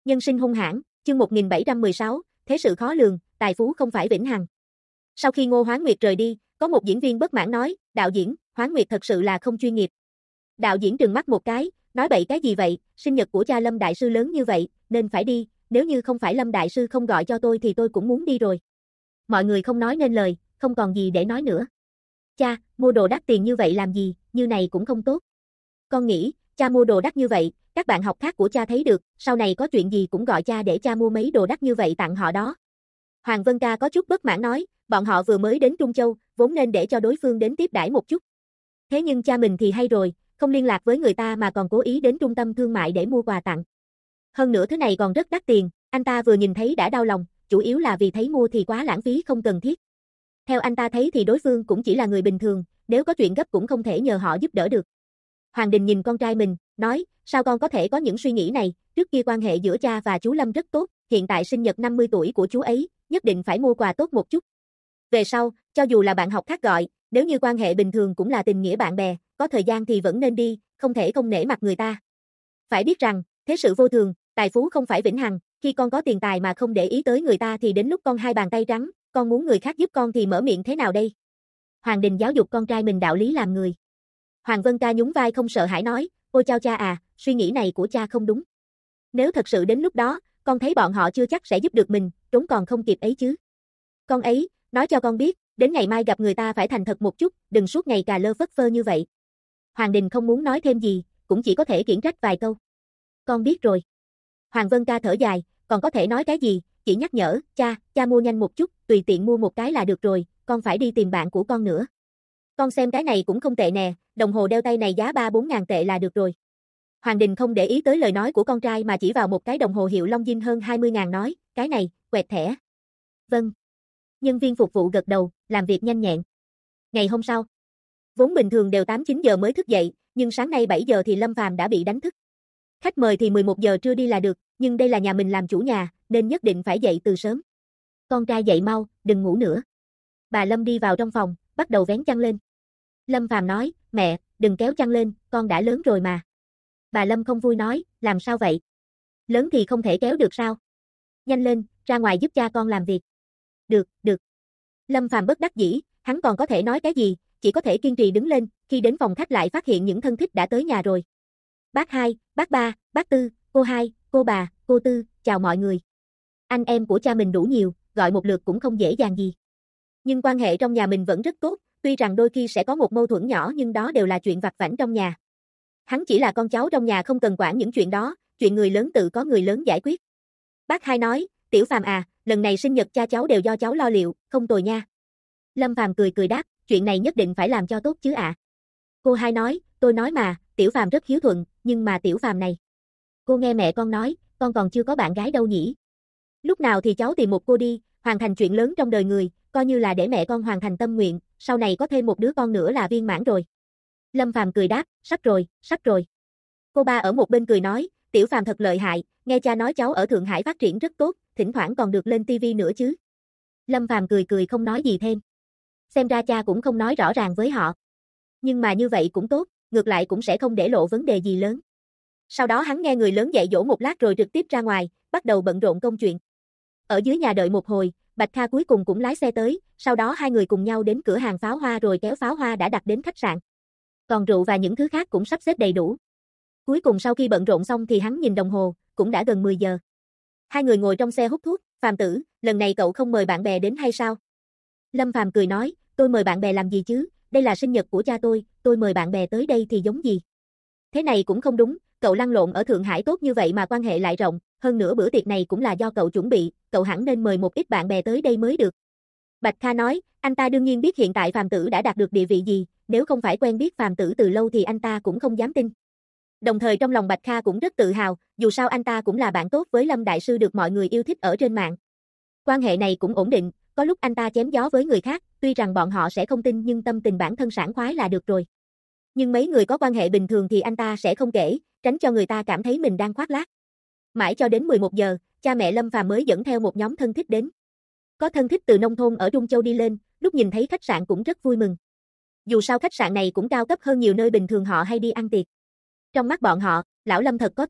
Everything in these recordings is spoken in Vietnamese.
Nhân sinh hung hãn, chương 1716, thế sự khó lường, tài phú không phải vĩnh hằng. Sau khi Ngô Hoán Nguyệt rời đi, có một diễn viên bất mãn nói, đạo diễn, Hoán Nguyệt thật sự là không chuyên nghiệp. Đạo diễn trừng mắt một cái, nói bậy cái gì vậy, sinh nhật của cha Lâm Đại Sư lớn như vậy, nên phải đi, nếu như không phải Lâm Đại Sư không gọi cho tôi thì tôi cũng muốn đi rồi. Mọi người không nói nên lời, không còn gì để nói nữa. Cha, mua đồ đắt tiền như vậy làm gì, như này cũng không tốt. Con nghĩ, cha mua đồ đắt như vậy, các bạn học khác của cha thấy được, sau này có chuyện gì cũng gọi cha để cha mua mấy đồ đắt như vậy tặng họ đó. Hoàng Vân Ca có chút bất mãn nói, bọn họ vừa mới đến Trung Châu, vốn nên để cho đối phương đến tiếp đãi một chút. Thế nhưng cha mình thì hay rồi, không liên lạc với người ta mà còn cố ý đến trung tâm thương mại để mua quà tặng. Hơn nữa thứ này còn rất đắt tiền, anh ta vừa nhìn thấy đã đau lòng, chủ yếu là vì thấy mua thì quá lãng phí không cần thiết. Theo anh ta thấy thì đối phương cũng chỉ là người bình thường, nếu có chuyện gấp cũng không thể nhờ họ giúp đỡ được. Hoàng Đình nhìn con trai mình, nói, sao con có thể có những suy nghĩ này, trước kia quan hệ giữa cha và chú Lâm rất tốt, hiện tại sinh nhật 50 tuổi của chú ấy, nhất định phải mua quà tốt một chút. Về sau, cho dù là bạn học khác gọi, nếu như quan hệ bình thường cũng là tình nghĩa bạn bè, có thời gian thì vẫn nên đi, không thể không nể mặt người ta. Phải biết rằng, thế sự vô thường, tài phú không phải vĩnh hằng, khi con có tiền tài mà không để ý tới người ta thì đến lúc con hai bàn tay trắng, con muốn người khác giúp con thì mở miệng thế nào đây? Hoàng Đình giáo dục con trai mình đạo lý làm người. Hoàng Vân Ca nhún vai không sợ hãi nói, ôi chao cha à, suy nghĩ này của cha không đúng. Nếu thật sự đến lúc đó, con thấy bọn họ chưa chắc sẽ giúp được mình, trốn còn không kịp ấy chứ. Con ấy, nói cho con biết, đến ngày mai gặp người ta phải thành thật một chút, đừng suốt ngày cà lơ phất phơ như vậy. Hoàng Đình không muốn nói thêm gì, cũng chỉ có thể khiển trách vài câu. Con biết rồi. Hoàng Vân Ca thở dài, còn có thể nói cái gì, chỉ nhắc nhở, cha mua nhanh một chút, tùy tiện mua một cái là được rồi, con phải đi tìm bạn của con nữa. Con xem cái này cũng không tệ nè, đồng hồ đeo tay này giá 3-4 ngàn tệ là được rồi. Hoàng Đình không để ý tới lời nói của con trai mà chỉ vào một cái đồng hồ hiệu Long Dinh hơn 20 ngàn nói, cái này, quẹt thẻ. Vâng. Nhân viên phục vụ gật đầu, làm việc nhanh nhẹn. Ngày hôm sau, vốn bình thường đều 8-9 giờ mới thức dậy, nhưng sáng nay 7 giờ thì Lâm Phàm đã bị đánh thức. Khách mời thì 11 giờ trưa đi là được, nhưng đây là nhà mình làm chủ nhà, nên nhất định phải dậy từ sớm. Con trai dậy mau, đừng ngủ nữa. Bà Lâm đi vào trong phòng, bắt đầu vén chăn lên. Lâm Phàm nói, mẹ, đừng kéo chăn lên, con đã lớn rồi mà. Bà Lâm không vui nói, làm sao vậy? Lớn thì không thể kéo được sao? Nhanh lên, ra ngoài giúp cha con làm việc. Được. Lâm Phàm bất đắc dĩ, hắn còn có thể nói cái gì, chỉ có thể kiên trì đứng lên, khi đến phòng khách lại phát hiện những thân thích đã tới nhà rồi. Bác hai, bác ba, bác tư, cô hai, cô bà, cô tư, chào mọi người. Anh em của cha mình đủ nhiều, gọi một lượt cũng không dễ dàng gì. Nhưng quan hệ trong nhà mình vẫn rất tốt, tuy rằng đôi khi sẽ có một mâu thuẫn nhỏ nhưng đó đều là chuyện vặt vãnh trong nhà. Hắn chỉ là con cháu trong nhà không cần quản những chuyện đó, chuyện người lớn tự có người lớn giải quyết. Bác hai nói, Tiểu Phàm à, lần này sinh nhật cha cháu đều do cháu lo liệu, không tồi nha. Lâm Phàm cười đáp, chuyện này nhất định phải làm cho tốt chứ ạ. Cô hai nói, tôi nói mà, Tiểu Phàm rất hiếu thuận, nhưng mà Tiểu Phàm này. Cô nghe mẹ con nói, con còn chưa có bạn gái đâu nhỉ. Lúc nào thì cháu tìm một cô đi, hoàn thành chuyện lớn trong đời người, coi như là để mẹ con hoàn thành tâm nguyện, sau này có thêm một đứa con nữa là viên mãn rồi. Lâm Phàm cười đáp, sắp rồi. Cô ba ở một bên cười nói, Tiểu Phàm thật lợi hại, nghe cha nói cháu ở Thượng Hải phát triển rất tốt, thỉnh thoảng còn được lên TV nữa chứ. Lâm Phàm cười không nói gì thêm. Xem ra cha cũng không nói rõ ràng với họ. Nhưng mà như vậy cũng tốt, ngược lại cũng sẽ không để lộ vấn đề gì lớn. Sau đó hắn nghe người lớn dạy dỗ một lát rồi trực tiếp ra ngoài, bắt đầu bận rộn công chuyện. Ở dưới nhà đợi một hồi, Bạch Kha cuối cùng cũng lái xe tới, sau đó hai người cùng nhau đến cửa hàng pháo hoa rồi kéo pháo hoa đã đặt đến khách sạn. Còn rượu và những thứ khác cũng sắp xếp đầy đủ. Cuối cùng sau khi bận rộn xong thì hắn nhìn đồng hồ, cũng đã gần 10 giờ. Hai người ngồi trong xe hút thuốc, Phàm tử, lần này cậu không mời bạn bè đến hay sao? Lâm Phàm cười nói, tôi mời bạn bè làm gì chứ, đây là sinh nhật của cha tôi mời bạn bè tới đây thì giống gì? Thế này cũng không đúng, cậu lăn lộn ở Thượng Hải tốt như vậy mà quan hệ lại rộng, hơn nữa bữa tiệc này cũng là do cậu chuẩn bị, cậu hẳn nên mời một ít bạn bè tới đây mới được. Bạch Kha nói, anh ta đương nhiên biết hiện tại Phàm tử đã đạt được địa vị gì, nếu không phải quen biết Phàm tử từ lâu thì anh ta cũng không dám tin. Đồng thời trong lòng Bạch Kha cũng rất tự hào, dù sao anh ta cũng là bạn tốt với Lâm Đại Sư được mọi người yêu thích ở trên mạng. Quan hệ này cũng ổn định, có lúc anh ta chém gió với người khác, tuy rằng bọn họ sẽ không tin nhưng tâm tình bản thân sảng khoái là được rồi. Nhưng mấy người có quan hệ bình thường thì anh ta sẽ không kể, tránh cho người ta cảm thấy mình đang khoác lác. Mãi cho đến 11 giờ, cha mẹ Lâm Phàm mới dẫn theo một nhóm thân thích đến. Có thân thích từ nông thôn ở Trung Châu đi lên, lúc nhìn thấy khách sạn cũng rất vui mừng. Dù sao khách sạn này cũng cao cấp hơn nhiều nơi bình thường họ hay đi ăn tiệc. Trong mắt bọn họ, lão Lâm thật có tiền,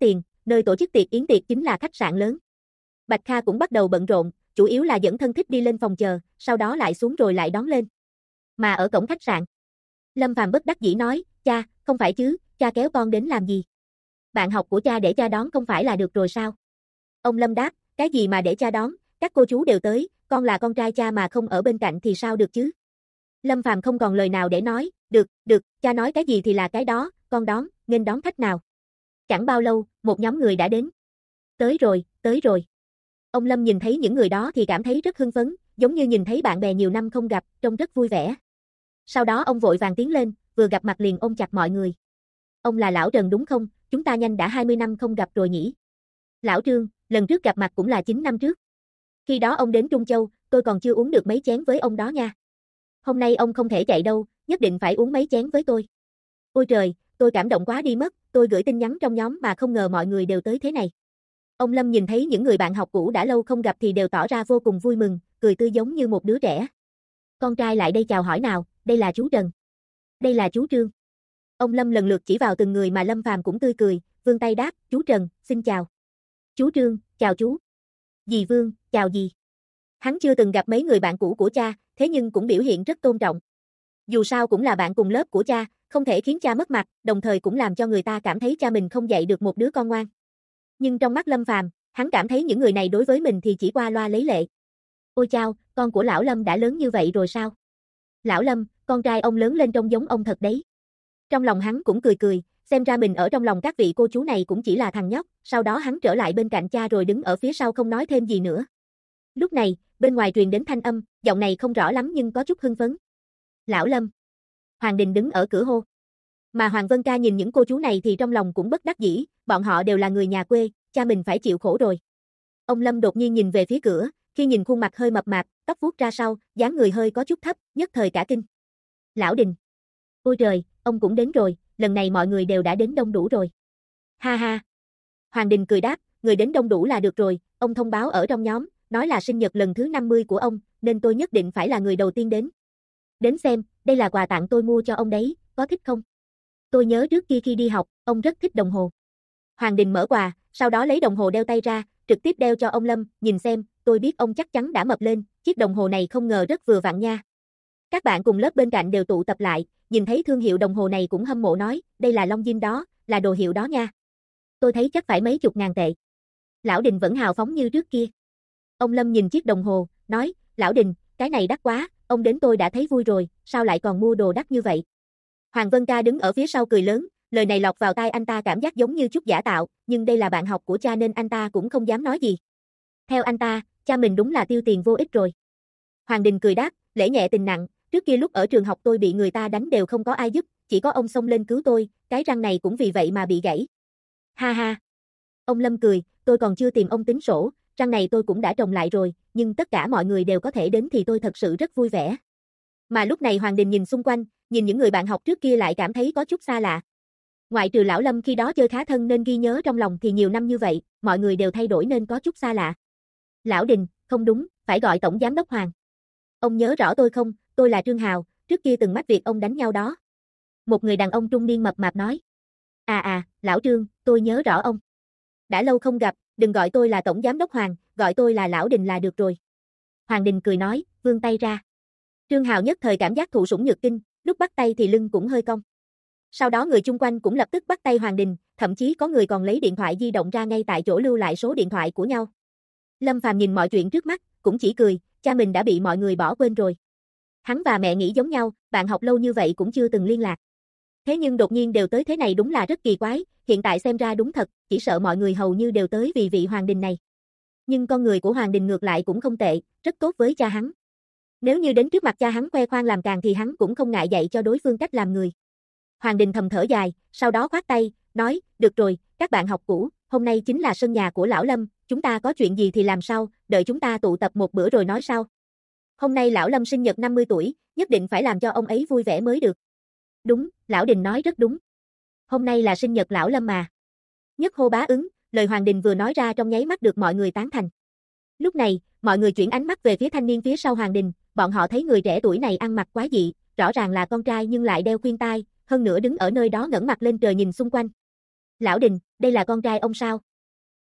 nơi tổ chức tiệc yến tiệc chính là khách sạn lớn. Bạch Kha cũng bắt đầu bận rộn, chủ yếu là dẫn thân thích đi lên phòng chờ, sau đó lại xuống rồi lại đón lên. Mà ở cổng khách sạn, Lâm Phàm bất đắc dĩ nói, cha, không phải chứ, cha kéo con đến làm gì? Bạn học của cha để cha đón không phải là được rồi sao? Ông Lâm đáp, cái gì mà để cha đón, các cô chú đều tới, con là con trai cha mà không ở bên cạnh thì sao được chứ? Lâm Phàm không còn lời nào để nói, được, cha nói cái gì thì là cái đó, con đón, nghênh đón khách nào. Chẳng bao lâu, một nhóm người đã đến. Tới rồi. Ông Lâm nhìn thấy những người đó thì cảm thấy rất hưng phấn, giống như nhìn thấy bạn bè nhiều năm không gặp, trông rất vui vẻ. Sau đó ông vội vàng tiến lên, vừa gặp mặt liền ôm chặt mọi người. Ông là lão Trần đúng không? Chúng ta nhanh đã 20 năm không gặp rồi nhỉ? Lão Trương, lần trước gặp mặt cũng là 9 năm trước. Khi đó ông đến Trung Châu, tôi còn chưa uống được mấy chén với ông đó nha. Hôm nay ông không thể chạy đâu, nhất định phải uống mấy chén với tôi. Ôi trời, tôi cảm động quá đi mất, tôi gửi tin nhắn trong nhóm mà không ngờ mọi người đều tới thế này. Ông Lâm nhìn thấy những người bạn học cũ đã lâu không gặp thì đều tỏ ra vô cùng vui mừng, cười tươi giống như một đứa trẻ. Con trai lại đây chào hỏi nào, đây là chú Trần. Đây là chú Trương. Ông Lâm lần lượt chỉ vào từng người mà Lâm Phàm cũng tươi cười, vươn tay đáp, chú Trần, xin chào. Chú Trương, chào chú. Dì Vương, chào dì. Hắn chưa từng gặp mấy người bạn cũ của cha, thế nhưng cũng biểu hiện rất tôn trọng. Dù sao cũng là bạn cùng lớp của cha, không thể khiến cha mất mặt, đồng thời cũng làm cho người ta cảm thấy cha mình không dạy được một đứa con ngoan. Nhưng trong mắt Lâm Phàm, hắn cảm thấy những người này đối với mình thì chỉ qua loa lấy lệ. Ôi chao, con của lão Lâm đã lớn như vậy rồi sao? Lão Lâm, con trai ông lớn lên trông giống ông thật đấy. Trong lòng hắn cũng cười, xem ra mình ở trong lòng các vị cô chú này cũng chỉ là thằng nhóc, sau đó hắn trở lại bên cạnh cha rồi đứng ở phía sau không nói thêm gì nữa. Lúc này, bên ngoài truyền đến thanh âm, giọng này không rõ lắm nhưng có chút hưng phấn. Lão Lâm. Hoàng Đình đứng ở cửa hô. Mà Hoàng Vân Ca nhìn những cô chú này thì trong lòng cũng bất đắc dĩ, bọn họ đều là người nhà quê, cha mình phải chịu khổ rồi. Ông Lâm đột nhiên nhìn về phía cửa, khi nhìn khuôn mặt hơi mập mạp, tóc vuốt ra sau, dáng người hơi có chút thấp, nhất thời cả kinh. Lão Đình. Ôi trời, ông cũng đến rồi, lần này mọi người đều đã đến đông đủ rồi. Ha ha. Hoàng Đình cười đáp, người đến đông đủ là được rồi, ông thông báo ở trong nhóm, nói là sinh nhật lần thứ 50 của ông, nên tôi nhất định phải là người đầu tiên đến. Đến xem, đây là quà tặng tôi mua cho ông đấy, có thích không? Tôi nhớ trước kia khi đi học, ông rất thích đồng hồ. Hoàng Đình mở quà, sau đó lấy đồng hồ đeo tay ra, trực tiếp đeo cho ông Lâm, nhìn xem, tôi biết ông chắc chắn đã mập lên, chiếc đồng hồ này không ngờ rất vừa vặn nha. Các bạn cùng lớp bên cạnh đều tụ tập lại, nhìn thấy thương hiệu đồng hồ này cũng hâm mộ nói, đây là Long Dinh đó, là đồ hiệu đó nha. Tôi thấy chắc phải mấy chục ngàn tệ. Lão Đình vẫn hào phóng như trước kia. Ông Lâm nhìn chiếc đồng hồ, nói, Lão Đình, cái này đắt quá, ông đến tôi đã thấy vui rồi, sao lại còn mua đồ đắt như vậy? Hoàng Vân Ca đứng ở phía sau cười lớn, lời này lọt vào tai anh ta cảm giác giống như chút giả tạo, nhưng đây là bạn học của cha nên anh ta cũng không dám nói gì. Theo anh ta, cha mình đúng là tiêu tiền vô ích rồi. Hoàng Đình cười đáp, lễ nhẹ tình nặng, trước kia lúc ở trường học tôi bị người ta đánh đều không có ai giúp, chỉ có ông xông lên cứu tôi, cái răng này cũng vì vậy mà bị gãy. Ha ha. Ông Lâm cười, tôi còn chưa tìm ông tính sổ, răng này tôi cũng đã trồng lại rồi, nhưng tất cả mọi người đều có thể đến thì tôi thật sự rất vui vẻ. Mà lúc này Hoàng Đình nhìn xung quanh, nhìn những người bạn học trước kia lại cảm thấy có chút xa lạ. Ngoại trừ lão Lâm khi đó chơi khá thân nên ghi nhớ trong lòng thì nhiều năm như vậy, mọi người đều thay đổi nên có chút xa lạ. Lão Đình, không đúng, phải gọi tổng giám đốc Hoàng. Ông nhớ rõ tôi không, tôi là Trương Hào, trước kia từng mách việc ông đánh nhau đó. Một người đàn ông trung niên mập mạp nói. Lão Trương, tôi nhớ rõ ông. Đã lâu không gặp, đừng gọi tôi là tổng giám đốc Hoàng, gọi tôi là Lão Đình là được rồi. Hoàng Đình cười nói, vươn tay ra. Trương Hào nhất thời cảm giác thụ sủng nhược kinh, lúc bắt tay thì lưng cũng hơi cong. Sau đó người chung quanh cũng lập tức bắt tay Hoàng Đình, thậm chí có người còn lấy điện thoại di động ra ngay tại chỗ lưu lại số điện thoại của nhau. Lâm Phàm nhìn mọi chuyện trước mắt, cũng chỉ cười, cha mình đã bị mọi người bỏ quên rồi. Hắn và mẹ nghĩ giống nhau, bạn học lâu như vậy cũng chưa từng liên lạc. Thế nhưng đột nhiên đều tới thế này đúng là rất kỳ quái, hiện tại xem ra đúng thật, chỉ sợ mọi người hầu như đều tới vì vị Hoàng Đình này. Nhưng con người của Hoàng Đình ngược lại cũng không tệ, rất tốt với cha hắn. Nếu như đến trước mặt cha hắn khoe khoang làm càng thì hắn cũng không ngại dạy cho đối phương cách làm người. Hoàng Đình thầm thở dài, sau đó khoát tay, nói, được rồi, các bạn học cũ, hôm nay chính là sân nhà của Lão Lâm, chúng ta có chuyện gì thì làm sau, đợi chúng ta tụ tập một bữa rồi nói sau. Hôm nay Lão Lâm sinh nhật 50 tuổi, nhất định phải làm cho ông ấy vui vẻ mới được. Đúng, Lão Đình nói rất đúng. Hôm nay là sinh nhật Lão Lâm mà. Nhất hô bá ứng, lời Hoàng Đình vừa nói ra trong nháy mắt được mọi người tán thành. Lúc này, mọi người chuyển ánh mắt về phía thanh niên phía sau Hoàng Đình, bọn họ thấy người trẻ tuổi này ăn mặc quá dị, rõ ràng là con trai nhưng lại đeo khuyên tai, hơn nữa đứng ở nơi đó ngẩng mặt lên trời nhìn xung quanh. Lão Đình, đây là con trai ông sao?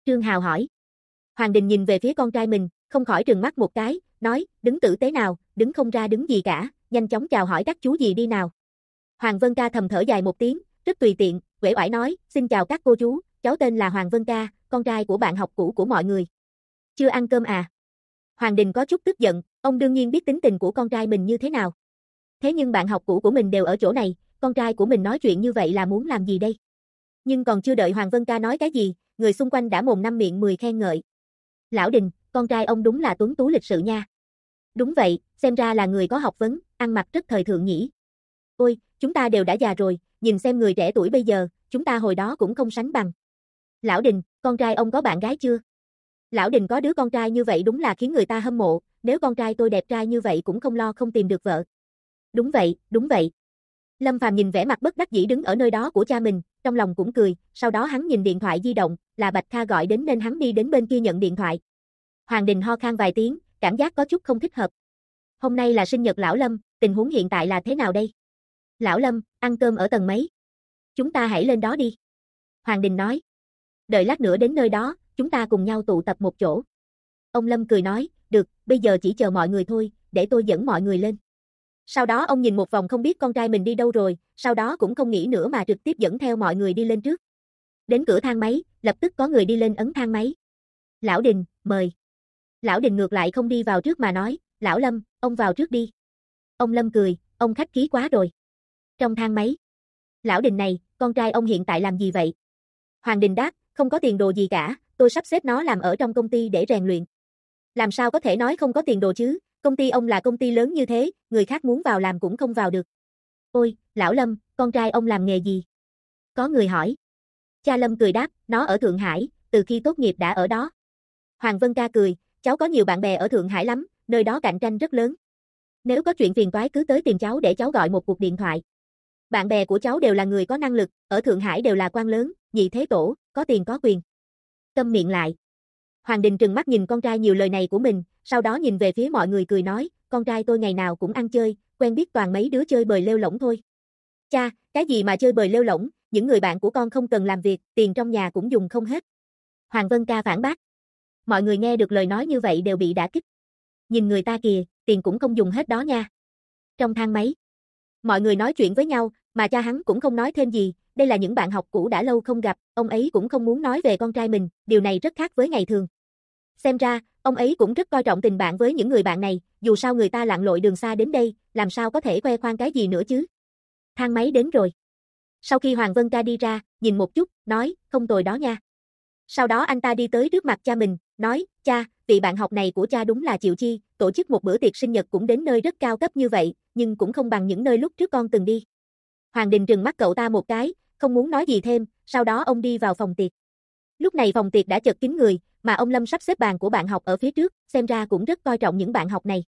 Trương Hào hỏi. Hoàng Đình nhìn về phía con trai mình, không khỏi trừng mắt một cái, nói, đứng tử tế nào, đứng không ra đứng gì cả, nhanh chóng chào hỏi các chú gì đi nào. Hoàng Vân Ca thầm thở dài một tiếng, rất tùy tiện, uể oải nói, xin chào các cô chú, cháu tên là Hoàng Vân Ca, con trai của bạn học cũ của mọi người. Chưa ăn cơm à? Hoàng Đình có chút tức giận, ông đương nhiên biết tính tình của con trai mình như thế nào. Thế nhưng bạn học cũ của mình đều ở chỗ này, con trai của mình nói chuyện như vậy là muốn làm gì đây? Nhưng còn chưa đợi Hoàng Vân Ca nói cái gì, người xung quanh đã mồm năm miệng 10 khen ngợi. Lão Đình, con trai ông đúng là tuấn tú lịch sự nha. Đúng vậy, xem ra là người có học vấn, ăn mặc rất thời thượng nhỉ. Ôi, chúng ta đều đã già rồi, nhìn xem người trẻ tuổi bây giờ, chúng ta hồi đó cũng không sánh bằng. Lão Đình, con trai ông có bạn gái chưa? Lão Đình có đứa con trai như vậy đúng là khiến người ta hâm mộ, nếu con trai tôi đẹp trai như vậy cũng không lo không tìm được vợ. Đúng vậy, đúng vậy. Lâm Phàm nhìn vẻ mặt bất đắc dĩ đứng ở nơi đó của cha mình, trong lòng cũng cười, sau đó hắn nhìn điện thoại di động, là Bạch Kha gọi đến nên hắn đi đến bên kia nhận điện thoại. Hoàng Đình ho khan vài tiếng, cảm giác có chút không thích hợp. Hôm nay là sinh nhật lão Lâm, tình huống hiện tại là thế nào đây? Lão Lâm, ăn cơm ở tầng mấy? Chúng ta hãy lên đó đi. Hoàng Đình nói. Đợi lát nữa đến nơi đó, chúng ta cùng nhau tụ tập một chỗ. Ông Lâm cười nói, được, bây giờ chỉ chờ mọi người thôi, để tôi dẫn mọi người lên. Sau đó ông nhìn một vòng không biết con trai mình đi đâu rồi, sau đó cũng không nghĩ nữa mà trực tiếp dẫn theo mọi người đi lên trước. Đến cửa thang máy, lập tức có người đi lên ấn thang máy. Lão Đình, mời. Lão Đình ngược lại không đi vào trước mà nói, Lão Lâm, ông vào trước đi. Ông Lâm cười, ông khách khí quá rồi. Trong thang máy. Lão Đình này, con trai ông hiện tại làm gì vậy? Hoàng Đình đáp, không có tiền đồ gì cả, tôi sắp xếp nó làm ở trong công ty để rèn luyện. Làm sao có thể nói không có tiền đồ chứ, công ty ông là công ty lớn như thế, người khác muốn vào làm cũng không vào được. Ôi, Lão Lâm, con trai ông làm nghề gì? Có người hỏi. Cha Lâm cười đáp, nó ở Thượng Hải, từ khi tốt nghiệp đã ở đó. Hoàng Vân Ca cười, cháu có nhiều bạn bè ở Thượng Hải lắm, nơi đó cạnh tranh rất lớn. Nếu có chuyện phiền toái cứ tới tìm cháu để cháu gọi một cuộc điện thoại. Bạn bè của cháu đều là người có năng lực, ở Thượng Hải đều là quan lớn, nhị thế tổ, có tiền có quyền. Câm miệng lại. Hoàng Đình trừng mắt nhìn con trai nhiều lời này của mình, sau đó nhìn về phía mọi người cười nói, con trai tôi ngày nào cũng ăn chơi, quen biết toàn mấy đứa chơi bời lêu lổng thôi. Cha, cái gì mà chơi bời lêu lổng, những người bạn của con không cần làm việc, tiền trong nhà cũng dùng không hết. Hoàng Vân Ca phản bác. Mọi người nghe được lời nói như vậy đều bị đả kích. Nhìn người ta kìa, tiền cũng không dùng hết đó nha. Trong thang máy, mọi người nói chuyện với nhau, mà cha hắn cũng không nói thêm gì, đây là những bạn học cũ đã lâu không gặp, ông ấy cũng không muốn nói về con trai mình, điều này rất khác với ngày thường. Xem ra, ông ấy cũng rất coi trọng tình bạn với những người bạn này, dù sao người ta lặn lội đường xa đến đây, làm sao có thể khoe khoang cái gì nữa chứ. Thang máy đến rồi. Sau khi Hoàng Vân Ca đi ra, nhìn một chút, nói, không tồi đó nha. Sau đó anh ta đi tới trước mặt cha mình, nói, cha, vị bạn học này của cha đúng là chịu chi, tổ chức một bữa tiệc sinh nhật cũng đến nơi rất cao cấp như vậy, nhưng cũng không bằng những nơi lúc trước con từng đi. Hoàng Đình trừng mắt cậu ta một cái, không muốn nói gì thêm, sau đó ông đi vào phòng tiệc. Lúc này phòng tiệc đã chật kín người, mà ông Lâm sắp xếp bàn của bạn học ở phía trước, xem ra cũng rất coi trọng những bạn học này.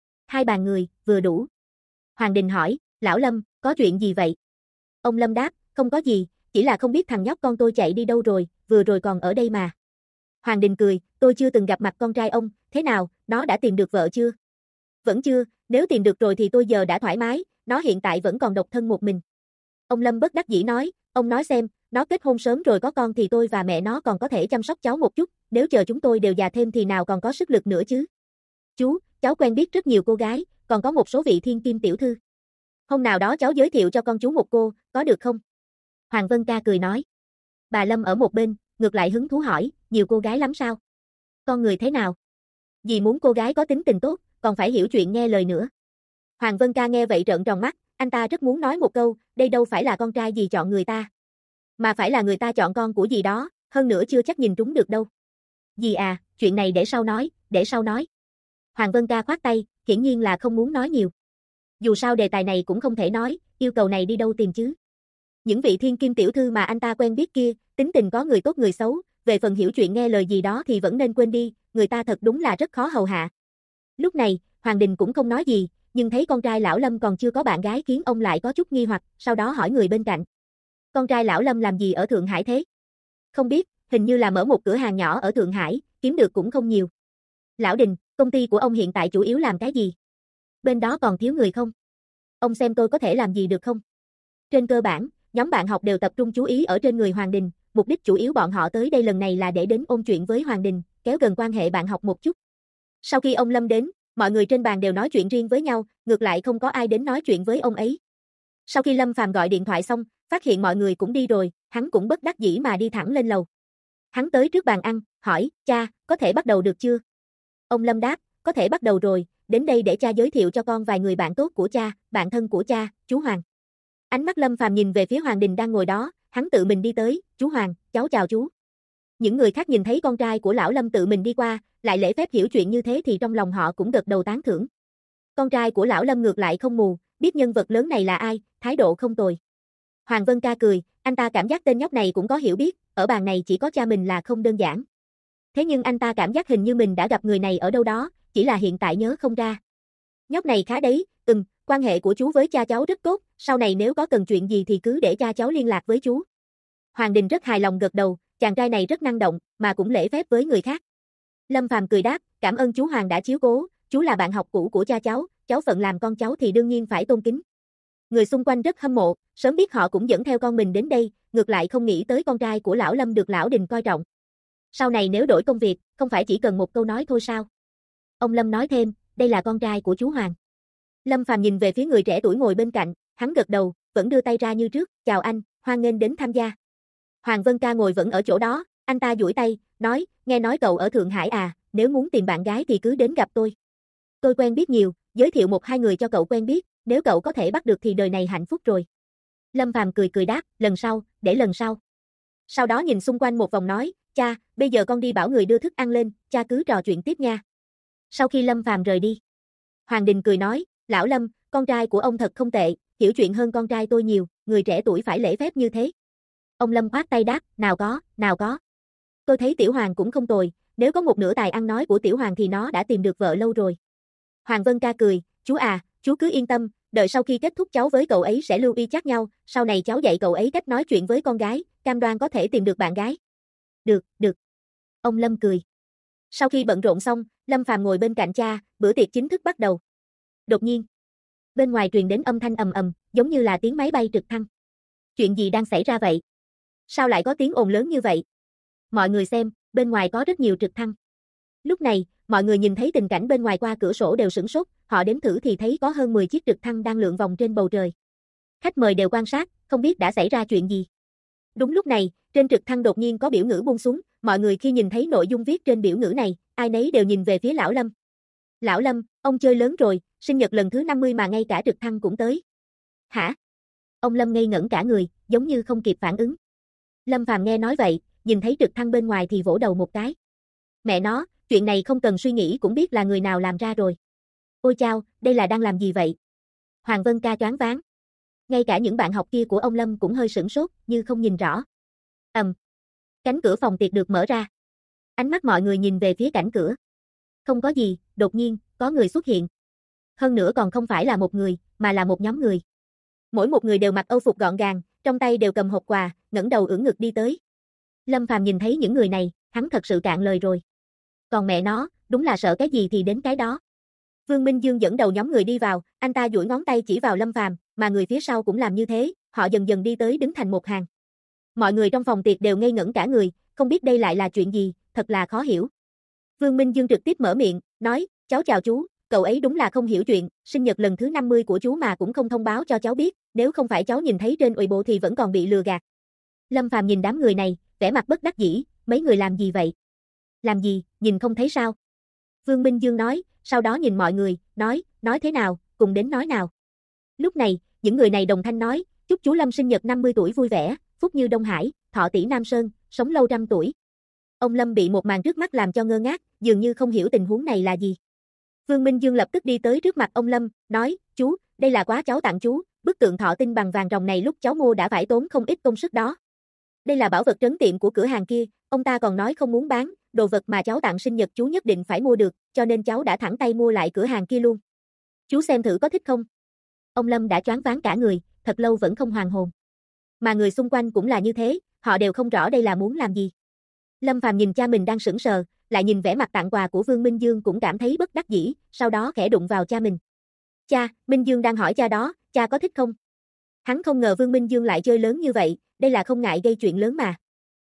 2 bàn người, vừa đủ. Hoàng Đình hỏi, Lão Lâm, có chuyện gì vậy? Ông Lâm đáp, không có gì, chỉ là không biết thằng nhóc con tôi chạy đi đâu rồi, vừa rồi còn ở đây mà. Hoàng Đình cười, tôi chưa từng gặp mặt con trai ông, thế nào, nó đã tìm được vợ chưa? Vẫn chưa, nếu tìm được rồi thì tôi giờ đã thoải mái, nó hiện tại vẫn còn độc thân một mình. Ông Lâm bất đắc dĩ nói, ông nói xem, nó kết hôn sớm rồi có con thì tôi và mẹ nó còn có thể chăm sóc cháu một chút, nếu chờ chúng tôi đều già thêm thì nào còn có sức lực nữa chứ. Chú, cháu quen biết rất nhiều cô gái, còn có một số vị thiên kim tiểu thư. Hôm nào đó cháu giới thiệu cho con chú một cô, có được không? Hoàng Vân Ca cười nói. Bà Lâm ở một bên, ngược lại hứng thú hỏi, nhiều cô gái lắm sao? Con người thế nào? Dì muốn cô gái có tính tình tốt, còn phải hiểu chuyện nghe lời nữa. Hoàng Vân Ca nghe vậy trợn tròn mắt, anh ta rất muốn nói một câu, đây đâu phải là con trai dì chọn người ta, mà phải là người ta chọn con của dì đó, hơn nữa chưa chắc nhìn trúng được đâu. Dì à, chuyện này để sau nói, để sau nói. Hoàng Vân Ca khoát tay, hiển nhiên là không muốn nói nhiều. Dù sao đề tài này cũng không thể nói, yêu cầu này đi đâu tìm chứ. Những vị thiên kim tiểu thư mà anh ta quen biết kia, tính tình có người tốt người xấu, về phần hiểu chuyện nghe lời gì đó thì vẫn nên quên đi, người ta thật đúng là rất khó hầu hạ. Lúc này, Hoàng Đình cũng không nói gì, nhưng thấy con trai lão Lâm còn chưa có bạn gái khiến ông lại có chút nghi hoặc, sau đó hỏi người bên cạnh. Con trai lão Lâm làm gì ở Thượng Hải thế? Không biết, hình như là mở một cửa hàng nhỏ ở Thượng Hải, kiếm được cũng không nhiều. Lão Đình, công ty của ông hiện tại chủ yếu làm cái gì? Bên đó còn thiếu người không? Ông xem tôi có thể làm gì được không? Trên cơ bản, nhóm bạn học đều tập trung chú ý ở trên người Hoàng Đình, mục đích chủ yếu bọn họ tới đây lần này là để đến ôn chuyện với Hoàng Đình, kéo gần quan hệ bạn học một chút. Sau khi ông Lâm đến, mọi người trên bàn đều nói chuyện riêng với nhau, ngược lại không có ai đến nói chuyện với ông ấy. Sau khi Lâm Phàm gọi điện thoại xong, phát hiện mọi người cũng đi rồi, hắn cũng bất đắc dĩ mà đi thẳng lên lầu. Hắn tới trước bàn ăn, hỏi, cha, có thể bắt đầu được chưa? Ông Lâm đáp, có thể bắt đầu rồi, đến đây để cha giới thiệu cho con vài người bạn tốt của cha, bạn thân của cha, chú Hoàng. Ánh mắt Lâm Phàm nhìn về phía Hoàng Đình đang ngồi đó, hắn tự mình đi tới, chú Hoàng, cháu chào chú. Những người khác nhìn thấy con trai của lão Lâm tự mình đi qua, lại lễ phép hiểu chuyện như thế thì trong lòng họ cũng gật đầu tán thưởng. Con trai của lão Lâm ngược lại không mù, biết nhân vật lớn này là ai, thái độ không tồi. Hoàng Vân Ca cười, anh ta cảm giác tên nhóc này cũng có hiểu biết, ở bàn này chỉ có cha mình là không đơn giản. Thế nhưng anh ta cảm giác hình như mình đã gặp người này ở đâu đó, chỉ là hiện tại nhớ không ra. Nhóc này khá đấy, quan hệ của chú với cha cháu rất tốt, sau này nếu có cần chuyện gì thì cứ để cha cháu liên lạc với chú. Hoàng Đình rất hài lòng gật đầu, chàng trai này rất năng động, mà cũng lễ phép với người khác. Lâm Phàm cười đáp, cảm ơn chú Hoàng đã chiếu cố, chú là bạn học cũ của cha cháu phận làm con cháu thì đương nhiên phải tôn kính. Người xung quanh rất hâm mộ, sớm biết họ cũng dẫn theo con mình đến đây, ngược lại không nghĩ tới con trai của lão Lâm được lão Đình coi trọng. Sau này nếu đổi công việc, không phải chỉ cần một câu nói thôi sao? Ông Lâm nói thêm, đây là con trai của chú Hoàng. Lâm Phàm nhìn về phía người trẻ tuổi ngồi bên cạnh, hắn gật đầu, vẫn đưa tay ra như trước, chào anh, hoan nghênh đến tham gia. Hoàng Vân Ca ngồi vẫn ở chỗ đó, anh ta duỗi tay, nói, nghe nói cậu ở Thượng Hải à, nếu muốn tìm bạn gái thì cứ đến gặp tôi. Tôi quen biết nhiều, giới thiệu một hai người cho cậu quen biết, nếu cậu có thể bắt được thì đời này hạnh phúc rồi. Lâm Phàm cười đáp, lần sau, để lần sau. Sau đó nhìn xung quanh một vòng nói, cha, bây giờ con đi bảo người đưa thức ăn lên, cha cứ trò chuyện tiếp nha. Sau khi Lâm Phàm rời đi, Hoàng Đình cười nói, lão Lâm, con trai của ông thật không tệ, hiểu chuyện hơn con trai tôi nhiều, người trẻ tuổi phải lễ phép như thế. Ông Lâm khoát tay đáp, nào có. Tôi thấy Tiểu Hoàng cũng không tồi, nếu có một nửa tài ăn nói của Tiểu Hoàng thì nó đã tìm được vợ lâu rồi. Hoàng Vân Ca cười, chú à, chú cứ yên tâm, đợi sau khi kết thúc cháu với cậu ấy sẽ lưu y chắc nhau, sau này cháu dạy cậu ấy cách nói chuyện với con gái, cam đoan có thể tìm được bạn gái. Được. Ông Lâm cười. Sau khi bận rộn xong, Lâm Phàm ngồi bên cạnh cha, bữa tiệc chính thức bắt đầu. Đột nhiên, bên ngoài truyền đến âm thanh ầm, giống như là tiếng máy bay trực thăng. Chuyện gì đang xảy ra vậy? Sao lại có tiếng ồn lớn như vậy? Mọi người xem, bên ngoài có rất nhiều trực thăng. Lúc này, mọi người nhìn thấy tình cảnh bên ngoài qua cửa sổ đều sửng sốt, họ đếm thử thì thấy có hơn 10 chiếc trực thăng đang lượn vòng trên bầu trời. Khách mời đều quan sát, không biết đã xảy ra chuyện gì. Đúng lúc này, trên trực thăng đột nhiên có biểu ngữ buông xuống, mọi người khi nhìn thấy nội dung viết trên biểu ngữ này, ai nấy đều nhìn về phía lão Lâm. Lão Lâm, ông chơi lớn rồi, sinh nhật lần thứ 50 mà ngay cả trực thăng cũng tới. Hả? Ông Lâm ngây ngẩn cả người, giống như không kịp phản ứng. Lâm Phàm nghe nói vậy, nhìn thấy trực thăng bên ngoài thì vỗ đầu một cái. Mẹ nó, chuyện này không cần suy nghĩ cũng biết là người nào làm ra rồi. Ôi chao, đây là đang làm gì vậy? Hoàng Vân Ca choáng váng. Ngay cả những bạn học kia của ông Lâm cũng hơi sửng sốt, như không nhìn rõ. Cánh cửa phòng tiệc được mở ra. Ánh mắt mọi người nhìn về phía cảnh cửa. Không có gì, đột nhiên, có người xuất hiện. Hơn nữa còn không phải là một người, mà là một nhóm người. Mỗi một người đều mặc âu phục gọn gàng, trong tay đều cầm hộp quà, ngẩng đầu ưỡn ngực đi tới. Lâm Phàm nhìn thấy những người này, hắn thật sự cạn lời rồi. Còn mẹ nó, đúng là sợ cái gì thì đến cái đó. Vương Minh Dương dẫn đầu nhóm người đi vào, anh ta duỗi ngón tay chỉ vào Lâm Phàm, mà người phía sau cũng làm như thế, họ dần dần đi tới đứng thành một hàng. Mọi người trong phòng tiệc đều ngây ngẩn cả người, không biết đây lại là chuyện gì, thật là khó hiểu. Vương Minh Dương trực tiếp mở miệng, nói, cháu chào chú, cậu ấy đúng là không hiểu chuyện, sinh nhật lần thứ 50 của chú mà cũng không thông báo cho cháu biết, nếu không phải cháu nhìn thấy trên Weibo thì vẫn còn bị lừa gạt. Lâm Phàm nhìn đám người này, vẻ mặt bất đắc dĩ, mấy người làm gì vậy? Làm gì, nhìn không thấy sao? Vương Minh Dương nói, sau đó nhìn mọi người, nói thế nào, cùng đến nói nào. Lúc này, những người này đồng thanh nói, chúc chú Lâm sinh nhật 50 tuổi vui vẻ, phúc như Đông Hải, thọ tỷ Nam Sơn, sống lâu trăm tuổi. Ông Lâm bị một màn trước mắt làm cho ngơ ngác, dường như không hiểu tình huống này là gì. Vương Minh Dương lập tức đi tới trước mặt ông Lâm, nói, chú, đây là quà cháu tặng chú, bức tượng thọ tinh bằng vàng ròng này lúc cháu mua đã phải tốn không ít công sức đó. Đây là bảo vật trấn tiệm của cửa hàng kia, ông ta còn nói không muốn bán, đồ vật mà cháu tặng sinh nhật chú nhất định phải mua được, cho nên cháu đã thẳng tay mua lại cửa hàng kia luôn. Chú xem thử có thích không? Ông Lâm đã choáng váng cả người, thật lâu vẫn không hoàn hồn. Mà người xung quanh cũng là như thế, họ đều không rõ đây là muốn làm gì. Lâm Phàm nhìn cha mình đang sững sờ, lại nhìn vẻ mặt tặng quà của Vương Minh Dương cũng cảm thấy bất đắc dĩ, sau đó khẽ đụng vào cha mình. Cha, Minh Dương đang hỏi cha đó, cha có thích không? Hắn không ngờ Vương Minh Dương lại chơi lớn như vậy, đây là không ngại gây chuyện lớn mà.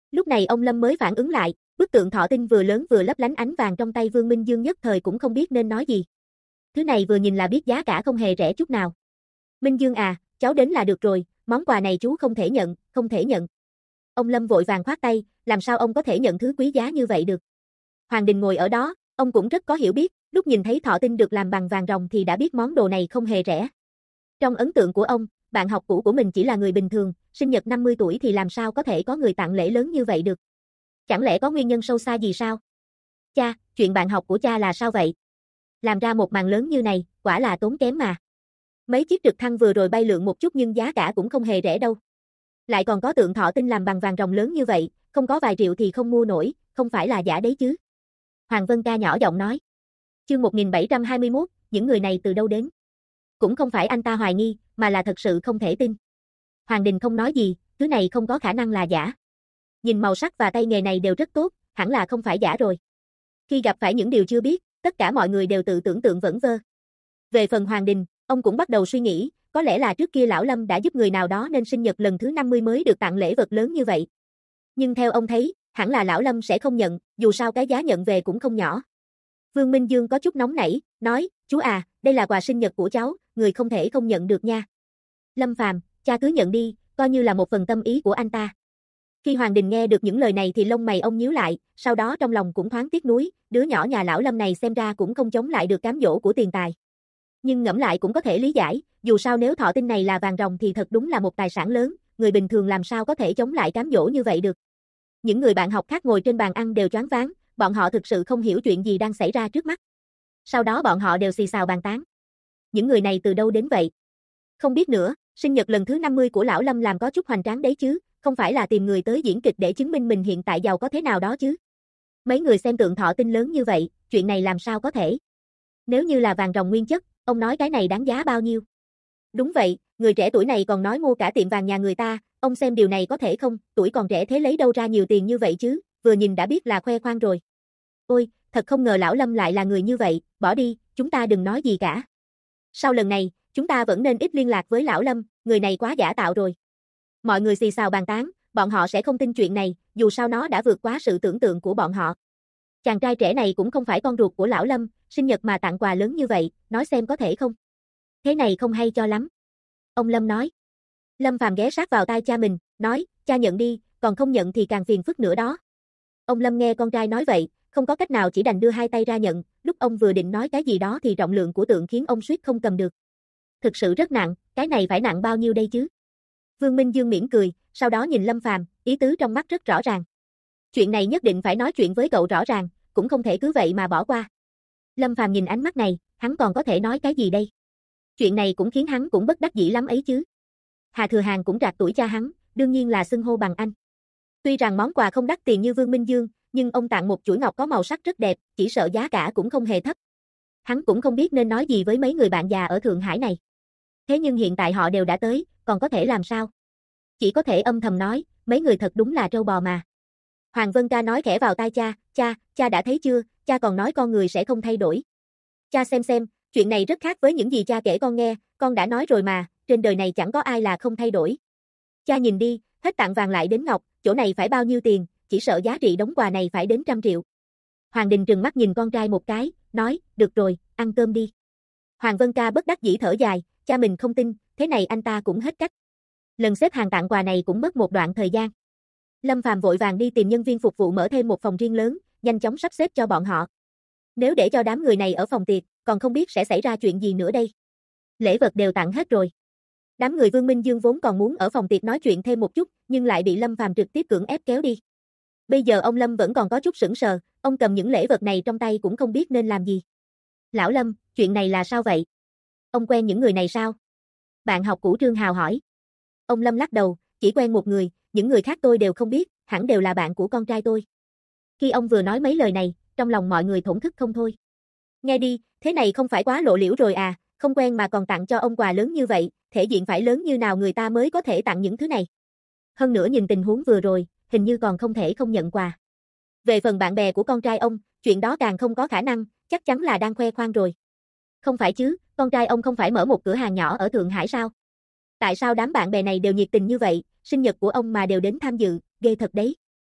Lúc này ông Lâm mới phản ứng lại, bức tượng thọ tinh vừa lớn vừa lấp lánh ánh vàng trong tay Vương Minh Dương nhất thời cũng không biết nên nói gì. Thứ này vừa nhìn là biết giá cả không hề rẻ chút nào. Minh Dương à, cháu đến là được rồi, món quà này chú không thể nhận, không thể nhận. Ông Lâm vội vàng khoát tay, làm sao ông có thể nhận thứ quý giá như vậy được. Hoàng Đình ngồi ở đó, ông cũng rất có hiểu biết, lúc nhìn thấy thọ tinh được làm bằng vàng ròng thì đã biết món đồ này không hề rẻ. Trong ấn tượng của ông, bạn học cũ của mình chỉ là người bình thường, sinh nhật 50 tuổi thì làm sao có thể có người tặng lễ lớn như vậy được. Chẳng lẽ có nguyên nhân sâu xa gì sao? Cha, chuyện bạn học của cha là sao vậy? Làm ra một màn lớn như này, quả là tốn kém mà. Mấy chiếc trực thăng vừa rồi bay lượn một chút nhưng giá cả cũng không hề rẻ đâu. Lại còn có tượng thọ tinh làm bằng vàng ròng lớn như vậy, không có vài triệu thì không mua nổi, không phải là giả đấy chứ. Hoàng Vân Ca nhỏ giọng nói. Chương 1721, những người này từ đâu đến? Cũng không phải anh ta hoài nghi, mà là thật sự không thể tin. Hoàng Đình không nói gì, thứ này không có khả năng là giả. Nhìn màu sắc và tay nghề này đều rất tốt, hẳn là không phải giả rồi. Khi gặp phải những điều chưa biết, tất cả mọi người đều tự tưởng tượng vẩn vơ. Về phần Hoàng Đình, ông cũng bắt đầu suy nghĩ, có lẽ là trước kia Lão Lâm đã giúp người nào đó nên sinh nhật lần thứ 50 mới được tặng lễ vật lớn như vậy. Nhưng theo ông thấy, hẳn là Lão Lâm sẽ không nhận, dù sao cái giá nhận về cũng không nhỏ. Vương Minh Dương có chút nóng nảy, nói, chú à, đây là quà sinh nhật của cháu, người không thể không nhận được nha. Lâm Phàm, cha cứ nhận đi, coi như là một phần tâm ý của anh ta. Khi Hoàng Đình nghe được những lời này thì lông mày ông nhíu lại, sau đó trong lòng cũng thoáng tiếc nuối, đứa nhỏ nhà Lão Lâm này xem ra cũng không chống lại được cám dỗ của tiền tài. Nhưng ngẫm lại cũng có thể lý giải, dù sao nếu thọ tinh này là vàng ròng thì thật đúng là một tài sản lớn, người bình thường làm sao có thể chống lại cám dỗ như vậy được. Những người bạn học khác ngồi trên bàn ăn đều choáng váng, bọn họ thực sự không hiểu chuyện gì đang xảy ra trước mắt. Sau đó bọn họ đều xì xào bàn tán. Những người này từ đâu đến vậy? Không biết nữa, sinh nhật lần thứ 50 của Lão Lâm làm có chút hoành tráng đấy chứ, không phải là tìm người tới diễn kịch để chứng minh mình hiện tại giàu có thế nào đó chứ. Mấy người xem tượng thọ tinh lớn như vậy, chuyện này làm sao có thể? Nếu như là vàng ròng nguyên chất, ông nói cái này đáng giá bao nhiêu? Đúng vậy, người trẻ tuổi này còn nói mua cả tiệm vàng nhà người ta, ông xem điều này có thể không, tuổi còn trẻ thế lấy đâu ra nhiều tiền như vậy chứ, vừa nhìn đã biết là khoe khoang rồi. Ôi, thật không ngờ Lão Lâm lại là người như vậy, bỏ đi, chúng ta đừng nói gì cả. Sau lần này, chúng ta vẫn nên ít liên lạc với Lão Lâm, người này quá giả tạo rồi. Mọi người xì xào bàn tán, bọn họ sẽ không tin chuyện này, dù sao nó đã vượt quá sự tưởng tượng của bọn họ. Chàng trai trẻ này cũng không phải con ruột của Lão Lâm, sinh nhật mà tặng quà lớn như vậy, nói xem có thể không? Thế này không hay cho lắm. Ông Lâm nói. Lâm Phàm ghé sát vào tai cha mình, nói, cha nhận đi, còn không nhận thì càng phiền phức nữa đó. Ông Lâm nghe con trai nói vậy, không có cách nào chỉ đành đưa hai tay ra nhận, lúc ông vừa định nói cái gì đó thì trọng lượng của tượng khiến ông suýt không cầm được. Thực sự rất nặng, cái này phải nặng bao nhiêu đây chứ? Vương Minh Dương mỉm cười, sau đó nhìn Lâm Phàm, ý tứ trong mắt rất rõ ràng. Chuyện này nhất định phải nói chuyện với cậu rõ ràng, cũng không thể cứ vậy mà bỏ qua. Lâm Phàm nhìn ánh mắt này, hắn còn có thể nói cái gì đây? Chuyện này cũng khiến hắn cũng bất đắc dĩ lắm ấy chứ. Hà Thừa Hàng cũng trạc tuổi cha hắn, đương nhiên là xưng hô bằng anh. Tuy rằng món quà không đắt tiền như Vương Minh Dương, nhưng ông tặng một chuỗi ngọc có màu sắc rất đẹp, chỉ sợ giá cả cũng không hề thấp. Hắn cũng không biết nên nói gì với mấy người bạn già ở Thượng Hải này. Thế nhưng hiện tại họ đều đã tới, còn có thể làm sao? Chỉ có thể âm thầm nói, mấy người thật đúng là trâu bò mà. Hoàng Vân Ca nói khẽ vào tai cha, cha đã thấy chưa, cha còn nói con người sẽ không thay đổi. Cha xem, chuyện này rất khác với những gì cha kể con nghe, con đã nói rồi mà, trên đời này chẳng có ai là không thay đổi. Cha nhìn đi, hết tặng vàng lại đến ngọc, chỗ này phải bao nhiêu tiền, chỉ sợ giá trị đống quà này phải đến 100 triệu. Hoàng Đình trừng mắt nhìn con trai một cái, nói, được rồi, ăn cơm đi. Hoàng Vân Ca bất đắc dĩ thở dài, cha mình không tin, thế này anh ta cũng hết cách. Lần xếp hàng tặng quà này cũng mất một đoạn thời gian. Lâm Phàm vội vàng đi tìm nhân viên phục vụ mở thêm một phòng riêng lớn, nhanh chóng sắp xếp cho bọn họ. Nếu để cho đám người này ở phòng tiệc, còn không biết sẽ xảy ra chuyện gì nữa đây. Lễ vật đều tặng hết rồi. Đám người Vương Minh Dương vốn còn muốn ở phòng tiệc nói chuyện thêm một chút, nhưng lại bị Lâm Phàm trực tiếp cưỡng ép kéo đi. Bây giờ ông Lâm vẫn còn có chút sững sờ, ông cầm những lễ vật này trong tay cũng không biết nên làm gì. Lão Lâm, chuyện này là sao vậy? Ông quen những người này sao? Bạn học cũ Trương Hào hỏi. Ông Lâm lắc đầu, chỉ quen một người, những người khác tôi đều không biết, hẳn đều là bạn của con trai tôi. Khi ông vừa nói mấy lời này, trong lòng mọi người thổn thức không thôi. Nghe đi, thế này không phải quá lộ liễu rồi à, không quen mà còn tặng cho ông quà lớn như vậy, thể diện phải lớn như nào người ta mới có thể tặng những thứ này. Hơn nữa nhìn tình huống vừa rồi, hình như còn không thể không nhận quà. Về phần bạn bè của con trai ông, chuyện đó càng không có khả năng, chắc chắn là đang khoe khoang rồi. Không phải chứ, con trai ông không phải mở một cửa hàng nhỏ ở Thượng Hải sao? Tại sao đám bạn bè này đều nhiệt tình như vậy, sinh nhật của ông mà đều đến tham dự, ghê thật đấy.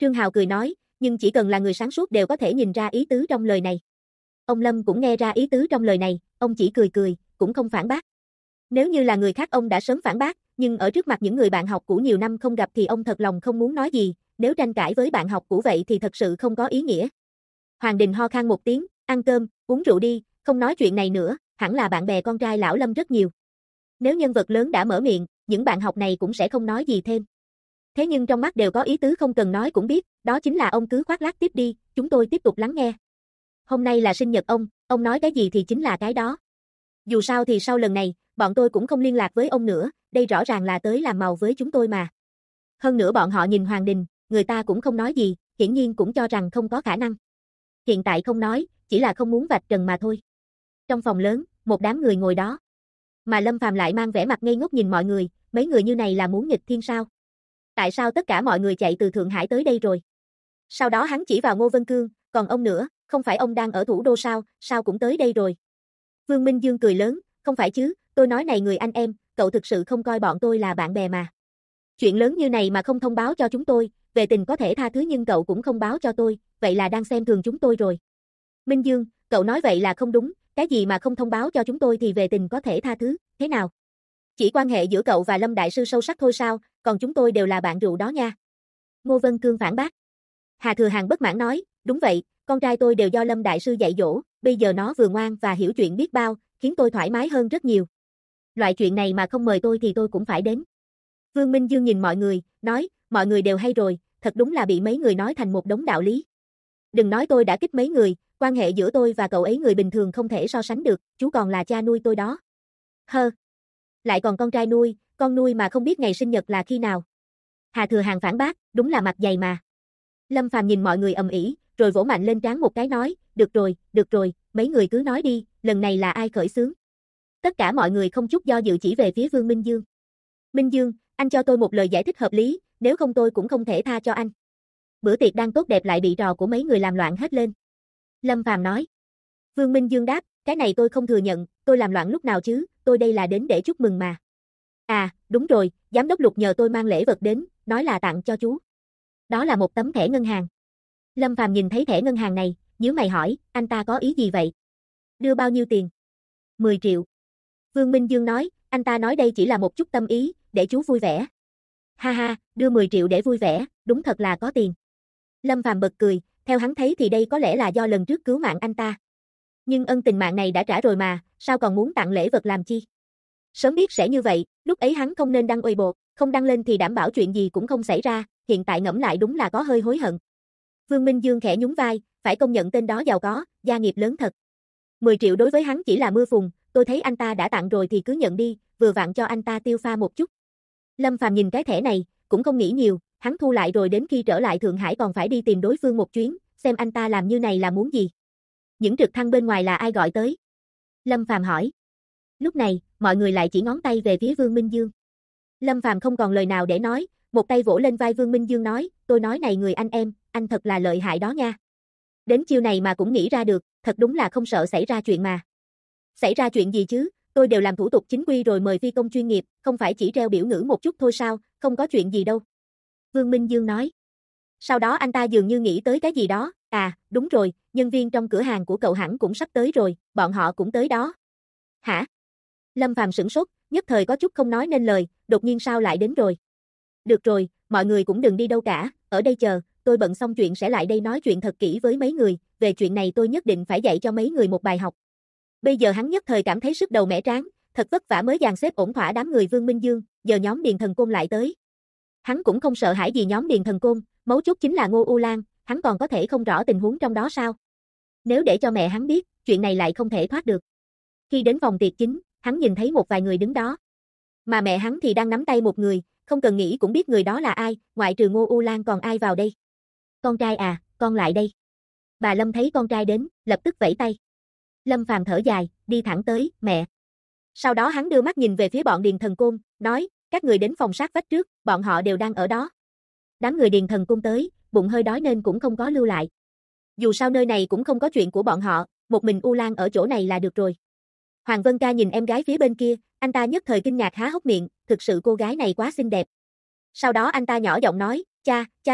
Trương Hào cười nói, nhưng chỉ cần là người sáng suốt đều có thể nhìn ra ý tứ trong lời này. Ông Lâm cũng nghe ra ý tứ trong lời này, ông chỉ cười cười, cũng không phản bác. Nếu như là người khác ông đã sớm phản bác, nhưng ở trước mặt những người bạn học cũ nhiều năm không gặp thì ông thật lòng không muốn nói gì, nếu tranh cãi với bạn học cũ vậy thì thật sự không có ý nghĩa. Hoàng Đình ho khan một tiếng, ăn cơm, uống rượu đi, không nói chuyện này nữa, hẳn là bạn bè con trai lão Lâm rất nhiều. Nếu nhân vật lớn đã mở miệng, những bạn học này cũng sẽ không nói gì thêm. Thế nhưng trong mắt đều có ý tứ không cần nói cũng biết, đó chính là ông cứ khoác lác tiếp đi, chúng tôi tiếp tục lắng nghe. Hôm nay là sinh nhật ông nói cái gì thì chính là cái đó. Dù sao thì sau lần này, bọn tôi cũng không liên lạc với ông nữa, đây rõ ràng là tới làm màu với chúng tôi mà. Hơn nữa bọn họ nhìn Hoàng Đình, người ta cũng không nói gì, hiển nhiên cũng cho rằng không có khả năng. Hiện tại không nói, chỉ là không muốn vạch trần mà thôi. Trong phòng lớn, một đám người ngồi đó. Mà Lâm Phàm lại mang vẻ mặt ngây ngốc nhìn mọi người, mấy người như này là muốn nghịch thiên sao? Tại sao tất cả mọi người chạy từ Thượng Hải tới đây rồi? Sau đó hắn chỉ vào Ngô Vân Cương, còn ông nữa, không phải ông đang ở thủ đô sao cũng tới đây rồi? Vương Minh Dương cười lớn, không phải chứ, tôi nói này người anh em, cậu thực sự không coi bọn tôi là bạn bè mà. Chuyện lớn như này mà không thông báo cho chúng tôi, về tình có thể tha thứ nhưng cậu cũng không báo cho tôi, vậy là đang xem thường chúng tôi rồi. Minh Dương, cậu nói vậy là không đúng, cái gì mà không thông báo cho chúng tôi thì về tình có thể tha thứ, thế nào? Chỉ quan hệ giữa cậu và Lâm Đại Sư sâu sắc thôi sao, còn chúng tôi đều là bạn rượu đó nha. Ngô Vân Cương phản bác. Hà Thừa Hàng bất mãn nói, đúng vậy, con trai tôi đều do Lâm Đại Sư dạy dỗ, bây giờ nó vừa ngoan và hiểu chuyện biết bao, khiến tôi thoải mái hơn rất nhiều. Loại chuyện này mà không mời tôi thì tôi cũng phải đến. Vương Minh Dương nhìn mọi người, nói, mọi người đều hay rồi, thật đúng là bị mấy người nói thành một đống đạo lý. Đừng nói tôi đã kích mấy người, quan hệ giữa tôi và cậu ấy người bình thường không thể so sánh được, chú còn là cha nuôi tôi đó. Hơ. Lại còn con trai nuôi, con nuôi mà không biết ngày sinh nhật là khi nào. Hà Thừa Hàng phản bác, đúng là mặt dày mà. Lâm Phàm nhìn mọi người ầm ĩ, rồi vỗ mạnh lên trán một cái nói, được rồi, mấy người cứ nói đi, lần này là ai khởi xướng. Tất cả mọi người không chút do dự chỉ về phía Vương Minh Dương. Minh Dương, anh cho tôi một lời giải thích hợp lý, nếu không tôi cũng không thể tha cho anh. Bữa tiệc đang tốt đẹp lại bị trò của mấy người làm loạn hết lên. Lâm Phàm nói. Vương Minh Dương đáp, cái này tôi không thừa nhận, tôi làm loạn lúc nào chứ, tôi đây là đến để chúc mừng mà. À, đúng rồi, giám đốc Lục nhờ tôi mang lễ vật đến, nói là tặng cho chú. Đó là một tấm thẻ ngân hàng. Lâm Phàm nhìn thấy thẻ ngân hàng này, nhíu mày hỏi, anh ta có ý gì vậy? Đưa bao nhiêu tiền? 10 triệu. Vương Minh Dương nói, anh ta nói đây chỉ là một chút tâm ý, để chú vui vẻ. Ha ha, đưa 10 triệu để vui vẻ, đúng thật là có tiền. Lâm Phàm bật cười, theo hắn thấy thì đây có lẽ là do lần trước cứu mạng anh ta. Nhưng ân tình mạng này đã trả rồi mà, sao còn muốn tặng lễ vật làm chi? Sớm biết sẽ như vậy, lúc ấy hắn không nên đăng Weibo, không đăng lên thì đảm bảo chuyện gì cũng không xảy ra, hiện tại ngẫm lại đúng là có hơi hối hận. Vương Minh Dương khẽ nhún vai, phải công nhận tên đó giàu có, gia nghiệp lớn thật. 10 triệu đối với hắn chỉ là mưa phùn, tôi thấy anh ta đã tặng rồi thì cứ nhận đi, vừa vặn cho anh ta tiêu pha một chút. Lâm Phàm nhìn cái thẻ này, cũng không nghĩ nhiều, hắn thu lại rồi đến khi trở lại Thượng Hải còn phải đi tìm đối phương một chuyến, xem anh ta làm như này là muốn gì. Những trực thăng bên ngoài là ai gọi tới? Lâm Phàm hỏi. Lúc này, mọi người lại chỉ ngón tay về phía Vương Minh Dương. Lâm Phàm không còn lời nào để nói, một tay vỗ lên vai Vương Minh Dương nói, tôi nói này người anh em, anh thật là lợi hại đó nha. Đến chiêu này mà cũng nghĩ ra được, thật đúng là không sợ xảy ra chuyện mà. Xảy ra chuyện gì chứ, tôi đều làm thủ tục chính quy rồi mời phi công chuyên nghiệp, không phải chỉ treo biểu ngữ một chút thôi sao, không có chuyện gì đâu. Vương Minh Dương nói. Sau đó anh ta dường như nghĩ tới cái gì đó, à, đúng rồi, nhân viên trong cửa hàng của cậu hẳn cũng sắp tới rồi, bọn họ cũng tới đó. Hả? Lâm Phàm sửng sốt, nhất thời có chút không nói nên lời, đột nhiên sao lại đến rồi. Được rồi, mọi người cũng đừng đi đâu cả, ở đây chờ, tôi bận xong chuyện sẽ lại đây nói chuyện thật kỹ với mấy người, về chuyện này tôi nhất định phải dạy cho mấy người một bài học. Bây giờ hắn nhất thời cảm thấy sức đầu mẻ trán, thật vất vả mới dàn xếp ổn thỏa đám người Vương Minh Dương, giờ nhóm Điền Thần Côn lại tới. Hắn cũng không sợ hãi gì nhóm Điền Thần Côn, mấu chốt chính là Ngô U Lan, hắn còn có thể không rõ tình huống trong đó sao? Nếu để cho mẹ hắn biết, chuyện này lại không thể thoát được. Khi đến phòng tiệc chính, hắn nhìn thấy một vài người đứng đó. Mà mẹ hắn thì đang nắm tay một người, không cần nghĩ cũng biết người đó là ai, ngoại trừ Ngô U Lan còn ai vào đây. Con trai à, con lại đây. Bà Lâm thấy con trai đến, lập tức vẫy tay. Lâm Phàm thở dài, đi thẳng tới, mẹ. Sau đó hắn đưa mắt nhìn về phía bọn Điền Thần Côn, nói, các người đến phòng sát vách trước, bọn họ đều đang ở đó. Đám người Điền Thần Côn tới, bụng hơi đói nên cũng không có lưu lại. Dù sao nơi này cũng không có chuyện của bọn họ, một mình U Lan ở chỗ này là được rồi. Hoàng Vân Ca nhìn em gái phía bên kia, anh ta nhất thời kinh ngạc há hốc miệng, thực sự cô gái này quá xinh đẹp. Sau đó anh ta nhỏ giọng nói, cha xem,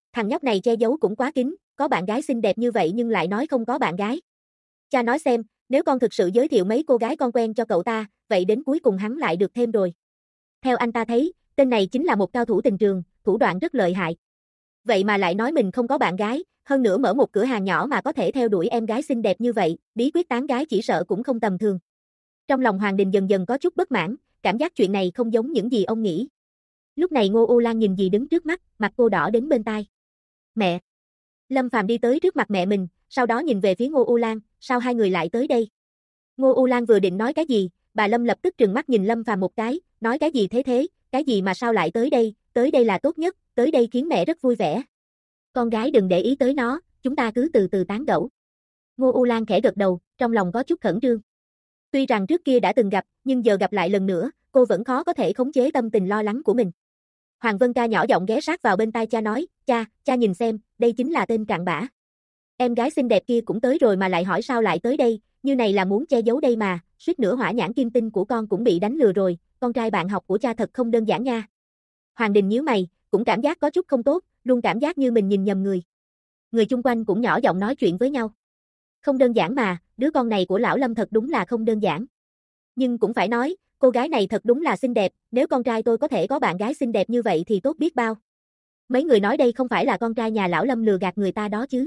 Thằng nhóc này che giấu cũng quá kín, có bạn gái xinh đẹp như vậy nhưng lại nói không có bạn gái. Cha nói xem, nếu con thực sự giới thiệu mấy cô gái con quen cho cậu ta, vậy đến cuối cùng hắn lại được thêm rồi. Theo anh ta thấy, tên này chính là một cao thủ tình trường, thủ đoạn rất lợi hại. Vậy mà lại nói mình không có bạn gái, hơn nữa mở một cửa hàng nhỏ mà có thể theo đuổi em gái xinh đẹp như vậy, bí quyết tán gái chỉ sợ cũng không tầm thường. Trong lòng Hoàng Đình dần dần có chút bất mãn, cảm giác chuyện này không giống những gì ông nghĩ. Lúc này Ngô U Lan nhìn dì đứng trước mắt, mặt cô đỏ đến bên tai. Mẹ! Lâm Phàm đi tới trước mặt mẹ mình, sau đó nhìn về phía Ngô U Lan, sao hai người lại tới đây? Ngô U Lan vừa định nói cái gì, bà Lâm lập tức trừng mắt nhìn Lâm Phàm một cái, nói cái gì thế, cái gì mà sao lại tới đây là tốt nhất, tới đây khiến mẹ rất vui vẻ. Con gái đừng để ý tới nó, chúng ta cứ từ từ tán gẫu. Ngô U Lan khẽ gật đầu, trong lòng có chút khẩn trương. Tuy rằng trước kia đã từng gặp, nhưng giờ gặp lại lần nữa, cô vẫn khó có thể khống chế tâm tình lo lắng của mình. Hoàng Vân Ca nhỏ giọng ghé sát vào bên tai cha nói, cha nhìn xem, đây chính là tên cặn bã. Em gái xinh đẹp kia cũng tới rồi mà lại hỏi sao lại tới đây, như này là muốn che giấu đây mà, suýt nữa hỏa nhãn kim tinh của con cũng bị đánh lừa rồi, con trai bạn học của cha thật không đơn giản nha. Hoàng Đình nhíu mày, cũng cảm giác có chút không tốt, luôn cảm giác như mình nhìn nhầm người. Người chung quanh cũng nhỏ giọng nói chuyện với nhau. Không đơn giản mà, đứa con này của lão Lâm thật đúng là không đơn giản. Nhưng cũng phải nói, cô gái này thật đúng là xinh đẹp, nếu con trai tôi có thể có bạn gái xinh đẹp như vậy thì tốt biết bao. Mấy người nói đây không phải là con trai nhà lão Lâm lừa gạt người ta đó chứ.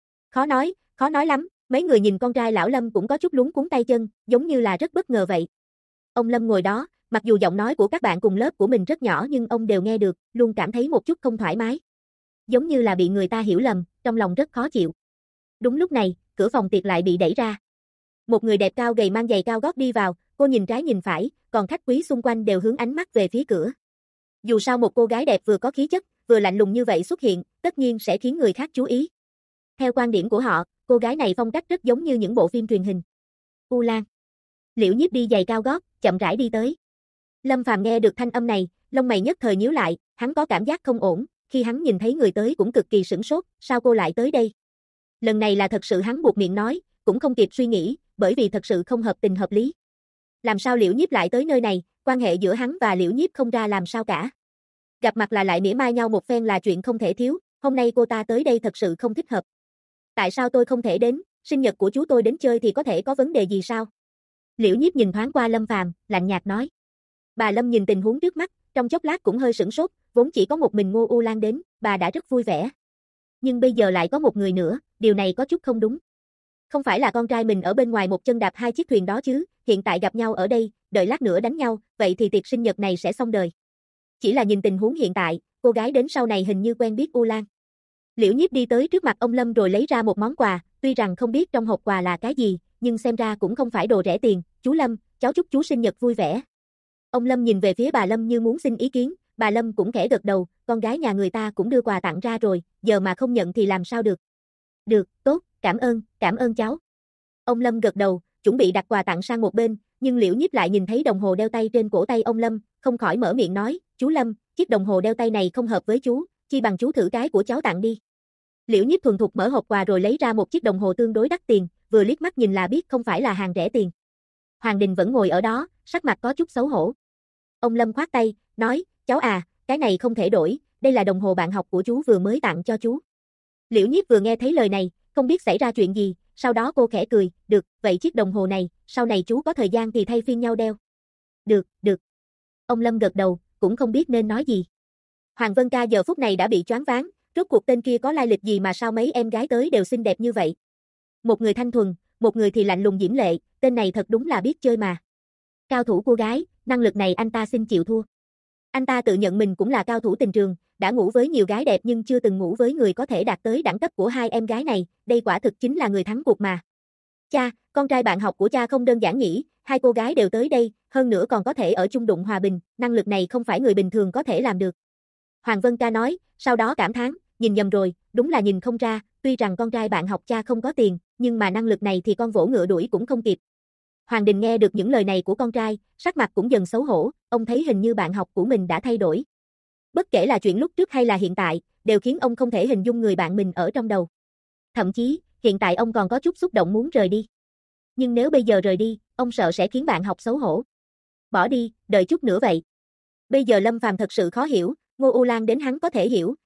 Khó nói lắm, mấy người nhìn con trai lão Lâm cũng có chút luống cuống tay chân, giống như là rất bất ngờ vậy. Ông Lâm ngồi đó, mặc dù giọng nói của các bạn cùng lớp của mình rất nhỏ nhưng ông đều nghe được, luôn cảm thấy một chút không thoải mái. Giống như là bị người ta hiểu lầm, trong lòng rất khó chịu. Đúng lúc này, cửa phòng tiệc lại bị đẩy ra. Một người đẹp cao gầy mang giày cao gót đi vào, cô nhìn trái nhìn phải, còn khách quý xung quanh đều hướng ánh mắt về phía cửa. Dù sao một cô gái đẹp vừa có khí chất, vừa lạnh lùng như vậy xuất hiện, tất nhiên sẽ khiến người khác chú ý. Theo quan điểm của họ, cô gái này phong cách rất giống như những bộ phim truyền hình. U Lan. Liễu Nhiếp đi giày cao gót, chậm rãi đi tới. Lâm Phàm nghe được thanh âm này, lông mày nhất thời nhíu lại, hắn có cảm giác không ổn, khi hắn nhìn thấy người tới cũng cực kỳ sửng sốt, sao cô lại tới đây? Lần này là thật sự hắn buộc miệng nói, cũng không kịp suy nghĩ, bởi vì thật sự không hợp tình hợp lý. Làm sao Liễu Nhiếp lại tới nơi này, quan hệ giữa hắn và Liễu Nhiếp không ra làm sao cả. Gặp mặt là lại mỉa mai nhau một phen là chuyện không thể thiếu, hôm nay cô ta tới đây thật sự không thích hợp. Tại sao tôi không thể đến, sinh nhật của chú tôi đến chơi thì có thể có vấn đề gì sao? Liễu Nhiếp nhìn thoáng qua Lâm Phàm, lạnh nhạt nói. Bà Lâm nhìn tình huống trước mắt, trong chốc lát cũng hơi sửng sốt, vốn chỉ có một mình Ngô U Lan đến, bà đã rất vui vẻ. Nhưng bây giờ lại có một người nữa, điều này có chút không đúng. Không phải là con trai mình ở bên ngoài một chân đạp hai chiếc thuyền đó chứ, hiện tại gặp nhau ở đây, đợi lát nữa đánh nhau, vậy thì tiệc sinh nhật này sẽ xong đời. Chỉ là nhìn tình huống hiện tại, cô gái đến sau này hình như quen biết U Lan. Liễu Nhiếp đi tới trước mặt ông Lâm rồi lấy ra một món quà, tuy rằng không biết trong hộp quà là cái gì, nhưng xem ra cũng không phải đồ rẻ tiền, chú Lâm, cháu chúc chú sinh nhật vui vẻ. Ông Lâm nhìn về phía bà Lâm như muốn xin ý kiến, bà Lâm cũng khẽ gật đầu, con gái nhà người ta cũng đưa quà tặng ra rồi, giờ mà không nhận thì làm sao được. Được, tốt, cảm ơn cháu. Ông Lâm gật đầu, chuẩn bị đặt quà tặng sang một bên, nhưng Liễu Nhiếp lại nhìn thấy đồng hồ đeo tay trên cổ tay ông Lâm, không khỏi mở miệng nói, chú Lâm, chiếc đồng hồ đeo tay này không hợp với chú, chi bằng chú thử cái của cháu tặng đi. Liễu Nhiếp thuần thục mở hộp quà rồi lấy ra một chiếc đồng hồ tương đối đắt tiền, vừa liếc mắt nhìn là biết không phải là hàng rẻ tiền. Hoàng Đình vẫn ngồi ở đó, sắc mặt có chút xấu hổ. Ông Lâm khoát tay, nói, cháu à, cái này không thể đổi, đây là đồng hồ bạn học của chú vừa mới tặng cho chú. Liễu Nhiếp vừa nghe thấy lời này, không biết xảy ra chuyện gì, sau đó cô khẽ cười, được, vậy chiếc đồng hồ này, sau này chú có thời gian thì thay phiên nhau đeo. Được. Ông Lâm gật đầu, cũng không biết nên nói gì. Hoàng Vân Ca giờ phút này đã bị choáng váng, rốt cuộc tên kia có lai lịch gì mà sao mấy em gái tới đều xinh đẹp như vậy. Một người thanh thuần, một người thì lạnh lùng diễm lệ, tên này thật đúng là biết chơi mà. Cao thủ cô gái, năng lực này anh ta xin chịu thua. Anh ta tự nhận mình cũng là cao thủ tình trường, đã ngủ với nhiều gái đẹp nhưng chưa từng ngủ với người có thể đạt tới đẳng cấp của hai em gái này, đây quả thực chính là người thắng cuộc mà. Cha, con trai bạn học của cha không đơn giản nhỉ, hai cô gái đều tới đây, hơn nữa còn có thể ở chung đụng hòa bình, năng lực này không phải người bình thường có thể làm được. Hoàng Vân Ca nói, sau đó cảm thán, nhìn nhầm rồi, đúng là nhìn không ra, tuy rằng con trai bạn học cha không có tiền, nhưng mà năng lực này thì con vỗ ngựa đuổi cũng không kịp. Hoàng Đình nghe được những lời này của con trai, sắc mặt cũng dần xấu hổ, ông thấy hình như bạn học của mình đã thay đổi. Bất kể là chuyện lúc trước hay là hiện tại, đều khiến ông không thể hình dung người bạn mình ở trong đầu. Thậm chí, hiện tại ông còn có chút xúc động muốn rời đi. Nhưng nếu bây giờ rời đi, ông sợ sẽ khiến bạn học xấu hổ. Bỏ đi, đợi chút nữa vậy. Bây giờ Lâm Phàm thật sự khó hiểu, Ngô U Lan đến hắn có thể hiểu,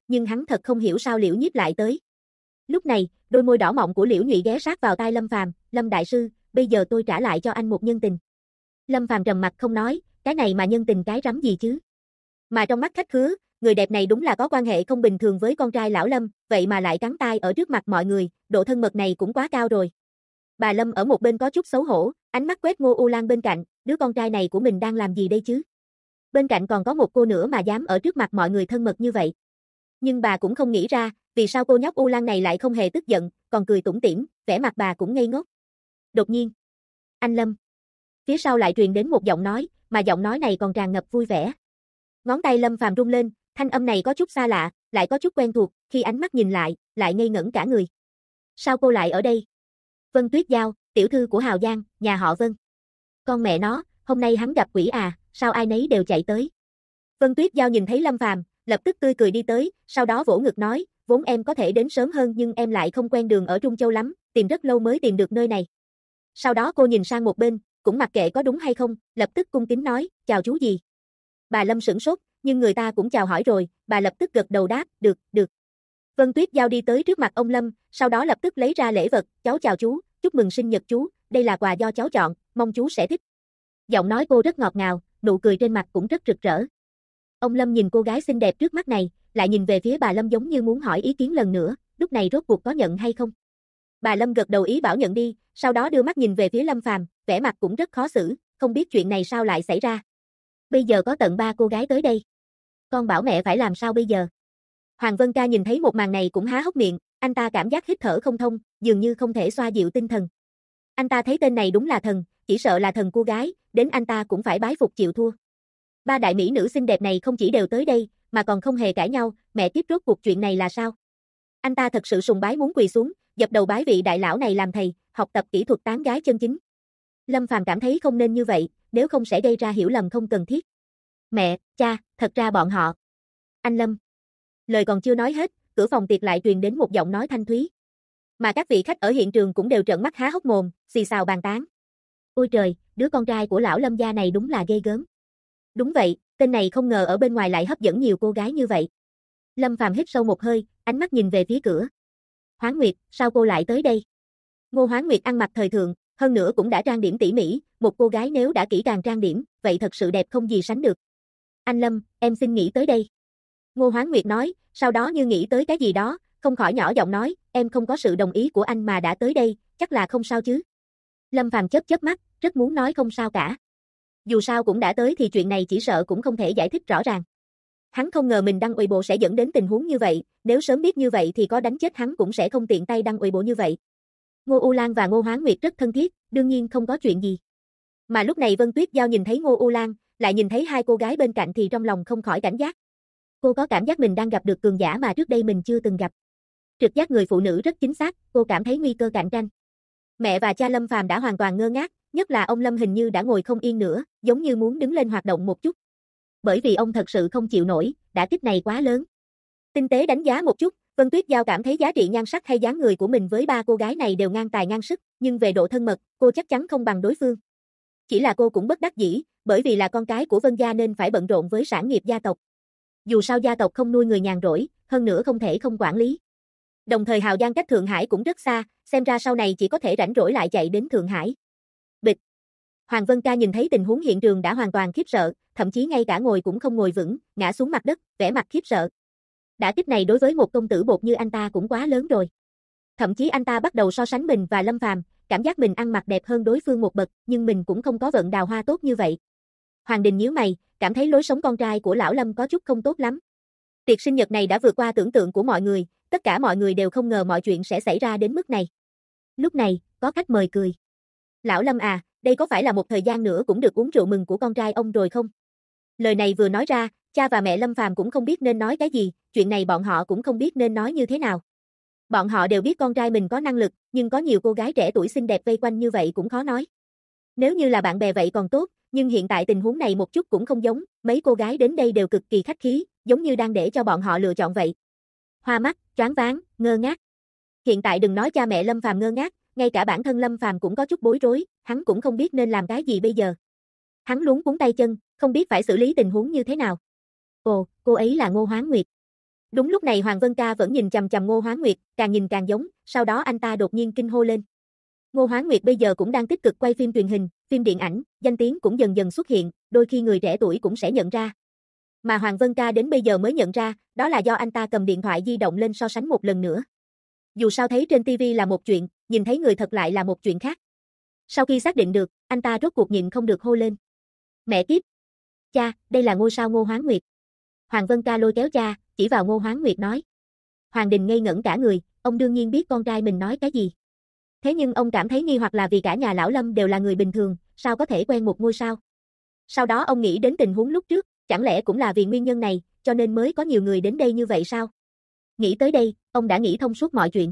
nhưng hắn thật không hiểu sao Liễu Nhiếp lại tới. Lúc này, đôi môi đỏ mọng của Liễu Nhụy ghé sát vào tai Lâm Phàm, "Lâm đại sư, bây giờ tôi trả lại cho anh một nhân tình." Lâm Phàm trầm mặt không nói, cái này mà nhân tình cái rắm gì chứ? Mà trong mắt khách khứa, người đẹp này đúng là có quan hệ không bình thường với con trai lão Lâm, vậy mà lại cắn tai ở trước mặt mọi người, độ thân mật này cũng quá cao rồi. Bà Lâm ở một bên có chút xấu hổ, ánh mắt quét Ngô U Lan bên cạnh, đứa con trai này của mình đang làm gì đây chứ? Bên cạnh còn có một cô nữa mà dám ở trước mặt mọi người thân mật như vậy. Nhưng bà cũng không nghĩ ra, vì sao cô nhóc U Lan này lại không hề tức giận, còn cười tủm tỉm, vẻ mặt bà cũng ngây ngốc. Đột nhiên, "Anh Lâm." Phía sau lại truyền đến một giọng nói, mà giọng nói này còn tràn ngập vui vẻ. Ngón tay Lâm Phàm rung lên, thanh âm này có chút xa lạ, lại có chút quen thuộc, khi ánh mắt nhìn lại ngây ngẩn cả người. "Sao cô lại ở đây?" "Vân Tuyết Giao, tiểu thư của Hào Giang, nhà họ Vân." Con mẹ nó, hôm nay hắn gặp quỷ à, sao ai nấy đều chạy tới. Vân Tuyết Giao nhìn thấy Lâm Phàm, lập tức tươi cười đi tới, sau đó vỗ ngực nói, "Vốn em có thể đến sớm hơn nhưng em lại không quen đường ở Trung Châu lắm, tìm rất lâu mới tìm được nơi này." Sau đó cô nhìn sang một bên, cũng mặc kệ có đúng hay không, lập tức cung kính nói, "Chào chú gì." Bà Lâm sửng sốt, nhưng người ta cũng chào hỏi rồi, bà lập tức gật đầu đáp, "Được, được." Vân Tuyết Giao đi tới trước mặt ông Lâm, sau đó lập tức lấy ra lễ vật, "Cháu chào chú, chúc mừng sinh nhật chú, đây là quà do cháu chọn, mong chú sẽ thích." Giọng nói cô rất ngọt ngào, nụ cười trên mặt cũng rất rực rỡ. Ông Lâm nhìn cô gái xinh đẹp trước mắt này, lại nhìn về phía bà Lâm giống như muốn hỏi ý kiến lần nữa, lúc này rốt cuộc có nhận hay không. Bà Lâm gật đầu ý bảo nhận đi, sau đó đưa mắt nhìn về phía Lâm Phàm, vẻ mặt cũng rất khó xử, không biết chuyện này sao lại xảy ra. Bây giờ có tận 3 cô gái tới đây. Con bảo mẹ phải làm sao bây giờ? Hoàng Vân Ca nhìn thấy một màn này cũng há hốc miệng, anh ta cảm giác hít thở không thông, dường như không thể xoa dịu tinh thần. Anh ta thấy tên này đúng là thần, chỉ sợ là thần cô gái, đến anh ta cũng phải bái phục chịu thua. 3 đại mỹ nữ xinh đẹp này không chỉ đều tới đây, mà còn không hề cãi nhau, mẹ kiếp rốt cuộc chuyện này là sao? Anh ta thật sự sùng bái muốn quỳ xuống, dập đầu bái vị đại lão này làm thầy, học tập kỹ thuật tán gái chân chính. Lâm Phàm cảm thấy không nên như vậy, nếu không sẽ gây ra hiểu lầm không cần thiết. "Mẹ, cha, thật ra bọn họ." "Anh Lâm." Lời còn chưa nói hết, cửa phòng tiệc lại truyền đến một giọng nói thanh thúy. Mà các vị khách ở hiện trường cũng đều trợn mắt há hốc mồm, xì xào bàn tán. "Ôi trời, đứa con trai của lão Lâm gia này đúng là ghê gớm." "Đúng vậy, tên này không ngờ ở bên ngoài lại hấp dẫn nhiều cô gái như vậy." Lâm Phàm hít sâu một hơi, ánh mắt nhìn về phía cửa. "Hoáng Nguyệt, sao cô lại tới đây?" Ngô Hoáng Nguyệt ăn mặc thời thượng, hơn nữa cũng đã trang điểm tỉ mỉ, một cô gái nếu đã kỹ càng trang điểm, vậy thật sự đẹp không gì sánh được. "Anh Lâm, em xin nghỉ tới đây." Ngô Hoáng Nguyệt nói, sau đó như nghĩ tới cái gì đó, không khỏi nhỏ giọng nói, "Em không có sự đồng ý của anh mà đã tới đây, chắc là không sao chứ?" Lâm Phàm chớp chớp mắt, rất muốn nói không sao cả. Dù sao cũng đã tới thì chuyện này chỉ sợ cũng không thể giải thích rõ ràng. Hắn không ngờ mình đăng Weibo sẽ dẫn đến tình huống như vậy, nếu sớm biết như vậy thì có đánh chết hắn cũng sẽ không tiện tay đăng Weibo như vậy. Ngô U Lan và Ngô Hoáng Nguyệt rất thân thiết, đương nhiên không có chuyện gì. Mà lúc này Vân Tuyết Giao nhìn thấy Ngô U Lan, lại nhìn thấy 2 cô gái bên cạnh thì trong lòng không khỏi cảnh giác. Cô có cảm giác mình đang gặp được cường giả mà trước đây mình chưa từng gặp. Trực giác người phụ nữ rất chính xác, cô cảm thấy nguy cơ cạnh tranh. Mẹ và cha Lâm Phàm đã hoàn toàn ngơ ngác, nhất là ông Lâm hình như đã ngồi không yên nữa, giống như muốn đứng lên hoạt động một chút. Bởi vì ông thật sự không chịu nổi, đả kích này quá lớn. Tinh tế đánh giá một chút, Vân Tuyết Giao cảm thấy giá trị nhan sắc hay dáng người của mình với 3 cô gái này đều ngang tài ngang sức, nhưng về độ thân mật, cô chắc chắn không bằng đối phương. Chỉ là cô cũng bất đắc dĩ, bởi vì là con cái của Vân gia nên phải bận rộn với sản nghiệp gia tộc. Dù sao gia tộc không nuôi người nhàn rỗi, hơn nữa không thể không quản lý. Đồng thời Hào Giang cách Thượng Hải cũng rất xa, xem ra sau này chỉ có thể rảnh rỗi lại chạy đến Thượng Hải. Bịch. Hoàng Vân Ca nhìn thấy tình huống hiện trường đã hoàn toàn khiếp sợ, thậm chí ngay cả ngồi cũng không ngồi vững, ngã xuống mặt đất, vẻ mặt khiếp sợ. Đả kích này đối với một công tử bột như anh ta cũng quá lớn rồi. Thậm chí anh ta bắt đầu so sánh mình và Lâm Phàm, cảm giác mình ăn mặc đẹp hơn đối phương một bậc, nhưng mình cũng không có vận đào hoa tốt như vậy. Hoàng Đình nhíu mày, cảm thấy lối sống con trai của lão Lâm có chút không tốt lắm. Tiệc sinh nhật này đã vượt qua tưởng tượng của mọi người, tất cả mọi người đều không ngờ mọi chuyện sẽ xảy ra đến mức này. Lúc này, có khách mời cười. "Lão Lâm à, đây có phải là một thời gian nữa cũng được uống rượu mừng của con trai ông rồi không?" Lời này vừa nói ra, cha và mẹ Lâm Phàm cũng không biết nên nói cái gì, chuyện này bọn họ cũng không biết nên nói như thế nào. Bọn họ đều biết con trai mình có năng lực, nhưng có nhiều cô gái trẻ tuổi xinh đẹp vây quanh như vậy cũng khó nói. Nếu như là bạn bè vậy còn tốt, nhưng hiện tại tình huống này một chút cũng không giống, mấy cô gái đến đây đều cực kỳ khách khí, giống như đang để cho bọn họ lựa chọn vậy. Hoa mắt, choáng váng, ngơ ngác. Hiện tại đừng nói cha mẹ Lâm Phàm ngơ ngác, ngay cả bản thân Lâm Phàm cũng có chút bối rối, hắn cũng không biết nên làm cái gì bây giờ. Hắn luống cuống tay chân, không biết phải xử lý tình huống như thế nào. Ồ, cô ấy là Ngô Hoáng Nguyệt. Đúng lúc này Hoàng Vân Ca vẫn nhìn chằm chằm Ngô Hoán Nguyệt, càng nhìn càng giống, sau đó anh ta đột nhiên kinh hô lên. Ngô Hoán Nguyệt bây giờ cũng đang tích cực quay phim truyền hình, phim điện ảnh, danh tiếng cũng dần dần xuất hiện, đôi khi người trẻ tuổi cũng sẽ nhận ra. Mà Hoàng Vân Ca đến bây giờ mới nhận ra, đó là do anh ta cầm điện thoại di động lên so sánh một lần nữa. Dù sao thấy trên TV là một chuyện, nhìn thấy người thật lại là một chuyện khác. Sau khi xác định được, anh ta rốt cuộc nhịn không được hô lên. Mẹ kiếp! Cha, đây là ngôi sao Ngô Hoán Nguyệt. Hoàng Vân Ca lôi kéo cha, chỉ vào Ngô Hoán Nguyệt nói. Hoàng Đình ngây ngẩn cả người, ông đương nhiên biết con trai mình nói cái gì. Thế nhưng ông cảm thấy nghi hoặc là vì cả nhà lão Lâm đều là người bình thường, sao có thể quen một ngôi sao. Sau đó ông nghĩ đến tình huống lúc trước, chẳng lẽ cũng là vì nguyên nhân này, cho nên mới có nhiều người đến đây như vậy sao? Nghĩ tới đây, ông đã nghĩ thông suốt mọi chuyện.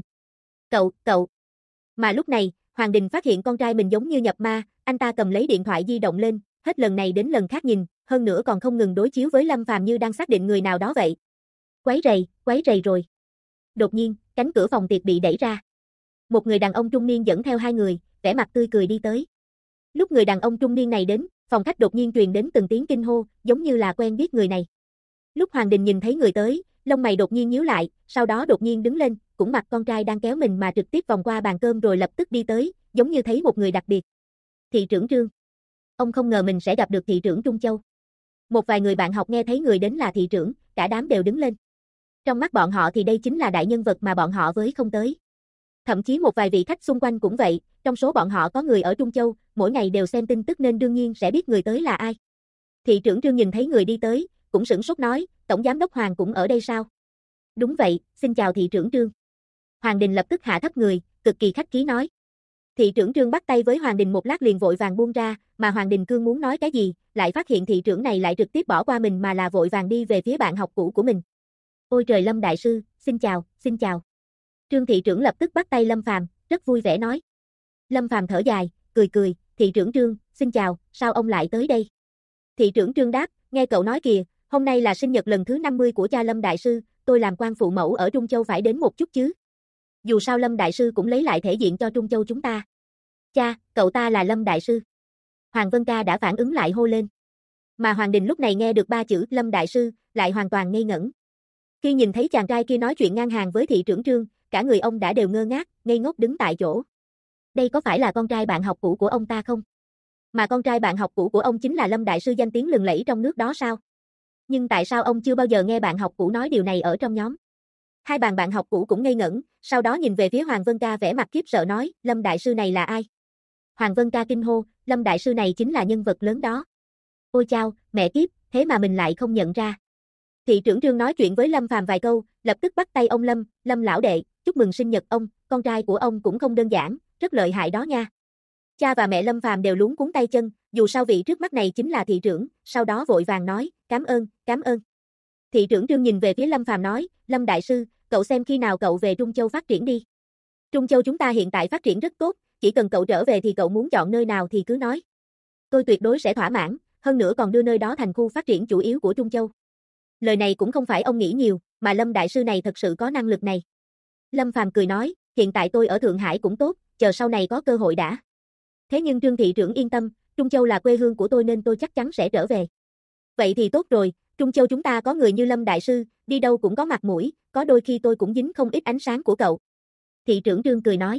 Cậu. Mà lúc này, Hoàng Đình phát hiện con trai mình giống như nhập ma, anh ta cầm lấy điện thoại di động lên, hết lần này đến lần khác nhìn, hơn nữa còn không ngừng đối chiếu với Lâm Phàm như đang xác định người nào đó vậy. Quấy rầy rồi. Đột nhiên, cánh cửa phòng tiệc bị đẩy ra. Một người đàn ông trung niên dẫn theo hai người, vẻ mặt tươi cười đi tới. Lúc người đàn ông trung niên này đến, phòng khách đột nhiên truyền đến từng tiếng kinh hô, giống như là quen biết người này. Lúc Hoàng Đình nhìn thấy người tới, lông mày đột nhiên nhíu lại, sau đó đột nhiên đứng lên, cũng mặc con trai đang kéo mình mà trực tiếp vòng qua bàn cơm rồi lập tức đi tới, giống như thấy một người đặc biệt. Thị trưởng Trương. Ông không ngờ mình sẽ gặp được thị trưởng Trung Châu. Một vài người bạn học nghe thấy người đến là thị trưởng, cả đám đều đứng lên. Trong mắt bọn họ thì đây chính là đại nhân vật mà bọn họ với không tới. Thậm chí một vài vị khách xung quanh cũng vậy, trong số bọn họ có người ở Trung Châu, mỗi ngày đều xem tin tức nên đương nhiên sẽ biết người tới là ai. Thị trưởng Trương nhìn thấy người đi tới, cũng sửng sốt nói, Tổng giám đốc Hoàng cũng ở đây sao? Đúng vậy, xin chào thị trưởng Trương. Hoàng Đình lập tức hạ thấp người, cực kỳ khách khí nói. Thị trưởng Trương bắt tay với Hoàng Đình một lát liền vội vàng buông ra, mà Hoàng Đình cương muốn nói cái gì, lại phát hiện thị trưởng này lại trực tiếp bỏ qua mình mà là vội vàng đi về phía bạn học cũ của mình. Ôi trời Lâm đại sư, xin chào. Trương thị trưởng lập tức bắt tay Lâm Phàm, rất vui vẻ nói. Lâm Phàm thở dài, cười, thị trưởng Trương, xin chào, sao ông lại tới đây? Thị trưởng Trương đáp, nghe cậu nói kìa, hôm nay là sinh nhật lần thứ 50 của cha Lâm đại sư, tôi làm quan phụ mẫu ở Trung Châu phải đến một chút chứ. Dù sao Lâm đại sư cũng lấy lại thể diện cho Trung Châu chúng ta. Cha, cậu ta là Lâm đại sư. Hoàng Vân Ca đã phản ứng lại hô lên. Mà Hoàng Đình lúc này nghe được ba chữ Lâm đại sư, lại hoàn toàn ngây ngẩn. Khi nhìn thấy chàng trai kia nói chuyện ngang hàng với thị trưởng Trương, cả người ông đã đều ngơ ngác, ngây ngốc đứng tại chỗ. Đây có phải là con trai bạn học cũ của ông ta không? Mà con trai bạn học cũ của ông chính là Lâm đại sư danh tiếng lừng lẫy trong nước đó sao? Nhưng tại sao ông chưa bao giờ nghe bạn học cũ nói điều này ở trong nhóm? Hai bạn học cũ cũng ngây ngẩn, sau đó nhìn về phía Hoàng Vân Ca vẻ mặt khiếp sợ nói, Lâm đại sư này là ai? Hoàng Vân Ca kinh hô, Lâm đại sư này chính là nhân vật lớn đó. Ôi chao, mẹ kiếp, thế mà mình lại không nhận ra. Thị trưởng Trương nói chuyện với Lâm Phàm vài câu, lập tức bắt tay ông Lâm lão đệ, chúc mừng sinh nhật ông, con trai của ông cũng không đơn giản, rất lợi hại đó nha. Cha và mẹ Lâm Phàm đều luống cuống tay chân, dù sao vị trước mắt này chính là thị trưởng, sau đó vội vàng nói, cảm ơn. Thị trưởng Trương nhìn về phía Lâm Phàm nói, Lâm đại sư, cậu xem khi nào cậu về Trung Châu phát triển đi. Trung Châu chúng ta hiện tại phát triển rất tốt, chỉ cần cậu trở về thì cậu muốn chọn nơi nào thì cứ nói. Tôi tuyệt đối sẽ thỏa mãn, hơn nữa còn đưa nơi đó thành khu phát triển chủ yếu của Trung Châu. Lời này cũng không phải ông nghĩ nhiều, mà Lâm đại sư này thật sự có năng lực này. Lâm Phàm cười nói, hiện tại tôi ở Thượng Hải cũng tốt, chờ sau này có cơ hội đã. Thế nhưng Trương thị trưởng yên tâm, Trung Châu là quê hương của tôi nên tôi chắc chắn sẽ trở về. Vậy thì tốt rồi, Trung Châu chúng ta có người như Lâm đại sư, đi đâu cũng có mặt mũi, có đôi khi tôi cũng dính không ít ánh sáng của cậu. Thị trưởng Trương cười nói.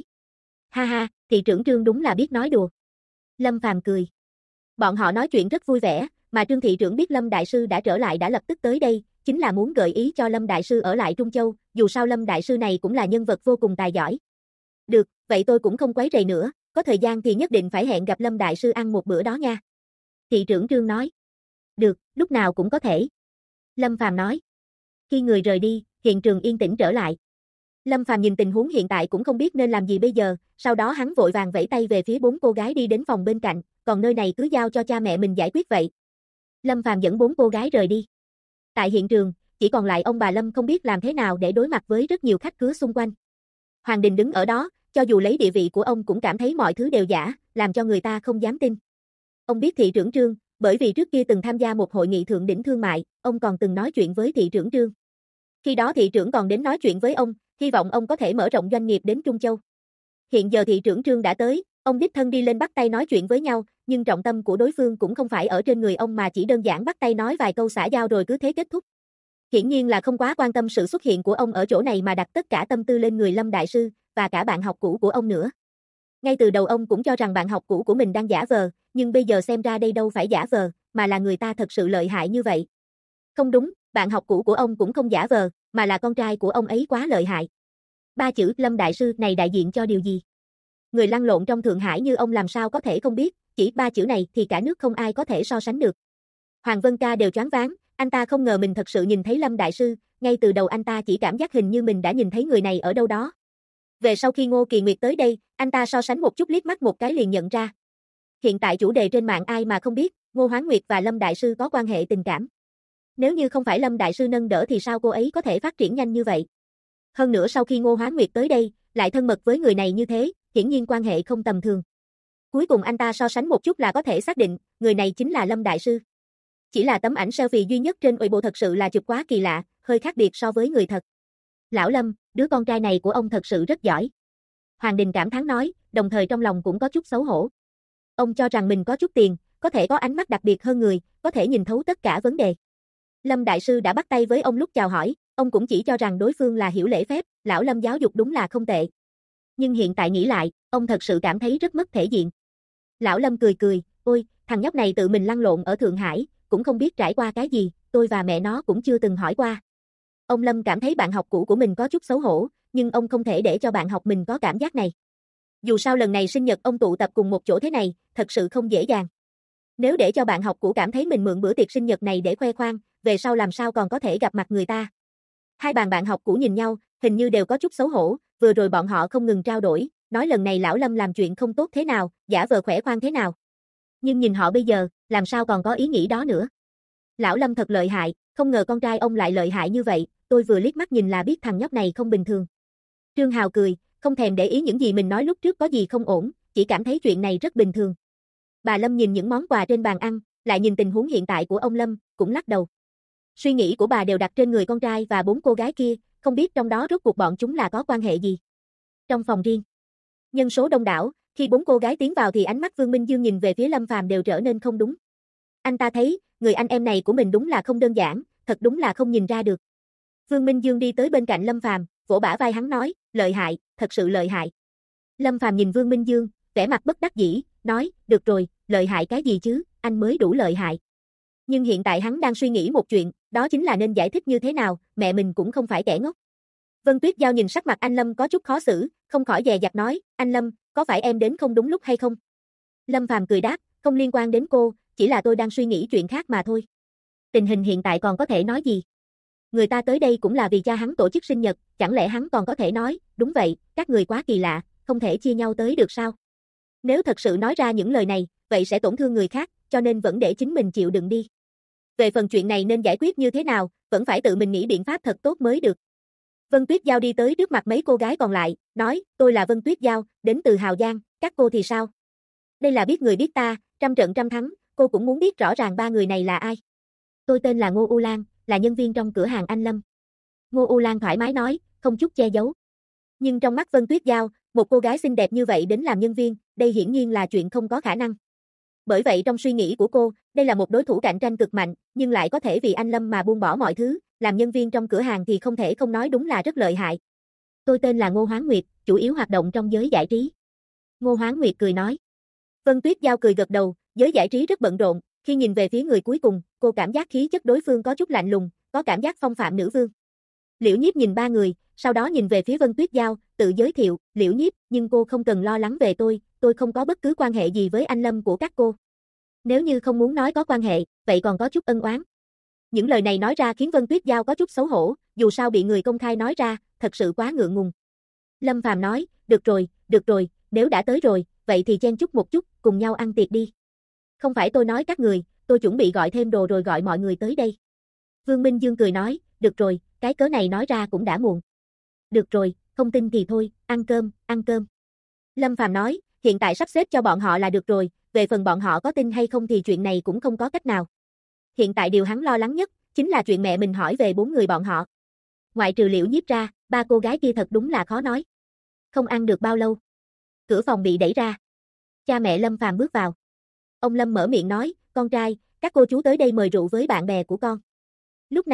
Ha, thị trưởng Trương đúng là biết nói đùa. Lâm Phàm cười. Bọn họ nói chuyện rất vui vẻ, mà Trương thị trưởng biết Lâm đại sư đã trở lại đã lập tức tới đây, chính là muốn gợi ý cho Lâm đại sư ở lại Trung Châu, dù sao Lâm đại sư này cũng là nhân vật vô cùng tài giỏi. Được, vậy tôi cũng không quấy rầy nữa, có thời gian thì nhất định phải hẹn gặp Lâm đại sư ăn một bữa đó nha. Thị trưởng Trương nói. Được, lúc nào cũng có thể. Lâm Phàm nói. Khi người rời đi, hiện trường yên tĩnh trở lại. Lâm Phàm nhìn tình huống hiện tại cũng không biết nên làm gì bây giờ, sau đó hắn vội vàng vẫy tay về phía 4 cô gái đi đến phòng bên cạnh, còn nơi này cứ giao cho cha mẹ mình giải quyết vậy. Lâm Phàm dẫn 4 cô gái rời đi. Tại hiện trường, chỉ còn lại ông bà Lâm không biết làm thế nào để đối mặt với rất nhiều khách khứa xung quanh. Hoàng Đình đứng ở đó, cho dù lấy địa vị của ông cũng cảm thấy mọi thứ đều giả, làm cho người ta không dám tin. Ông biết thị trưởng Trương, bởi vì trước kia từng tham gia một hội nghị thượng đỉnh thương mại, ông còn từng nói chuyện với thị trưởng Trương. Khi đó thị trưởng còn đến nói chuyện với ông, hy vọng ông có thể mở rộng doanh nghiệp đến Trung Châu. Hiện giờ thị trưởng Trương đã tới, ông đích thân đi lên bắt tay nói chuyện với nhau, nhưng trọng tâm của đối phương cũng không phải ở trên người ông mà chỉ đơn giản bắt tay nói vài câu xã giao rồi cứ thế kết thúc. Hiển nhiên là không quá quan tâm sự xuất hiện của ông ở chỗ này mà đặt tất cả tâm tư lên người Lâm Đại Sư, và cả bạn học cũ của ông nữa. Ngay từ đầu ông cũng cho rằng bạn học cũ của mình đang giả vờ, nhưng bây giờ xem ra đây đâu phải giả vờ, mà là người ta thật sự lợi hại như vậy. Không đúng, bạn học cũ của ông cũng không giả vờ, mà là con trai của ông ấy quá lợi hại. Ba chữ Lâm Đại Sư này đại diện cho điều gì? Người lăn lộn trong Thượng Hải như ông làm sao có thể không biết, chỉ ba chữ này thì cả nước không ai có thể so sánh được. Hoàng Vân Ca đều choáng váng, anh ta không ngờ mình thật sự nhìn thấy Lâm Đại Sư, ngay từ đầu anh ta chỉ cảm giác hình như mình đã nhìn thấy người này ở đâu đó. Về sau khi Ngô Kỳ Nguyệt tới đây, anh ta so sánh một chút liếc mắt một cái liền nhận ra. Hiện tại chủ đề trên mạng ai mà không biết, Ngô Hoán Nguyệt và Lâm Đại Sư có quan hệ tình cảm. Nếu như không phải Lâm Đại Sư nâng đỡ thì sao cô ấy có thể phát triển nhanh như vậy? Hơn nữa sau khi Ngô Hoán Nguyệt tới đây, lại thân mật với người này như thế, hiển nhiên quan hệ không tầm thường. Cuối cùng anh ta so sánh một chút là có thể xác định, người này chính là Lâm Đại Sư. Chỉ là tấm ảnh selfie duy nhất trên Weibo thật sự là chụp quá kỳ lạ, hơi khác biệt so với người thật. Lão Lâm, đứa con trai này của ông thật sự rất giỏi. Hoàng Đình cảm thán nói, đồng thời trong lòng cũng có chút xấu hổ. Ông cho rằng mình có chút tiền, có thể có ánh mắt đặc biệt hơn người, có thể nhìn thấu tất cả vấn đề. Lâm Đại Sư đã bắt tay với ông lúc chào hỏi, ông cũng chỉ cho rằng đối phương là hiểu lễ phép, lão Lâm giáo dục đúng là không tệ. Nhưng hiện tại nghĩ lại, ông thật sự cảm thấy rất mất thể diện. Lão Lâm cười cười, ôi, thằng nhóc này tự mình lăn lộn ở Thượng Hải, cũng không biết trải qua cái gì, tôi và mẹ nó cũng chưa từng hỏi qua. Ông Lâm cảm thấy bạn học cũ của mình có chút xấu hổ, nhưng ông không thể để cho bạn học mình có cảm giác này. Dù sao lần này sinh nhật ông tụ tập cùng một chỗ thế này, thật sự không dễ dàng. Nếu để cho bạn học cũ cảm thấy mình mượn bữa tiệc sinh nhật này để khoe khoang, về sau làm sao còn có thể gặp mặt người ta. Hai bạn học cũ nhìn nhau, hình như đều có chút xấu hổ, vừa rồi bọn họ không ngừng trao đổi, nói lần này lão Lâm làm chuyện không tốt thế nào, giả vờ khỏe khoang thế nào. Nhưng nhìn họ bây giờ, làm sao còn có ý nghĩ đó nữa. Lão Lâm thật lợi hại, không ngờ con trai ông lại lợi hại như vậy, tôi vừa liếc mắt nhìn là biết thằng nhóc này không bình thường. Trương Hào cười, không thèm để ý những gì mình nói lúc trước có gì không ổn, chỉ cảm thấy chuyện này rất bình thường. Bà Lâm nhìn những món quà trên bàn ăn, lại nhìn tình huống hiện tại của ông Lâm, cũng lắc đầu. Suy nghĩ của bà đều đặt trên người con trai và 4 cô gái kia, không biết trong đó rốt cuộc bọn chúng là có quan hệ gì. Trong phòng riêng, nhân số đông đảo, khi 4 cô gái tiến vào thì ánh mắt Vương Minh Dương nhìn về phía Lâm Phàm đều trở nên không đúng. Anh ta thấy, người anh em này của mình đúng là không đơn giản, thật đúng là không nhìn ra được. Vương Minh Dương đi tới bên cạnh Lâm Phàm, vỗ bả vai hắn nói, lợi hại, thật sự lợi hại. Lâm Phàm nhìn Vương Minh Dương, vẻ mặt bất đắc dĩ, nói, được rồi, lợi hại cái gì chứ, anh mới đủ lợi hại. Nhưng hiện tại hắn đang suy nghĩ một chuyện, đó chính là nên giải thích như thế nào, mẹ mình cũng không phải kẻ ngốc. Vân Tuyết Giao nhìn sắc mặt anh Lâm có chút khó xử, không khỏi dè dặt nói, anh Lâm, có phải em đến không đúng lúc hay không? Lâm Phàm cười đáp, không liên quan đến cô, chỉ là tôi đang suy nghĩ chuyện khác mà thôi. Tình hình hiện tại còn có thể nói gì? Người ta tới đây cũng là vì cha hắn tổ chức sinh nhật, chẳng lẽ hắn còn có thể nói, đúng vậy, các người quá kỳ lạ, không thể chia nhau tới được sao? Nếu thật sự nói ra những lời này, vậy sẽ tổn thương người khác, cho nên vẫn để chính mình chịu đựng đi. Về phần chuyện này nên giải quyết như thế nào, vẫn phải tự mình nghĩ biện pháp thật tốt mới được. Vân Tuyết Giao đi tới trước mặt mấy cô gái còn lại, nói, tôi là Vân Tuyết Giao, đến từ Hào Giang, các cô thì sao? Đây là biết người biết ta, trăm trận trăm thắng, cô cũng muốn biết rõ ràng ba người này là ai. Tôi tên là Ngô U Lan, là nhân viên trong cửa hàng anh Lâm. Ngô U Lan thoải mái nói, không chút che giấu. Nhưng trong mắt Vân Tuyết Giao, một cô gái xinh đẹp như vậy đến làm nhân viên, đây hiển nhiên là chuyện không có khả năng. Bởi vậy trong suy nghĩ của cô, đây là một đối thủ cạnh tranh cực mạnh, nhưng lại có thể vì anh Lâm mà buông bỏ mọi thứ, làm nhân viên trong cửa hàng thì không thể không nói đúng là rất lợi hại. Tôi tên là Ngô Hoán Nguyệt, chủ yếu hoạt động trong giới giải trí. Ngô Hoán Nguyệt cười nói. Vân Tuyết Giao cười gật đầu, giới giải trí rất bận rộn, khi nhìn về phía người cuối cùng, cô cảm giác khí chất đối phương có chút lạnh lùng, có cảm giác phong phạm nữ vương. Liễu Nhiếp nhìn ba người, sau đó nhìn về phía Vân Tuyết Giao, tự giới thiệu, Liễu Nhiếp, nhưng cô không cần lo lắng về tôi không có bất cứ quan hệ gì với anh Lâm của các cô. Nếu như không muốn nói có quan hệ, vậy còn có chút ân oán. Những lời này nói ra khiến Vân Tuyết Giao có chút xấu hổ, dù sao bị người công khai nói ra, thật sự quá ngượng ngùng. Lâm Phàm nói, được rồi, nếu đã tới rồi, vậy thì chen chúc một chút, cùng nhau ăn tiệc đi. Không phải tôi nói các người, tôi chuẩn bị gọi thêm đồ rồi gọi mọi người tới đây. Vương Minh Dương cười nói, được rồi, cái cớ này nói ra cũng đã muộn. Được rồi, không tin thì thôi, ăn cơm. Lâm Phàm nói, hiện tại sắp xếp cho bọn họ là được rồi, về phần bọn họ có tin hay không thì chuyện này cũng không có cách nào. Hiện tại điều hắn lo lắng nhất, chính là chuyện mẹ mình hỏi về 4 người bọn họ. Ngoại trừ Liễu Nhiếp ra, ba cô gái kia thật đúng là khó nói. Không ăn được bao lâu. Cửa phòng bị đẩy ra. Cha mẹ Lâm Phàm bước vào. Ông Lâm mở miệng nói, con trai, các cô chú tới đây mời rượu với bạn bè của con. Lúc này,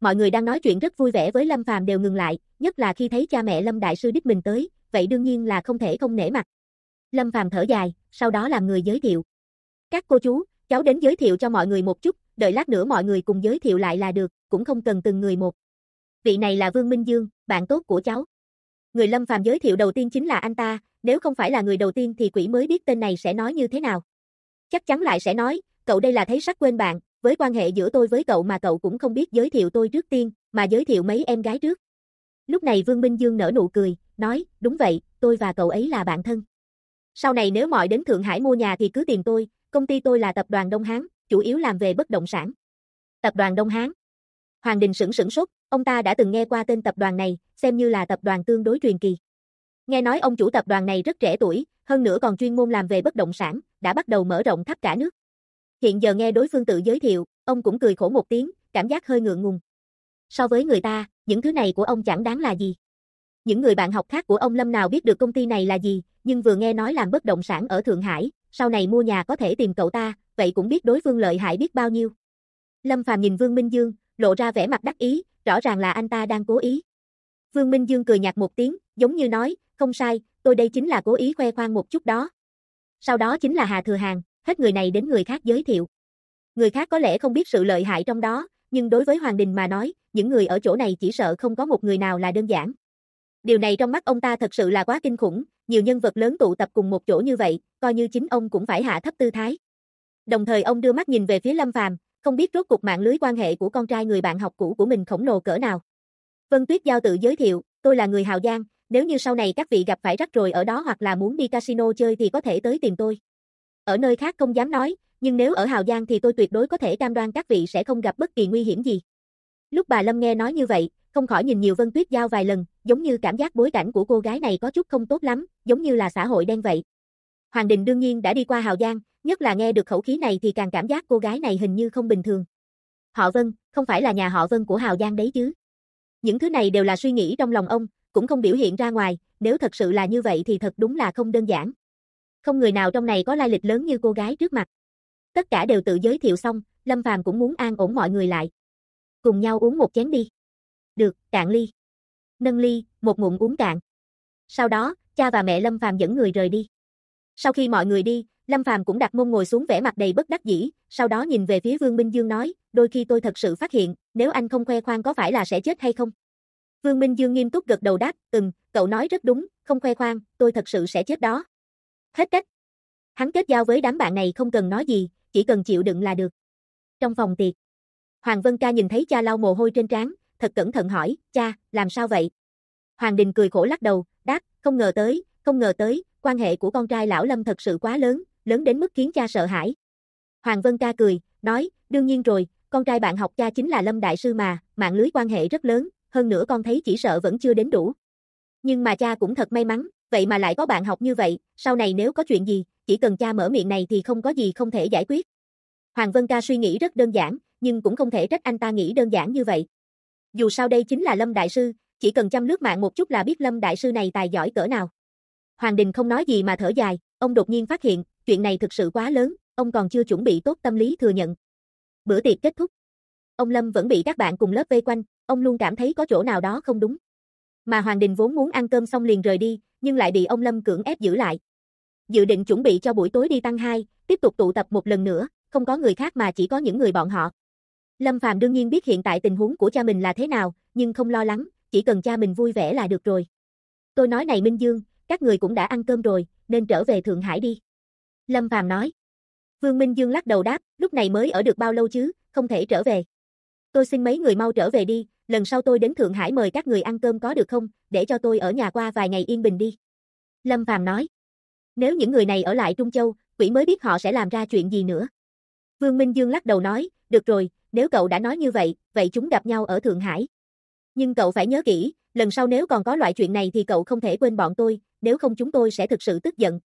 mọi người đang nói chuyện rất vui vẻ với Lâm Phàm đều ngừng lại, nhất là khi thấy cha mẹ Lâm đại sư đích mình tới, vậy đương nhiên là không thể không nể mặt. Lâm Phàm thở dài, sau đó làm người giới thiệu. Các cô chú, cháu đến giới thiệu cho mọi người một chút, đợi lát nữa mọi người cùng giới thiệu lại là được, cũng không cần từng người một. Vị này là Vương Minh Dương, bạn tốt của cháu. Người Lâm Phàm giới thiệu đầu tiên chính là anh ta, nếu không phải là người đầu tiên thì quỷ mới biết tên này sẽ nói như thế nào. Chắc chắn lại sẽ nói, cậu đây là thấy sắc quên bạn, với quan hệ giữa tôi với cậu mà cậu cũng không biết giới thiệu tôi trước tiên, mà giới thiệu mấy em gái trước. Lúc này Vương Minh Dương nở nụ cười, nói, đúng vậy, tôi và cậu ấy là bạn thân. Sau này nếu mọi đến Thượng Hải mua nhà thì cứ tìm tôi, công ty tôi là tập đoàn Đông Hán, chủ yếu làm về bất động sản. Tập đoàn Đông Hán. Hoàng Đình sửng sốt, ông ta đã từng nghe qua tên tập đoàn này, xem như là tập đoàn tương đối truyền kỳ. Nghe nói ông chủ tập đoàn này rất trẻ tuổi, hơn nữa còn chuyên môn làm về bất động sản, đã bắt đầu mở rộng khắp cả nước. Hiện giờ nghe đối phương tự giới thiệu, ông cũng cười khổ một tiếng, cảm giác hơi ngượng ngùng. So với người ta, những thứ này của ông chẳng đáng là gì. Những người bạn học khác của ông Lâm nào biết được công ty này là gì, nhưng vừa nghe nói làm bất động sản ở Thượng Hải, sau này mua nhà có thể tìm cậu ta, vậy cũng biết đối phương lợi hại biết bao nhiêu. Lâm Phàm nhìn Vương Minh Dương, lộ ra vẻ mặt đắc ý, rõ ràng là anh ta đang cố ý. Vương Minh Dương cười nhạt một tiếng, giống như nói, không sai, tôi đây chính là cố ý khoe khoang một chút đó. Sau đó chính là Hà Thừa Hàng, hết người này đến người khác giới thiệu. Người khác có lẽ không biết sự lợi hại trong đó, nhưng đối với Hoàng Đình mà nói, những người ở chỗ này chỉ sợ không có một người nào là đơn giản. Điều này trong mắt ông ta thật sự là quá kinh khủng, nhiều nhân vật lớn tụ tập cùng một chỗ như vậy, coi như chính ông cũng phải hạ thấp tư thái. Đồng thời ông đưa mắt nhìn về phía Lâm Phàm, không biết rốt cuộc mạng lưới quan hệ của con trai người bạn học cũ của mình khổng lồ cỡ nào. Vân Tuyết Giao tự giới thiệu, tôi là người Hào Giang, nếu như sau này các vị gặp phải rắc rối ở đó hoặc là muốn đi casino chơi thì có thể tới tìm tôi. Ở nơi khác không dám nói, nhưng nếu ở Hào Giang thì tôi tuyệt đối có thể cam đoan các vị sẽ không gặp bất kỳ nguy hiểm gì. Lúc bà Lâm nghe nói như vậy, không khỏi nhìn nhiều Vân Tuyết Giao vài lần, giống như cảm giác bối cảnh của cô gái này có chút không tốt lắm, giống như là xã hội đen vậy. Hoàng Đình đương nhiên đã đi qua Hào Giang, nhất là nghe được khẩu khí này thì càng cảm giác cô gái này hình như không bình thường. Họ Vân, không phải là nhà họ Vân của Hào Giang đấy chứ. Những thứ này đều là suy nghĩ trong lòng ông, cũng không biểu hiện ra ngoài, nếu thật sự là như vậy thì thật đúng là không đơn giản. Không người nào trong này có lai lịch lớn như cô gái trước mặt. Tất cả đều tự giới thiệu xong, Lâm Phàm cũng muốn an ổn mọi người lại. Cùng nhau uống một chén đi. Được, cạn ly. Nâng ly, một ngụm uống cạn. Sau đó, cha và mẹ Lâm Phàm dẫn người rời đi. Sau khi mọi người đi, Lâm Phàm cũng đặt mông ngồi xuống vẻ mặt đầy bất đắc dĩ, sau đó nhìn về phía Vương Minh Dương nói, đôi khi tôi thật sự phát hiện, nếu anh không khoe khoang có phải là sẽ chết hay không? Vương Minh Dương nghiêm túc gật đầu đáp, cậu nói rất đúng, không khoe khoang, tôi thật sự sẽ chết đó. Hết cách. Hắn kết giao với đám bạn này không cần nói gì, chỉ cần chịu đựng là được. Trong phòng tiệc, Hoàng Vân Ca nhìn thấy cha lau mồ hôi trên trán, thật cẩn thận hỏi, cha, làm sao vậy? Hoàng Đình cười khổ lắc đầu, đáp, không ngờ tới, quan hệ của con trai lão Lâm thật sự quá lớn, lớn đến mức khiến cha sợ hãi. Hoàng Vân Ca cười, nói, đương nhiên rồi, con trai bạn học cha chính là Lâm Đại Sư mà, mạng lưới quan hệ rất lớn, hơn nữa con thấy chỉ sợ vẫn chưa đến đủ. Nhưng mà cha cũng thật may mắn, vậy mà lại có bạn học như vậy, sau này nếu có chuyện gì, chỉ cần cha mở miệng này thì không có gì không thể giải quyết. Hoàng Vân Ca suy nghĩ rất đơn giản, nhưng cũng không thể trách anh ta nghĩ đơn giản như vậy. Dù sao đây chính là Lâm Đại Sư, chỉ cần chăm lướt mạng một chút là biết Lâm Đại Sư này tài giỏi cỡ nào. Hoàng Đình không nói gì mà thở dài, ông đột nhiên phát hiện, chuyện này thực sự quá lớn, ông còn chưa chuẩn bị tốt tâm lý thừa nhận. Bữa tiệc kết thúc. Ông Lâm vẫn bị các bạn cùng lớp vây quanh, ông luôn cảm thấy có chỗ nào đó không đúng. Mà Hoàng Đình vốn muốn ăn cơm xong liền rời đi, nhưng lại bị ông Lâm cưỡng ép giữ lại. Dự định chuẩn bị cho buổi tối đi tăng 2, tiếp tục tụ tập một lần nữa, không có người khác mà chỉ có những người bọn họ. Lâm Phàm đương nhiên biết hiện tại tình huống của cha mình là thế nào, nhưng không lo lắng, chỉ cần cha mình vui vẻ là được rồi. Tôi nói này Minh Dương, các người cũng đã ăn cơm rồi, nên trở về Thượng Hải đi. Lâm Phàm nói. Vương Minh Dương lắc đầu đáp, lúc này mới ở được bao lâu chứ, không thể trở về. Tôi xin mấy người mau trở về đi, lần sau tôi đến Thượng Hải mời các người ăn cơm có được không, để cho tôi ở nhà qua vài ngày yên bình đi. Lâm Phàm nói. Nếu những người này ở lại Trung Châu, quỷ mới biết họ sẽ làm ra chuyện gì nữa. Vương Minh Dương lắc đầu nói, được rồi, nếu cậu đã nói như vậy, vậy chúng gặp nhau ở Thượng Hải. Nhưng cậu phải nhớ kỹ, lần sau nếu còn có loại chuyện này thì cậu không thể quên bọn tôi, nếu không chúng tôi sẽ thực sự tức giận.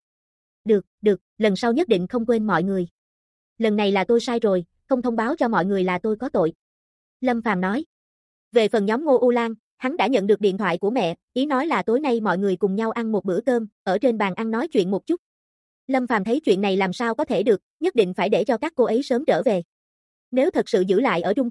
Được, lần sau nhất định không quên mọi người. Lần này là tôi sai rồi, không thông báo cho mọi người là tôi có tội. Lâm Phàm nói. Về phần nhóm Ngô U Lan, hắn đã nhận được điện thoại của mẹ, ý nói là tối nay mọi người cùng nhau ăn một bữa cơm, ở trên bàn ăn nói chuyện một chút. Lâm Phàm thấy chuyện này làm sao có thể được, nhất định phải để cho các cô ấy sớm trở về. Nếu thật sự giữ lại ở Trung Châu,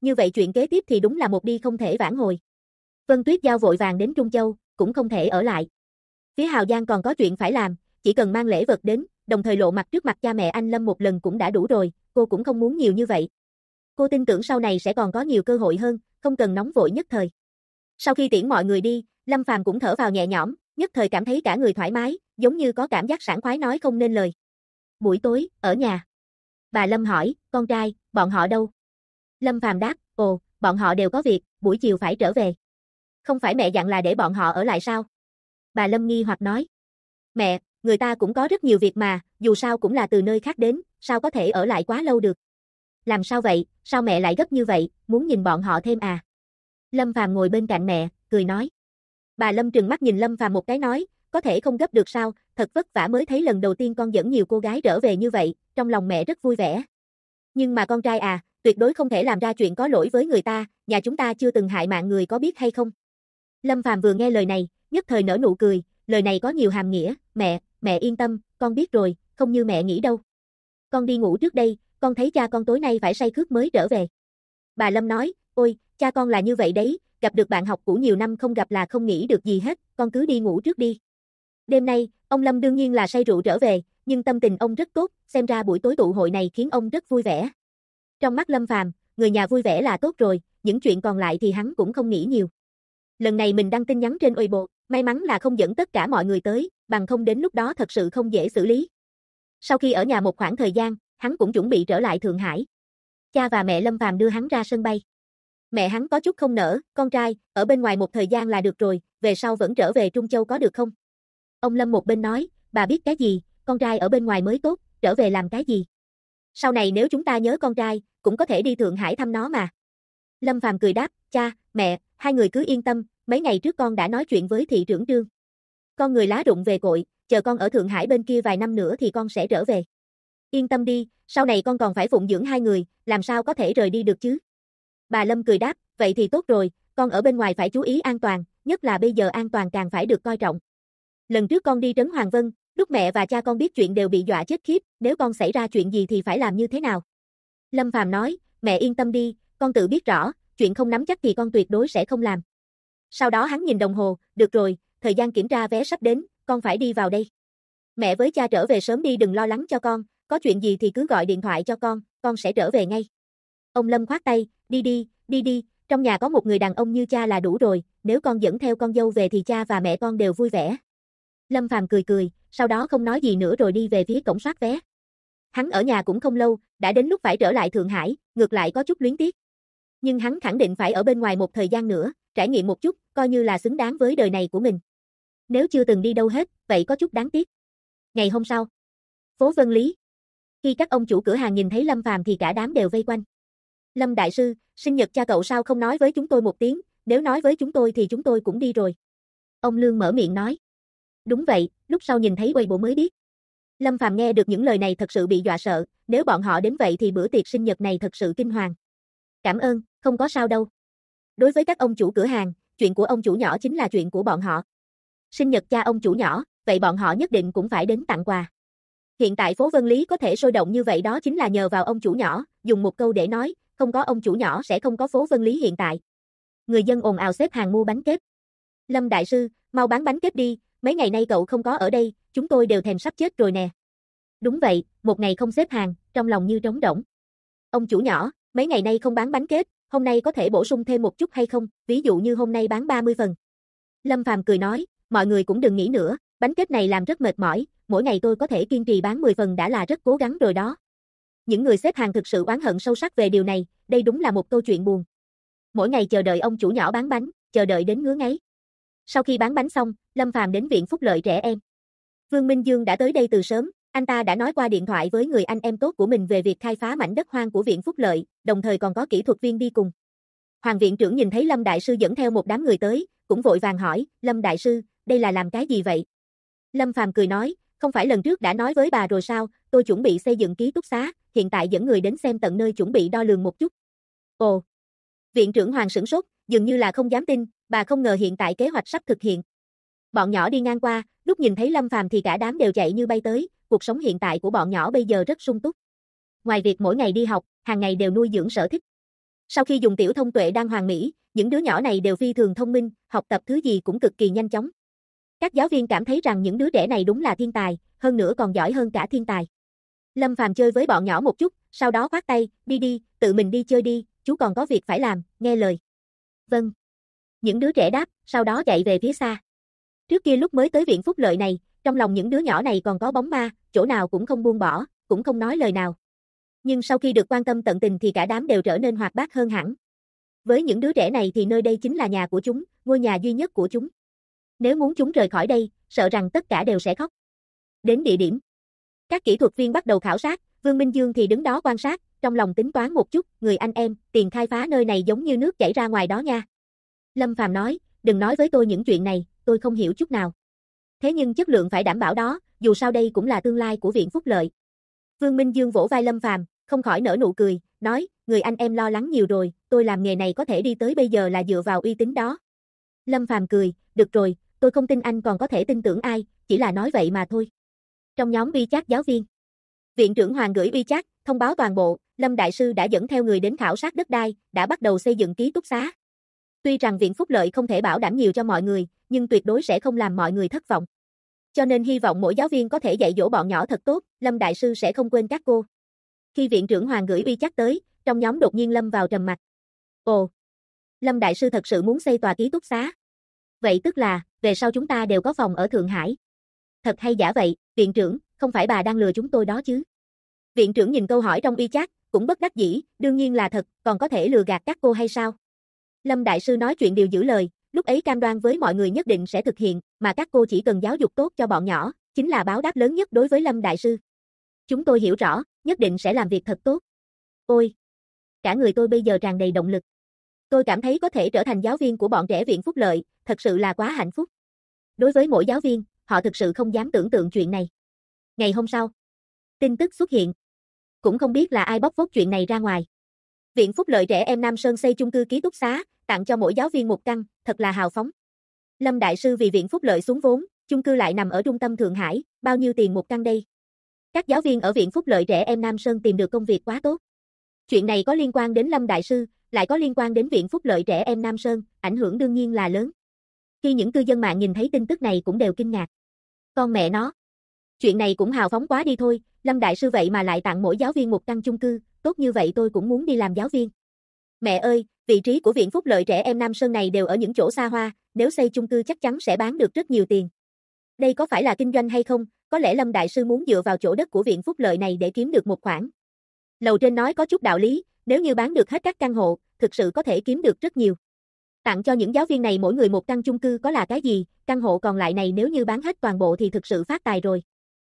như vậy chuyện kế tiếp thì đúng là một đi không thể vãn hồi. Vân Tuyết Giao vội vàng đến Trung Châu, cũng không thể ở lại. Phía Hào Giang còn có chuyện phải làm, chỉ cần mang lễ vật đến, đồng thời lộ mặt trước mặt cha mẹ anh Lâm một lần cũng đã đủ rồi, cô cũng không muốn nhiều như vậy. Cô tin tưởng sau này sẽ còn có nhiều cơ hội hơn, không cần nóng vội nhất thời. Sau khi tiễn mọi người đi, Lâm Phàm cũng thở vào nhẹ nhõm, nhất thời cảm thấy cả người thoải mái, giống như có cảm giác sảng khoái nói không nên lời. Buổi tối, ở nhà. Bà Lâm hỏi, con trai, bọn họ đâu? Lâm Phàm đáp, ồ, bọn họ đều có việc, buổi chiều phải trở về. Không phải mẹ dặn là để bọn họ ở lại sao? Bà Lâm nghi hoặc nói. Mẹ, người ta cũng có rất nhiều việc mà, dù sao cũng là từ nơi khác đến, sao có thể ở lại quá lâu được? Làm sao vậy, sao mẹ lại gấp như vậy, muốn nhìn bọn họ thêm à? Lâm Phàm ngồi bên cạnh mẹ, cười nói. Bà Lâm trừng mắt nhìn Lâm Phàm một cái nói, có thể không gấp được sao, thật vất vả mới thấy lần đầu tiên con dẫn nhiều cô gái trở về như vậy, trong lòng mẹ rất vui vẻ. Nhưng mà con trai à, tuyệt đối không thể làm ra chuyện có lỗi với người ta, nhà chúng ta chưa từng hại mạng người có biết hay không? Lâm Phàm vừa nghe lời này, nhất thời nở nụ cười, lời này có nhiều hàm nghĩa, mẹ yên tâm, con biết rồi, không như mẹ nghĩ đâu. Con đi ngủ trước đây, con thấy cha con tối nay phải say khướt mới trở về. Bà Lâm nói, ôi, cha con là như vậy đấy, gặp được bạn học cũ nhiều năm không gặp là không nghĩ được gì hết, con cứ đi ngủ trước đi. Đêm nay, ông Lâm đương nhiên là say rượu trở về, nhưng tâm tình ông rất tốt, xem ra buổi tối tụ hội này khiến ông rất vui vẻ. Trong mắt Lâm Phàm, người nhà vui vẻ là tốt rồi, những chuyện còn lại thì hắn cũng không nghĩ nhiều. Lần này mình đăng tin nhắn trên Weibo, may mắn là không dẫn tất cả mọi người tới, bằng không đến lúc đó thật sự không dễ xử lý. Sau khi ở nhà một khoảng thời gian, hắn cũng chuẩn bị trở lại Thượng Hải. Cha và mẹ Lâm Phàm đưa hắn ra sân bay. Mẹ hắn có chút không nỡ, con trai, ở bên ngoài một thời gian là được rồi, về sau vẫn trở về Trung Châu có được không? Ông Lâm một bên nói, bà biết cái gì, con trai ở bên ngoài mới tốt, trở về làm cái gì? Sau này nếu chúng ta nhớ con trai, cũng có thể đi Thượng Hải thăm nó mà. Lâm Phàm cười đáp, cha, mẹ, hai người cứ yên tâm, mấy ngày trước con đã nói chuyện với thị trưởng Trương. Con người lá rụng về cội, chờ con ở Thượng Hải bên kia vài năm nữa thì con sẽ trở về. Yên tâm đi, sau này con còn phải phụng dưỡng hai người, làm sao có thể rời đi được chứ? Bà Lâm cười đáp, vậy thì tốt rồi, con ở bên ngoài phải chú ý an toàn, nhất là bây giờ an toàn càng phải được coi trọng. Lần trước con đi trấn Hoàng Vân, lúc mẹ và cha con biết chuyện đều bị dọa chết khiếp, nếu con xảy ra chuyện gì thì phải làm như thế nào? Lâm Phàm nói, mẹ yên tâm đi, con tự biết rõ, chuyện không nắm chắc thì con tuyệt đối sẽ không làm. Sau đó hắn nhìn đồng hồ, được rồi, thời gian kiểm tra vé sắp đến, con phải đi vào đây. Mẹ với cha trở về sớm đi đừng lo lắng cho con, có chuyện gì thì cứ gọi điện thoại cho con sẽ trở về ngay. Ông Lâm khoát tay, đi đi, trong nhà có một người đàn ông như cha là đủ rồi, nếu con dẫn theo con dâu về thì cha và mẹ con đều vui vẻ. Lâm Phàm cười, sau đó không nói gì nữa rồi đi về phía cổng soát vé. Hắn ở nhà cũng không lâu, đã đến lúc phải trở lại Thượng Hải, ngược lại có chút luyến tiếc. Nhưng hắn khẳng định phải ở bên ngoài một thời gian nữa, trải nghiệm một chút, coi như là xứng đáng với đời này của mình. Nếu chưa từng đi đâu hết, vậy có chút đáng tiếc. Ngày hôm sau, phố Vân Lý. Khi các ông chủ cửa hàng nhìn thấy Lâm Phàm thì cả đám đều vây quanh. Lâm đại sư, sinh nhật cha cậu sao không nói với chúng tôi một tiếng, nếu nói với chúng tôi thì chúng tôi cũng đi rồi. Ông Lương mở miệng nói. Đúng vậy, lúc sau nhìn thấy Weibo mới biết. Lâm Phàm nghe được những lời này thật sự bị dọa sợ, nếu bọn họ đến vậy thì bữa tiệc sinh nhật này thật sự kinh hoàng. Cảm ơn, không có sao đâu. Đối với các ông chủ cửa hàng, chuyện của ông chủ nhỏ chính là chuyện của bọn họ. Sinh nhật cha ông chủ nhỏ, vậy bọn họ nhất định cũng phải đến tặng quà. Hiện tại phố Vân Lý có thể sôi động như vậy đó chính là nhờ vào ông chủ nhỏ, dùng một câu để nói, không có ông chủ nhỏ sẽ không có phố Vân Lý hiện tại. Người dân ồn ào xếp hàng mua bánh kếp. Lâm đại sư, mau bán bánh kếp đi, mấy ngày nay cậu không có ở đây, chúng tôi đều thèm sắp chết rồi nè. Đúng vậy, một ngày không xếp hàng, trong lòng như trống rỗng. Ông chủ nhỏ, mấy ngày nay không bán bánh kếp, hôm nay có thể bổ sung thêm một chút hay không, ví dụ như hôm nay bán 30 phần. Lâm Phàm cười nói, mọi người cũng đừng nghĩ nữa, bánh kếp này làm rất mệt mỏi, mỗi ngày tôi có thể kiên trì bán 10 phần đã là rất cố gắng rồi đó. Những người xếp hàng thực sự oán hận sâu sắc về điều này, đây đúng là một câu chuyện buồn. Mỗi ngày chờ đợi ông chủ nhỏ bán bánh, chờ đợi đến ngứa ngáy. Sau khi bán bánh xong, Lâm Phàm đến viện phúc lợi trẻ em. Vương Minh Dương đã tới đây từ sớm, anh ta đã nói qua điện thoại với người anh em tốt của mình về việc khai phá mảnh đất hoang của viện phúc lợi, đồng thời còn có kỹ thuật viên đi cùng. Hoàng viện trưởng nhìn thấy Lâm đại sư dẫn theo một đám người tới, cũng vội vàng hỏi, Lâm đại sư, đây là làm cái gì vậy? Lâm Phàm cười nói, không phải lần trước đã nói với bà rồi sao, tôi chuẩn bị xây dựng ký túc xá, hiện tại dẫn người đến xem tận nơi chuẩn bị đo lường một chút. Ồ! Viện trưởng Hoàng sửng sốt, dường như là không dám tin, bà không ngờ hiện tại kế hoạch sắp thực hiện. Bọn nhỏ đi ngang qua, lúc nhìn thấy Lâm Phàm thì cả đám đều chạy như bay tới, cuộc sống hiện tại của bọn nhỏ bây giờ rất sung túc. Ngoài việc mỗi ngày đi học, hàng ngày đều nuôi dưỡng sở thích. Sau khi dùng tiểu thông tuệ đan hoàn mỹ, những đứa nhỏ này đều phi thường thông minh, học tập thứ gì cũng cực kỳ nhanh chóng. Các giáo viên cảm thấy rằng những đứa trẻ này đúng là thiên tài, hơn nữa còn giỏi hơn cả thiên tài. Lâm Phàm chơi với bọn nhỏ một chút, sau đó khoát tay, đi đi, tự mình đi chơi đi, chú còn có việc phải làm, nghe lời. Vâng. Những đứa trẻ đáp, sau đó chạy về phía xa. Trước kia lúc mới tới viện phúc lợi này, trong lòng những đứa nhỏ này còn có bóng ma, chỗ nào cũng không buông bỏ, cũng không nói lời nào. Nhưng sau khi được quan tâm tận tình thì cả đám đều trở nên hoạt bát hơn hẳn. Với những đứa trẻ này thì nơi đây chính là nhà của chúng, ngôi nhà duy nhất của chúng. Nếu muốn chúng rời khỏi đây, sợ rằng tất cả đều sẽ khóc. Đến địa điểm. Các kỹ thuật viên bắt đầu khảo sát, Vương Minh Dương thì đứng đó quan sát, trong lòng tính toán một chút, người anh em, tiền khai phá nơi này giống như nước chảy ra ngoài đó nha. Lâm Phàm nói, đừng nói với tôi những chuyện này, tôi không hiểu chút nào. Thế nhưng chất lượng phải đảm bảo đó, dù sao đây cũng là tương lai của viện phúc lợi. Vương Minh Dương vỗ vai Lâm Phàm, không khỏi nở nụ cười, nói, người anh em lo lắng nhiều rồi, tôi làm nghề này có thể đi tới bây giờ là dựa vào uy tín đó. Lâm Phàm cười, được rồi, tôi không tin anh còn có thể tin tưởng ai, chỉ là nói vậy mà thôi. Trong nhóm WeChat giáo viên, viện trưởng Hoàng gửi WeChat, thông báo toàn bộ, Lâm Đại Sư đã dẫn theo người đến khảo sát đất đai, đã bắt đầu xây dựng ký túc xá. Tuy rằng viện phúc lợi không thể bảo đảm nhiều cho mọi người, nhưng tuyệt đối sẽ không làm mọi người thất vọng. Cho nên hy vọng mỗi giáo viên có thể dạy dỗ bọn nhỏ thật tốt, Lâm Đại Sư sẽ không quên các cô. Khi viện trưởng Hoàng gửi WeChat tới, trong nhóm đột nhiên lâm vào trầm mặc. Ồ, Lâm Đại Sư thật sự muốn xây tòa ký túc xá. Vậy tức là, về sau chúng ta đều có phòng ở Thượng Hải. Thật hay giả vậy, viện trưởng, không phải bà đang lừa chúng tôi đó chứ? Viện trưởng nhìn câu hỏi trong WeChat, cũng bất đắc dĩ, đương nhiên là thật, còn có thể lừa gạt các cô hay sao? Lâm Đại Sư nói chuyện điều giữ lời, lúc ấy cam đoan với mọi người nhất định sẽ thực hiện, mà các cô chỉ cần giáo dục tốt cho bọn nhỏ, chính là báo đáp lớn nhất đối với Lâm Đại Sư. Chúng tôi hiểu rõ, nhất định sẽ làm việc thật tốt. Ôi! Cả người tôi bây giờ tràn đầy động lực. Tôi cảm thấy có thể trở thành giáo viên của bọn trẻ viện phúc lợi, thật sự là quá hạnh phúc. Đối với mỗi giáo viên, họ thực sự không dám tưởng tượng chuyện này. Ngày hôm sau, tin tức xuất hiện. Cũng không biết là ai bóc phốt chuyện này ra ngoài. Viện phúc lợi trẻ em Nam Sơn xây chung cư ký túc xá, tặng cho mỗi giáo viên một căn, thật là hào phóng. Lâm Đại Sư vì viện phúc lợi xuống vốn, chung cư lại nằm ở trung tâm Thượng Hải, bao nhiêu tiền một căn đây? Các giáo viên ở viện phúc lợi trẻ em Nam Sơn tìm được công việc quá tốt. Chuyện này có liên quan đến Lâm Đại Sư, lại có liên quan đến viện phúc lợi trẻ em Nam Sơn, ảnh hưởng đương nhiên là lớn. Khi những cư dân mạng nhìn thấy tin tức này cũng đều kinh ngạc. Con mẹ nó. Chuyện này cũng hào phóng quá đi thôi, Lâm Đại Sư vậy mà lại tặng mỗi giáo viên một căn chung cư, tốt như vậy tôi cũng muốn đi làm giáo viên. Mẹ ơi, vị trí của viện phúc lợi trẻ em Nam Sơn này đều ở những chỗ xa hoa, nếu xây chung cư chắc chắn sẽ bán được rất nhiều tiền. Đây có phải là kinh doanh hay không, có lẽ Lâm Đại Sư muốn dựa vào chỗ đất của viện phúc lợi này để kiếm được một khoản. Lầu trên nói có chút đạo lý, nếu như bán được hết các căn hộ, thực sự có thể kiếm được rất nhiều. Tặng cho những giáo viên này mỗi người một căn chung cư có là cái gì, căn hộ còn lại này nếu như bán hết toàn bộ thì thực sự phát tài rồi.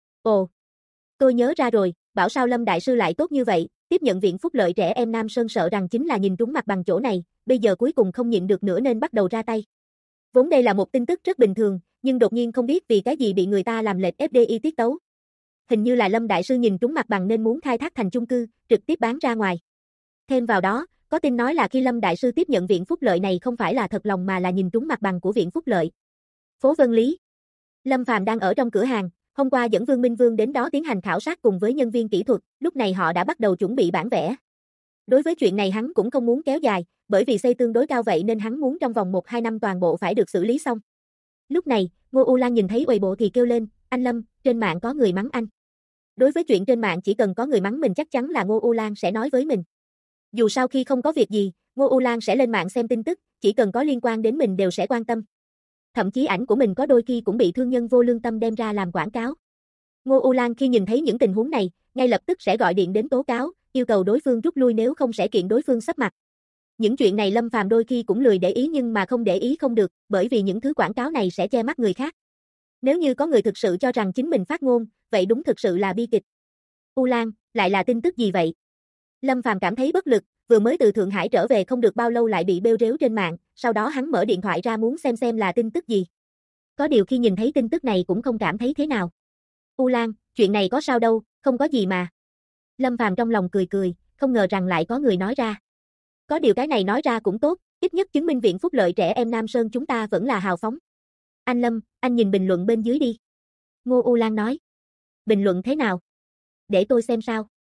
Ồ, tôi nhớ ra rồi, bảo sao Lâm Đại Sư lại tốt như vậy, tiếp nhận viện phúc lợi trẻ em Nam Sơn sợ rằng chính là nhìn trúng mặt bằng chỗ này, bây giờ cuối cùng không nhịn được nữa nên bắt đầu ra tay. Vốn đây là một tin tức rất bình thường, nhưng đột nhiên không biết vì cái gì bị người ta làm lệch FDI tiết tấu. Hình như là Lâm Đại Sư nhìn trúng mặt bằng nên muốn khai thác thành chung cư, trực tiếp bán ra ngoài. Thêm vào đó, có tin nói là khi Lâm Đại Sư tiếp nhận viện phúc lợi này không phải là thật lòng mà là nhìn trúng mặt bằng của viện phúc lợi. Phố Vân Lý. Lâm Phàm đang ở trong cửa hàng, hôm qua dẫn Vương Minh Vương đến đó tiến hành khảo sát cùng với nhân viên kỹ thuật, lúc này họ đã bắt đầu chuẩn bị bản vẽ. Đối với chuyện này hắn cũng không muốn kéo dài, bởi vì xây tương đối cao vậy nên hắn muốn trong vòng 1-2 năm toàn bộ phải được xử lý xong. Lúc này, Ngô U Lan nhìn thấy uầy bộ thì kêu lên, anh Lâm, trên mạng có người mắng anh. Đối với chuyện trên mạng chỉ cần có người mắng mình chắc chắn là Ngô U Lan sẽ nói với mình. Dù sao khi không có việc gì, Ngô U Lan sẽ lên mạng xem tin tức, chỉ cần có liên quan đến mình đều sẽ quan tâm. Thậm chí ảnh của mình có đôi khi cũng bị thương nhân vô lương tâm đem ra làm quảng cáo. Ngô U Lan khi nhìn thấy những tình huống này, ngay lập tức sẽ gọi điện đến tố cáo, yêu cầu đối phương rút lui nếu không sẽ kiện đối phương sấp mặt. Những chuyện này Lâm Phàm đôi khi cũng lười để ý nhưng mà không để ý không được, bởi vì những thứ quảng cáo này sẽ che mắt người khác. Nếu như có người thực sự cho rằng chính mình phát ngôn, vậy đúng thực sự là bi kịch. U Lan, lại là tin tức gì vậy? Lâm Phàm cảm thấy bất lực, vừa mới từ Thượng Hải trở về không được bao lâu lại bị bêu rếu trên mạng, sau đó hắn mở điện thoại ra muốn xem là tin tức gì. Có điều khi nhìn thấy tin tức này cũng không cảm thấy thế nào. U Lan, chuyện này có sao đâu, không có gì mà. Lâm Phàm trong lòng cười cười, không ngờ rằng lại có người nói ra. Có điều cái này nói ra cũng tốt, ít nhất chứng minh viện phúc lợi trẻ em Nam Sơn chúng ta vẫn là hào phóng. Anh Lâm, anh nhìn bình luận bên dưới đi. Ngô U Lan nói. Bình luận thế nào? Để tôi xem sao.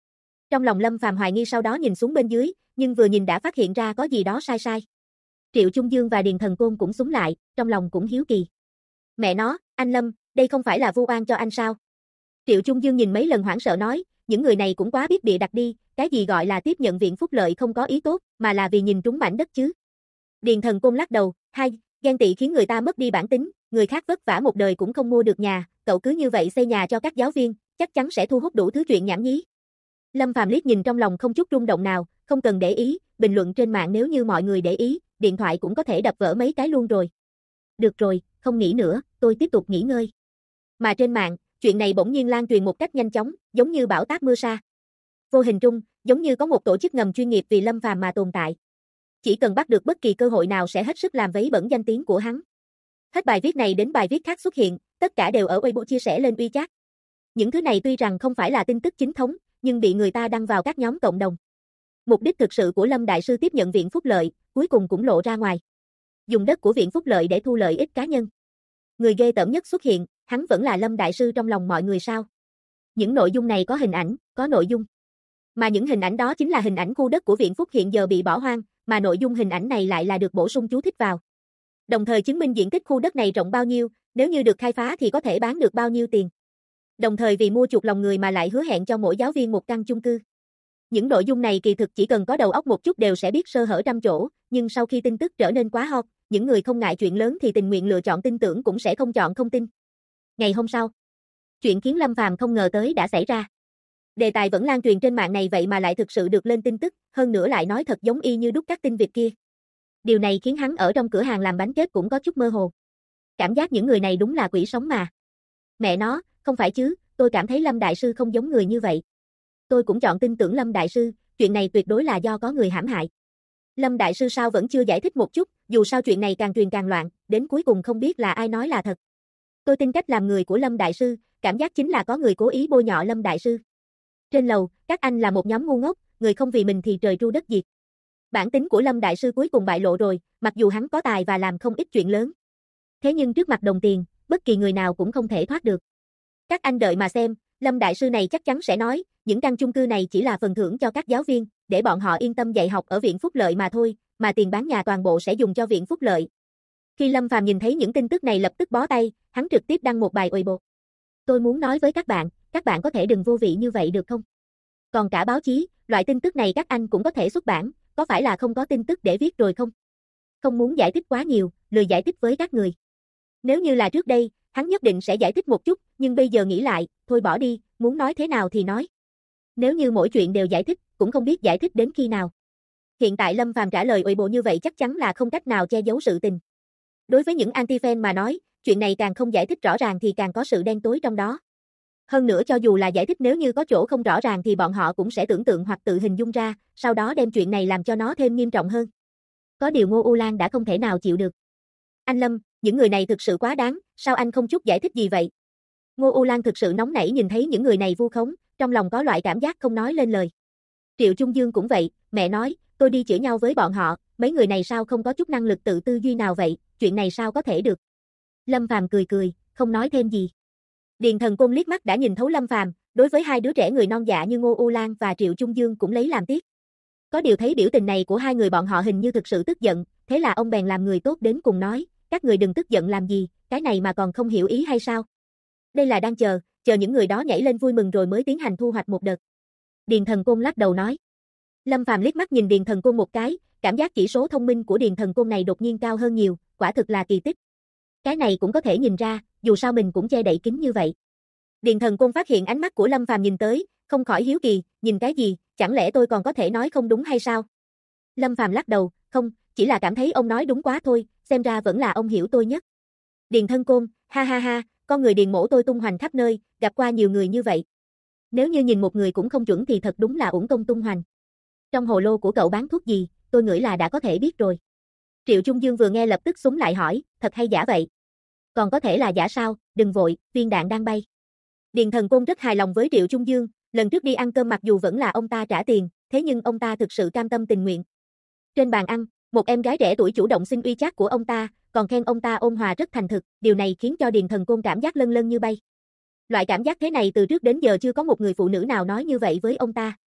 Trong lòng Lâm Phàm hoài nghi sau đó nhìn xuống bên dưới, nhưng vừa nhìn đã phát hiện ra có gì đó sai sai. Triệu Trung Dương và Điền Thần Côn cũng súng lại, trong lòng cũng hiếu kỳ. Mẹ nó, anh Lâm, đây không phải là vu oan cho anh sao? Triệu Trung Dương nhìn mấy lần hoảng sợ nói, những người này cũng quá biết bịa đặt đi, cái gì gọi là tiếp nhận viện phúc lợi không có ý tốt, mà là vì nhìn trúng mảnh đất chứ. Điền Thần Côn lắc đầu, ghen tị khiến người ta mất đi bản tính, người khác vất vả một đời cũng không mua được nhà, cậu cứ như vậy xây nhà cho các giáo viên, chắc chắn sẽ thu hút đủ thứ chuyện nhảm nhí. Lâm Phàm liếc nhìn trong lòng không chút rung động nào, không cần để ý, bình luận trên mạng nếu như mọi người để ý, điện thoại cũng có thể đập vỡ mấy cái luôn rồi. Được rồi, không nghĩ nữa, tôi tiếp tục nghỉ ngơi. Mà trên mạng, chuyện này bỗng nhiên lan truyền một cách nhanh chóng, giống như bão táp mưa sa. Vô hình trung, giống như có một tổ chức ngầm chuyên nghiệp vì Lâm Phàm mà tồn tại. Chỉ cần bắt được bất kỳ cơ hội nào sẽ hết sức làm vấy bẩn danh tiếng của hắn. Hết bài viết này đến bài viết khác xuất hiện, tất cả đều ở Weibo chia sẻ lên WeChat. Những thứ này tuy rằng không phải là tin tức chính thống, nhưng bị người ta đăng vào các nhóm cộng đồng. Mục đích thực sự của Lâm Đại Sư tiếp nhận viện phúc lợi, cuối cùng cũng lộ ra ngoài. Dùng đất của viện phúc lợi để thu lợi ích cá nhân. Người ghê tởm nhất xuất hiện, hắn vẫn là Lâm Đại Sư trong lòng mọi người sao. Những nội dung này có hình ảnh, có nội dung. Mà những hình ảnh đó chính là hình ảnh khu đất của viện phúc hiện giờ bị bỏ hoang, mà nội dung hình ảnh này lại là được bổ sung chú thích vào. Đồng thời chứng minh diện tích khu đất này rộng bao nhiêu, nếu như được khai phá thì có thể bán được bao nhiêu tiền. Đồng thời vì mua chuộc lòng người mà lại hứa hẹn cho mỗi giáo viên một căn chung cư. Những nội dung này kỳ thực chỉ cần có đầu óc một chút đều sẽ biết sơ hở trăm chỗ, nhưng sau khi tin tức trở nên quá hot, những người không ngại chuyện lớn thì tình nguyện lựa chọn tin tưởng cũng sẽ không chọn không tin. Ngày hôm sau, chuyện khiến Lâm Phàm không ngờ tới đã xảy ra. Đề tài vẫn lan truyền trên mạng này vậy mà lại thực sự được lên tin tức, hơn nữa lại nói thật giống y như đúc các tin Việt kia. Điều này khiến hắn ở trong cửa hàng làm bánh kết cũng có chút mơ hồ. Cảm giác những người này đúng là quỷ sống mà. Mẹ nó, không phải chứ, tôi cảm thấy Lâm Đại Sư không giống người như vậy. Tôi cũng chọn tin tưởng Lâm Đại Sư, chuyện này tuyệt đối là do có người hãm hại. Lâm Đại Sư sao vẫn chưa giải thích một chút, dù sao chuyện này càng truyền càng loạn, đến cuối cùng không biết là ai nói là thật. Tôi tin cách làm người của Lâm Đại Sư, cảm giác chính là có người cố ý bôi nhọ Lâm Đại Sư. Trên lầu, các anh là một nhóm ngu ngốc, người không vì mình thì trời tru đất diệt. Bản tính của Lâm Đại Sư cuối cùng bại lộ rồi, mặc dù hắn có tài và làm không ít chuyện lớn. Thế nhưng trước mặt đồng tiền, bất kỳ người nào cũng không thể thoát được. Các anh đợi mà xem, Lâm Đại Sư này chắc chắn sẽ nói, những căn chung cư này chỉ là phần thưởng cho các giáo viên, để bọn họ yên tâm dạy học ở viện phúc lợi mà thôi, mà tiền bán nhà toàn bộ sẽ dùng cho viện phúc lợi. Khi Lâm Phàm nhìn thấy những tin tức này lập tức bó tay, hắn trực tiếp đăng một bài Weibo. Tôi muốn nói với các bạn có thể đừng vô vị như vậy được không? Còn cả báo chí, loại tin tức này các anh cũng có thể xuất bản, có phải là không có tin tức để viết rồi không? Không muốn giải thích quá nhiều, lười giải thích với các người. Nếu như là trước đây, hắn nhất định sẽ giải thích một chút, nhưng bây giờ nghĩ lại, thôi bỏ đi, muốn nói thế nào thì nói. Nếu như mỗi chuyện đều giải thích, cũng không biết giải thích đến khi nào. Hiện tại Lâm Phàm trả lời Weibo như vậy chắc chắn là không cách nào che giấu sự tình. Đối với những anti-fan mà nói, chuyện này càng không giải thích rõ ràng thì càng có sự đen tối trong đó. Hơn nữa cho dù là giải thích nếu như có chỗ không rõ ràng thì bọn họ cũng sẽ tưởng tượng hoặc tự hình dung ra, sau đó đem chuyện này làm cho nó thêm nghiêm trọng hơn. Có điều Ngô U Lan đã không thể nào chịu được. Anh Lâm, những người này thực sự quá đáng, sao anh không chút giải thích gì vậy? Ngô U Lan thực sự nóng nảy nhìn thấy những người này vu khống, trong lòng có loại cảm giác không nói lên lời. Triệu Trung Dương cũng vậy, mẹ nói, tôi đi chửi nhau với bọn họ, mấy người này sao không có chút năng lực tự tư duy nào vậy, chuyện này sao có thể được? Lâm Phàm cười cười, không nói thêm gì. Điền Thần Côn liếc mắt đã nhìn thấu Lâm Phàm, đối với hai đứa trẻ người non dạ như Ngô U Lan và Triệu Trung Dương cũng lấy làm tiếc. Có điều thấy biểu tình này của hai người bọn họ hình như thực sự tức giận, thế là ông bèn làm người tốt đến cùng nói, các người đừng tức giận làm gì, cái này mà còn không hiểu ý hay sao? Đây là đang chờ những người đó nhảy lên vui mừng rồi mới tiến hành thu hoạch một đợt. Điền Thần Côn lắc đầu nói. Lâm Phàm liếc mắt nhìn Điền Thần Côn một cái, cảm giác chỉ số thông minh của Điền Thần Côn này đột nhiên cao hơn nhiều, quả thực là kỳ tích. Cái này cũng có thể nhìn ra, dù sao mình cũng che đậy kín như vậy. Điền Thần Côn phát hiện ánh mắt của Lâm Phàm nhìn tới, không khỏi hiếu kỳ, nhìn cái gì, chẳng lẽ tôi còn có thể nói không đúng hay sao? Lâm Phàm lắc đầu, không, chỉ là cảm thấy ông nói đúng quá thôi, xem ra vẫn là ông hiểu tôi nhất. Điền Thần Côn, ha ha ha, con người Điền mổ tôi tung hoành khắp nơi, gặp qua nhiều người như vậy. Nếu như nhìn một người cũng không chuẩn thì thật đúng là uổng công tung hoành. Trong hồ lô của cậu bán thuốc gì, tôi ngửi là đã có thể biết rồi. Triệu Trung Dương vừa nghe lập tức súng lại hỏi, thật hay giả vậy? Còn có thể là giả sao, đừng vội, viên đạn đang bay. Điền Thần Côn rất hài lòng với Triệu Trung Dương, lần trước đi ăn cơm mặc dù vẫn là ông ta trả tiền, thế nhưng ông ta thực sự cam tâm tình nguyện. Trên bàn ăn, một em gái trẻ tuổi chủ động xin WeChat của ông ta, còn khen ông ta ôn hòa rất thành thực, điều này khiến cho Điền Thần Côn cảm giác lân lân như bay. Loại cảm giác thế này từ trước đến giờ chưa có một người phụ nữ nào nói như vậy với ông ta.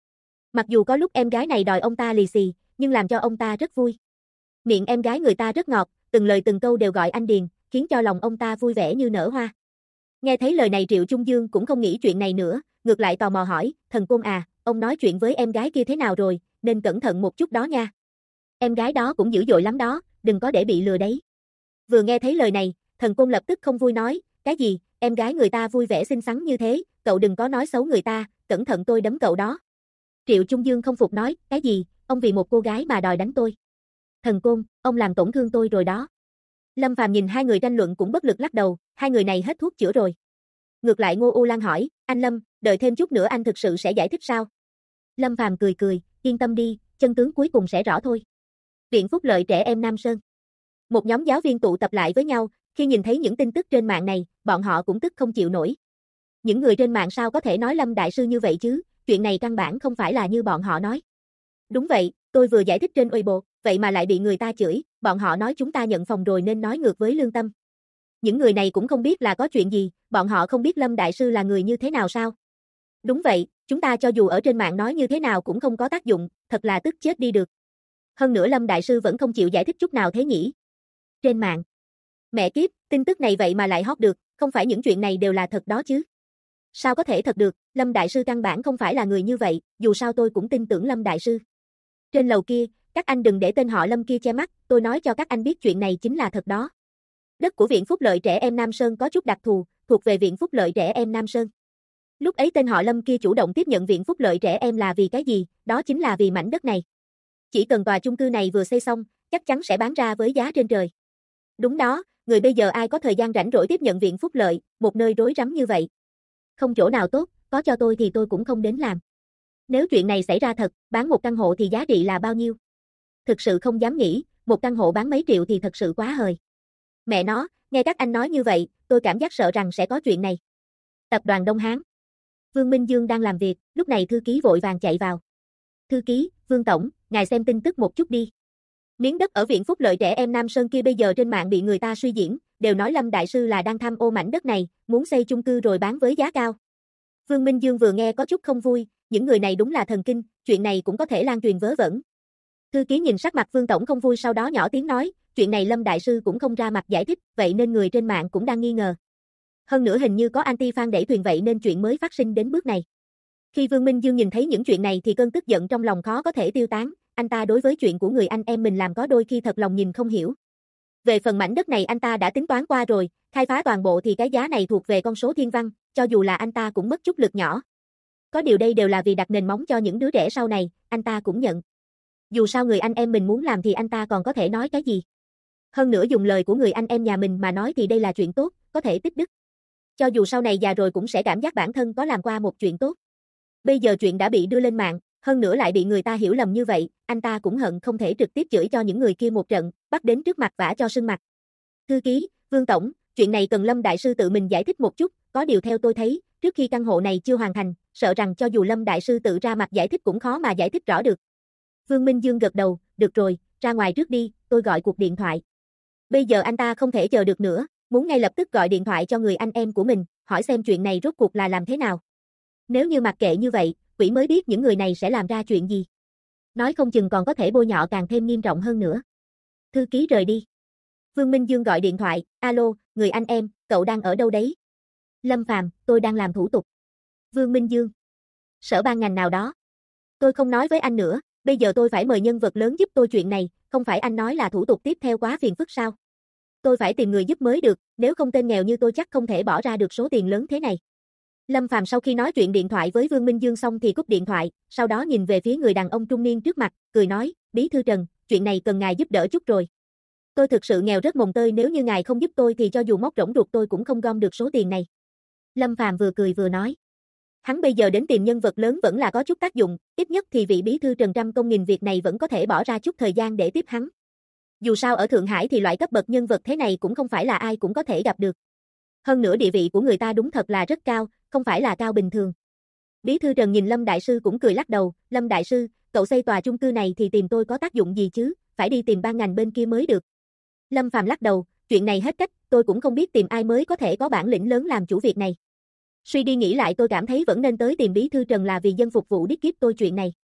Mặc dù có lúc em gái này đòi ông ta lì xì, nhưng làm cho ông ta rất vui. Miệng em gái người ta rất ngọt, từng lời từng câu đều gọi anh Điền, khiến cho lòng ông ta vui vẻ như nở hoa. Nghe thấy lời này Triệu Trung Dương cũng không nghĩ chuyện này nữa, ngược lại tò mò hỏi, thần côn à, ông nói chuyện với em gái kia thế nào rồi, nên cẩn thận một chút đó nha. Em gái đó cũng dữ dội lắm đó, đừng có để bị lừa đấy. Vừa nghe thấy lời này, thần côn lập tức không vui nói, cái gì, em gái người ta vui vẻ xinh xắn như thế, cậu đừng có nói xấu người ta, cẩn thận tôi đấm cậu đó. Triệu Trung Dương không phục nói, cái gì, ông vì một cô gái mà đòi đánh tôi. Thần côn, ông làm tổn thương tôi rồi đó. Lâm Phàm nhìn hai người tranh luận cũng bất lực lắc đầu, hai người này hết thuốc chữa rồi. Ngược lại Ngô U Lan hỏi, anh Lâm, đợi thêm chút nữa anh thực sự sẽ giải thích sao? Lâm Phàm cười cười, yên tâm đi, chân tướng cuối cùng sẽ rõ thôi. Viện Phúc Lợi Trẻ Em Nam Sơn. Một nhóm giáo viên tụ tập lại với nhau, khi nhìn thấy những tin tức trên mạng này, bọn họ cũng tức không chịu nổi. Những người trên mạng sao có thể nói Lâm Đại Sư như vậy chứ, chuyện này căn bản không phải là như bọn họ nói. Đúng vậy, tôi vừa giải thích trên Weibo, vậy mà lại bị người ta chửi, bọn họ nói chúng ta nhận phòng rồi nên nói ngược với lương tâm. Những người này cũng không biết là có chuyện gì, bọn họ không biết Lâm Đại Sư là người như thế nào sao? Đúng vậy, chúng ta cho dù ở trên mạng nói như thế nào cũng không có tác dụng, thật là tức chết đi được. Hơn nữa Lâm Đại Sư vẫn không chịu giải thích chút nào thế nhỉ? Trên mạng. Mẹ kiếp, tin tức này vậy mà lại hot được, không phải những chuyện này đều là thật đó chứ? Sao có thể thật được, Lâm Đại Sư căn bản không phải là người như vậy, dù sao tôi cũng tin tưởng Lâm Đại Sư. Trên lầu kia, các anh đừng để tên họ Lâm kia che mắt, tôi nói cho các anh biết chuyện này chính là thật đó. Đất của Viện Phúc Lợi Trẻ Em Nam Sơn có chút đặc thù, thuộc về Viện Phúc Lợi Trẻ Em Nam Sơn. Lúc ấy tên họ Lâm kia chủ động tiếp nhận Viện Phúc Lợi Trẻ Em là vì cái gì, đó chính là vì mảnh đất này. Chỉ cần tòa chung cư này vừa xây xong, chắc chắn sẽ bán ra với giá trên trời. Đúng đó, người bây giờ ai có thời gian rảnh rỗi tiếp nhận Viện Phúc Lợi, một nơi rối rắm như vậy. Không chỗ nào tốt, có cho tôi thì tôi cũng không đến làm. Nếu chuyện này xảy ra thật, bán một căn hộ thì giá trị là bao nhiêu? Thực sự không dám nghĩ, một căn hộ bán mấy triệu thì thật sự quá hời. Mẹ nó, nghe các anh nói như vậy, tôi cảm giác sợ rằng sẽ có chuyện này. Tập đoàn Đông Hán. Vương Minh Dương đang làm việc, lúc này thư ký vội vàng chạy vào. Thư ký, Vương Tổng, ngài xem tin tức một chút đi. Miếng đất ở Viện Phúc Lợi Trẻ Em Nam Sơn kia bây giờ trên mạng bị người ta suy diễn, đều nói Lâm Đại Sư là đang tham ô mảnh đất này, muốn xây chung cư rồi bán với giá cao. Vương Minh Dương vừa nghe có chút không vui, những người này đúng là thần kinh, chuyện này cũng có thể lan truyền vớ vẩn. Thư ký nhìn sắc mặt Vương Tổng không vui sau đó nhỏ tiếng nói, chuyện này Lâm Đại Sư cũng không ra mặt giải thích, vậy nên người trên mạng cũng đang nghi ngờ. Hơn nữa hình như có anti-fan đẩy thuyền vậy nên chuyện mới phát sinh đến bước này. Khi Vương Minh Dương nhìn thấy những chuyện này thì cơn tức giận trong lòng khó có thể tiêu tán, anh ta đối với chuyện của người anh em mình làm có đôi khi thật lòng nhìn không hiểu. Về phần mảnh đất này anh ta đã tính toán qua rồi, khai phá toàn bộ thì cái giá này thuộc về con số thiên văn, cho dù là anh ta cũng mất chút lực nhỏ. Có điều đây đều là vì đặt nền móng cho những đứa trẻ sau này, anh ta cũng nhận. Dù sao người anh em mình muốn làm thì anh ta còn có thể nói cái gì. Hơn nữa dùng lời của người anh em nhà mình mà nói thì đây là chuyện tốt, có thể tích đức. Cho dù sau này già rồi cũng sẽ cảm giác bản thân có làm qua một chuyện tốt. Bây giờ chuyện đã bị đưa lên mạng, hơn nữa lại bị người ta hiểu lầm như vậy, anh ta cũng hận không thể trực tiếp chửi cho những người kia một trận, bắt đến trước mặt vả cho sưng mặt. Thư ký, Vương Tổng, chuyện này cần Lâm Đại Sư tự mình giải thích một chút, có điều theo tôi thấy, trước khi căn hộ này chưa hoàn thành, sợ rằng cho dù Lâm Đại Sư tự ra mặt giải thích cũng khó mà giải thích rõ được. Vương Minh Dương gật đầu, được rồi, ra ngoài trước đi, tôi gọi cuộc điện thoại. Bây giờ anh ta không thể chờ được nữa, muốn ngay lập tức gọi điện thoại cho người anh em của mình, hỏi xem chuyện này rốt cuộc là làm thế nào. Nếu như mặc kệ như vậy, quỷ mới biết những người này sẽ làm ra chuyện gì. Nói không chừng còn có thể bôi nhọ càng thêm nghiêm trọng hơn nữa. Thư ký rời đi. Vương Minh Dương gọi điện thoại, alo, người anh em, cậu đang ở đâu đấy? Lâm Phàm, tôi đang làm thủ tục. Vương Minh Dương. Sở ban ngành nào đó. Tôi không nói với anh nữa, bây giờ tôi phải mời nhân vật lớn giúp tôi chuyện này, không phải anh nói là thủ tục tiếp theo quá phiền phức sao? Tôi phải tìm người giúp mới được, nếu không tên nghèo như tôi chắc không thể bỏ ra được số tiền lớn thế này. Lâm Phàm sau khi nói chuyện điện thoại với Vương Minh Dương xong thì cúp điện thoại, sau đó nhìn về phía người đàn ông trung niên trước mặt, cười nói, Bí thư Trần, chuyện này cần ngài giúp đỡ chút rồi. Tôi thực sự nghèo rất mồng tơi, nếu như ngài không giúp tôi thì cho dù móc rỗng ruột tôi cũng không gom được số tiền này. Lâm Phàm vừa cười vừa nói. Hắn bây giờ đến tìm nhân vật lớn vẫn là có chút tác dụng, ít nhất thì vị Bí thư Trần trăm công nghìn việc này vẫn có thể bỏ ra chút thời gian để tiếp hắn. Dù sao ở Thượng Hải thì loại cấp bậc nhân vật thế này cũng không phải là ai cũng có thể gặp được. Hơn nữa địa vị của người ta đúng thật là rất cao, không phải là cao bình thường. Bí thư Trần nhìn Lâm Đại Sư cũng cười lắc đầu, Lâm Đại Sư, cậu xây tòa chung cư này thì tìm tôi có tác dụng gì chứ, phải đi tìm ban ngành bên kia mới được. Lâm Phàm lắc đầu, chuyện này hết cách, tôi cũng không biết tìm ai mới có thể có bản lĩnh lớn làm chủ việc này. Suy đi nghĩ lại tôi cảm thấy vẫn nên tới tìm Bí thư Trần là vì dân phục vụ đích kiếp tôi chuyện này.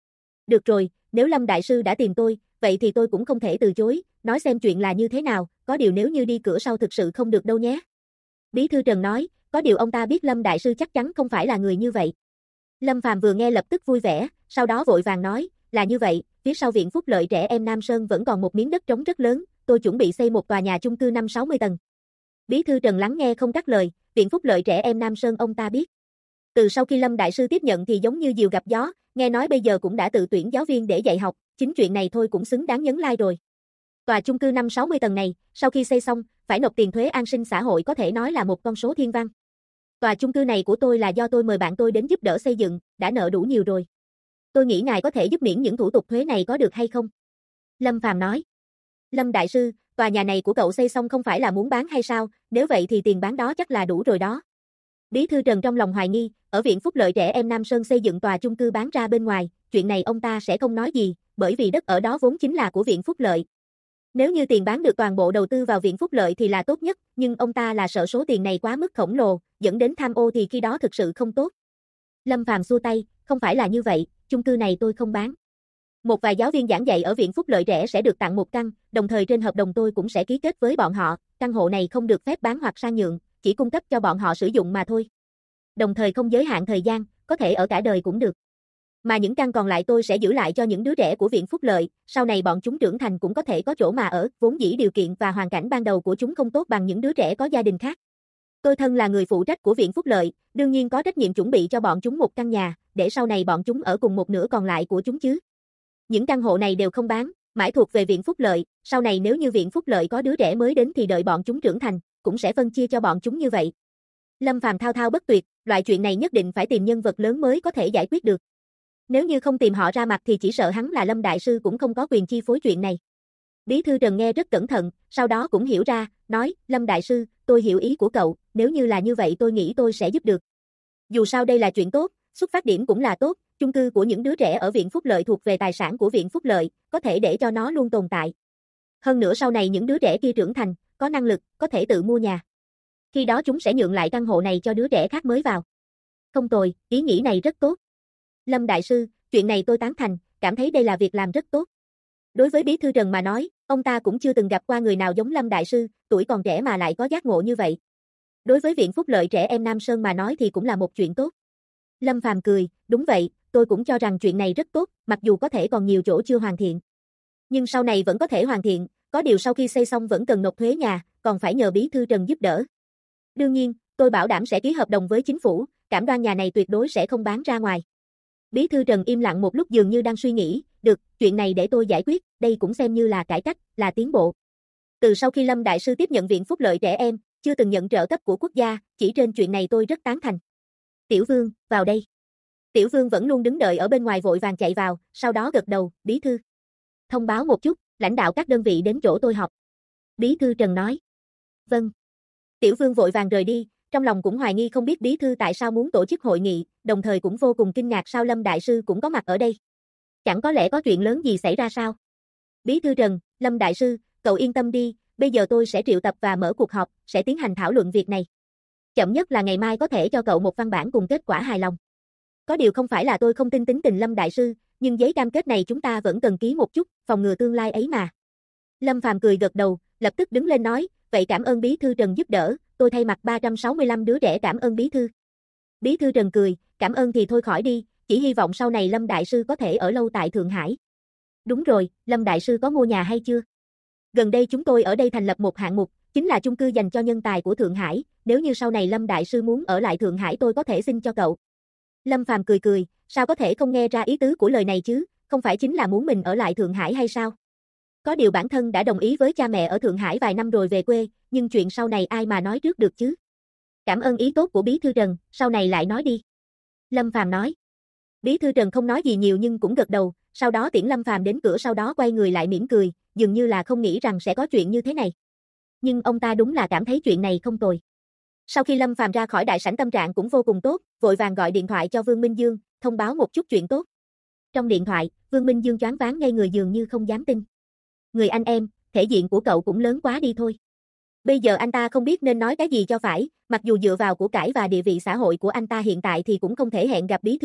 Được rồi, nếu Lâm Đại Sư đã tìm tôi, vậy thì tôi cũng không thể từ chối, nói xem chuyện là như thế nào, có điều nếu như đi cửa sau thực sự không được đâu nhé. Bí thư Trần nói, có điều ông ta biết Lâm Đại Sư chắc chắn không phải là người như vậy. Lâm Phàm vừa nghe lập tức vui vẻ, sau đó vội vàng nói, là như vậy, phía sau Viện Phúc Lợi Trẻ Em Nam Sơn vẫn còn một miếng đất trống rất lớn, tôi chuẩn bị xây một tòa nhà chung cư 5-60 tầng. Bí thư Trần lắng nghe không cắt lời, Viện Phúc Lợi Trẻ Em Nam Sơn ông ta biết. Từ sau khi Lâm Đại Sư tiếp nhận thì giống như diều gặp gió, nghe nói bây giờ cũng đã tự tuyển giáo viên để dạy học, chính chuyện này thôi cũng xứng đáng nhấn like rồi. Tòa chung cư 5-60 tầng này, sau khi xây xong, phải nộp tiền thuế an sinh xã hội có thể nói là một con số thiên văn. Tòa chung cư này của tôi là do tôi mời bạn tôi đến giúp đỡ xây dựng, đã nợ đủ nhiều rồi. Tôi nghĩ ngài có thể giúp miễn những thủ tục thuế này có được hay không? Lâm Phàm nói. Lâm Đại Sư, tòa nhà này của cậu xây xong không phải là muốn bán hay sao, nếu vậy thì tiền bán đó chắc là đủ rồi đó. Bí thư Trần trong lòng hoài nghi, ở Viện Phúc Lợi Trẻ Em Nam Sơn xây dựng tòa chung cư bán ra bên ngoài, chuyện này ông ta sẽ không nói gì, bởi vì đất ở đó vốn chính là của Viện Phúc Lợi. Nếu như tiền bán được toàn bộ đầu tư vào Viện Phúc Lợi thì là tốt nhất, nhưng ông ta là sợ số tiền này quá mức khổng lồ, dẫn đến tham ô thì khi đó thực sự không tốt. Lâm Phàm xua tay, không phải là như vậy, chung cư này tôi không bán. Một vài giáo viên giảng dạy ở Viện Phúc Lợi Trẻ sẽ được tặng một căn, đồng thời trên hợp đồng tôi cũng sẽ ký kết với bọn họ, căn hộ này không được phép bán hoặc sang nhượng, chỉ cung cấp cho bọn họ sử dụng mà thôi. Đồng thời không giới hạn thời gian, có thể ở cả đời cũng được. Mà những căn còn lại tôi sẽ giữ lại cho những đứa trẻ của Viện Phúc Lợi, sau này bọn chúng trưởng thành cũng có thể có chỗ mà ở, vốn dĩ điều kiện và hoàn cảnh ban đầu của chúng không tốt bằng những đứa trẻ có gia đình khác. Tôi thân là người phụ trách của Viện Phúc Lợi, đương nhiên có trách nhiệm chuẩn bị cho bọn chúng một căn nhà, để sau này bọn chúng ở cùng một nửa còn lại của chúng chứ. Những căn hộ này đều không bán, mãi thuộc về Viện Phúc Lợi, sau này nếu như Viện Phúc Lợi có đứa trẻ mới đến thì đợi bọn chúng trưởng thành, cũng sẽ phân chia cho bọn chúng như vậy. Lâm Phàm thao thao bất tuyệt, loại chuyện này nhất định phải tìm nhân vật lớn mới có thể giải quyết được. Nếu như không tìm họ ra mặt thì chỉ sợ hắn là Lâm Đại Sư cũng không có quyền chi phối chuyện này. Bí thư Trần nghe rất cẩn thận, sau đó cũng hiểu ra, nói, Lâm Đại Sư, tôi hiểu ý của cậu, nếu như là như vậy tôi nghĩ tôi sẽ giúp được. Dù sao đây là chuyện tốt, xuất phát điểm cũng là tốt, chung cư của những đứa trẻ ở Viện Phúc Lợi thuộc về tài sản của Viện Phúc Lợi, có thể để cho nó luôn tồn tại. Hơn nữa sau này những đứa trẻ kia trưởng thành, có năng lực, có thể tự mua nhà. Khi đó chúng sẽ nhượng lại căn hộ này cho đứa trẻ khác mới vào. Không tồi, ý nghĩ này rất tốt. Lâm Đại Sư, chuyện này tôi tán thành, cảm thấy đây là việc làm rất tốt. Đối với Bí thư Trần mà nói, ông ta cũng chưa từng gặp qua người nào giống Lâm Đại Sư, tuổi còn trẻ mà lại có giác ngộ như vậy. Đối với Viện Phúc Lợi Trẻ Em Nam Sơn mà nói thì cũng là một chuyện tốt. Lâm Phàm cười, đúng vậy, tôi cũng cho rằng chuyện này rất tốt, mặc dù có thể còn nhiều chỗ chưa hoàn thiện. Nhưng sau này vẫn có thể hoàn thiện, có điều sau khi xây xong vẫn cần nộp thuế nhà, còn phải nhờ Bí thư Trần giúp đỡ. Đương nhiên, tôi bảo đảm sẽ ký hợp đồng với chính phủ, cam đoan nhà này tuyệt đối sẽ không bán ra ngoài. Bí thư Trần im lặng một lúc dường như đang suy nghĩ, được, chuyện này để tôi giải quyết, đây cũng xem như là cải cách, là tiến bộ. Từ sau khi Lâm Đại Sư tiếp nhận Viện Phúc Lợi Trẻ Em, chưa từng nhận trợ cấp của quốc gia, chỉ trên chuyện này tôi rất tán thành. Tiểu Vương, vào đây. Tiểu Vương vẫn luôn đứng đợi ở bên ngoài vội vàng chạy vào, sau đó gật đầu, Bí thư. Thông báo một chút, lãnh đạo các đơn vị đến chỗ tôi họp. Bí thư Trần nói. Vâng. Tiểu Vương vội vàng rời đi, trong lòng cũng hoài nghi không biết Bí thư tại sao muốn tổ chức hội nghị, đồng thời cũng vô cùng kinh ngạc sao Lâm Đại Sư cũng có mặt ở đây. Chẳng có lẽ có chuyện lớn gì xảy ra sao? Bí thư Trần, Lâm Đại Sư, cậu yên tâm đi, bây giờ tôi sẽ triệu tập và mở cuộc họp, sẽ tiến hành thảo luận việc này. Chậm nhất là ngày mai có thể cho cậu một văn bản cùng kết quả hài lòng. Có điều không phải là tôi không tin tính tình Lâm Đại Sư, nhưng giấy cam kết này chúng ta vẫn cần ký một chút, phòng ngừa tương lai ấy mà. Lâm Phàm cười gật đầu, lập tức đứng lên nói, vậy cảm ơn Bí thư Trần giúp đỡ, tôi thay mặt 365 đứa trẻ cảm ơn Bí thư. Bí thư Trần cười, cảm ơn thì thôi khỏi đi, chỉ hy vọng sau này Lâm Đại Sư có thể ở lâu tại Thượng Hải. Đúng rồi, Lâm Đại Sư có mua nhà hay chưa? Gần đây chúng tôi ở đây thành lập một hạng mục, chính là chung cư dành cho nhân tài của Thượng Hải, nếu như sau này Lâm Đại Sư muốn ở lại Thượng Hải tôi có thể xin cho cậu. Lâm Phàm cười cười, sao có thể không nghe ra ý tứ của lời này chứ, không phải chính là muốn mình ở lại Thượng Hải hay sao? Có điều bản thân đã đồng ý với cha mẹ ở Thượng Hải vài năm rồi về quê, nhưng chuyện sau này ai mà nói trước được chứ? Cảm ơn ý tốt của Bí thư Trần, sau này lại nói đi. Lâm Phàm nói. Bí thư Trần không nói gì nhiều nhưng cũng gật đầu, sau đó tiễn Lâm Phàm đến cửa sau đó quay người lại mỉm cười, dường như là không nghĩ rằng sẽ có chuyện như thế này. Nhưng ông ta đúng là cảm thấy chuyện này không tồi. Sau khi Lâm Phàm ra khỏi đại sảnh tâm trạng cũng vô cùng tốt, vội vàng gọi điện thoại cho Vương Minh Dương, thông báo một chút chuyện tốt. Trong điện thoại, Vương Minh Dương choáng váng ngây người dường như không dám tin. Người anh em, thể diện của cậu cũng lớn quá đi thôi. Bây giờ anh ta không biết nên nói cái gì cho phải, mặc dù dựa vào của cải và địa vị xã hội của anh ta hiện tại thì cũng không thể hẹn gặp Bí thư Trần,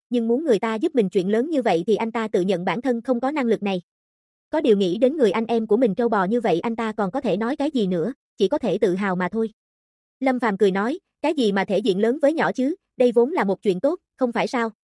nhưng muốn người ta giúp mình chuyện lớn như vậy thì anh ta tự nhận bản thân không có năng lực này. Có điều nghĩ đến người anh em của mình trâu bò như vậy anh ta còn có thể nói cái gì nữa, chỉ có thể tự hào mà thôi. Lâm Phàm cười nói, cái gì mà thể diện lớn với nhỏ chứ, đây vốn là một chuyện tốt, không phải sao?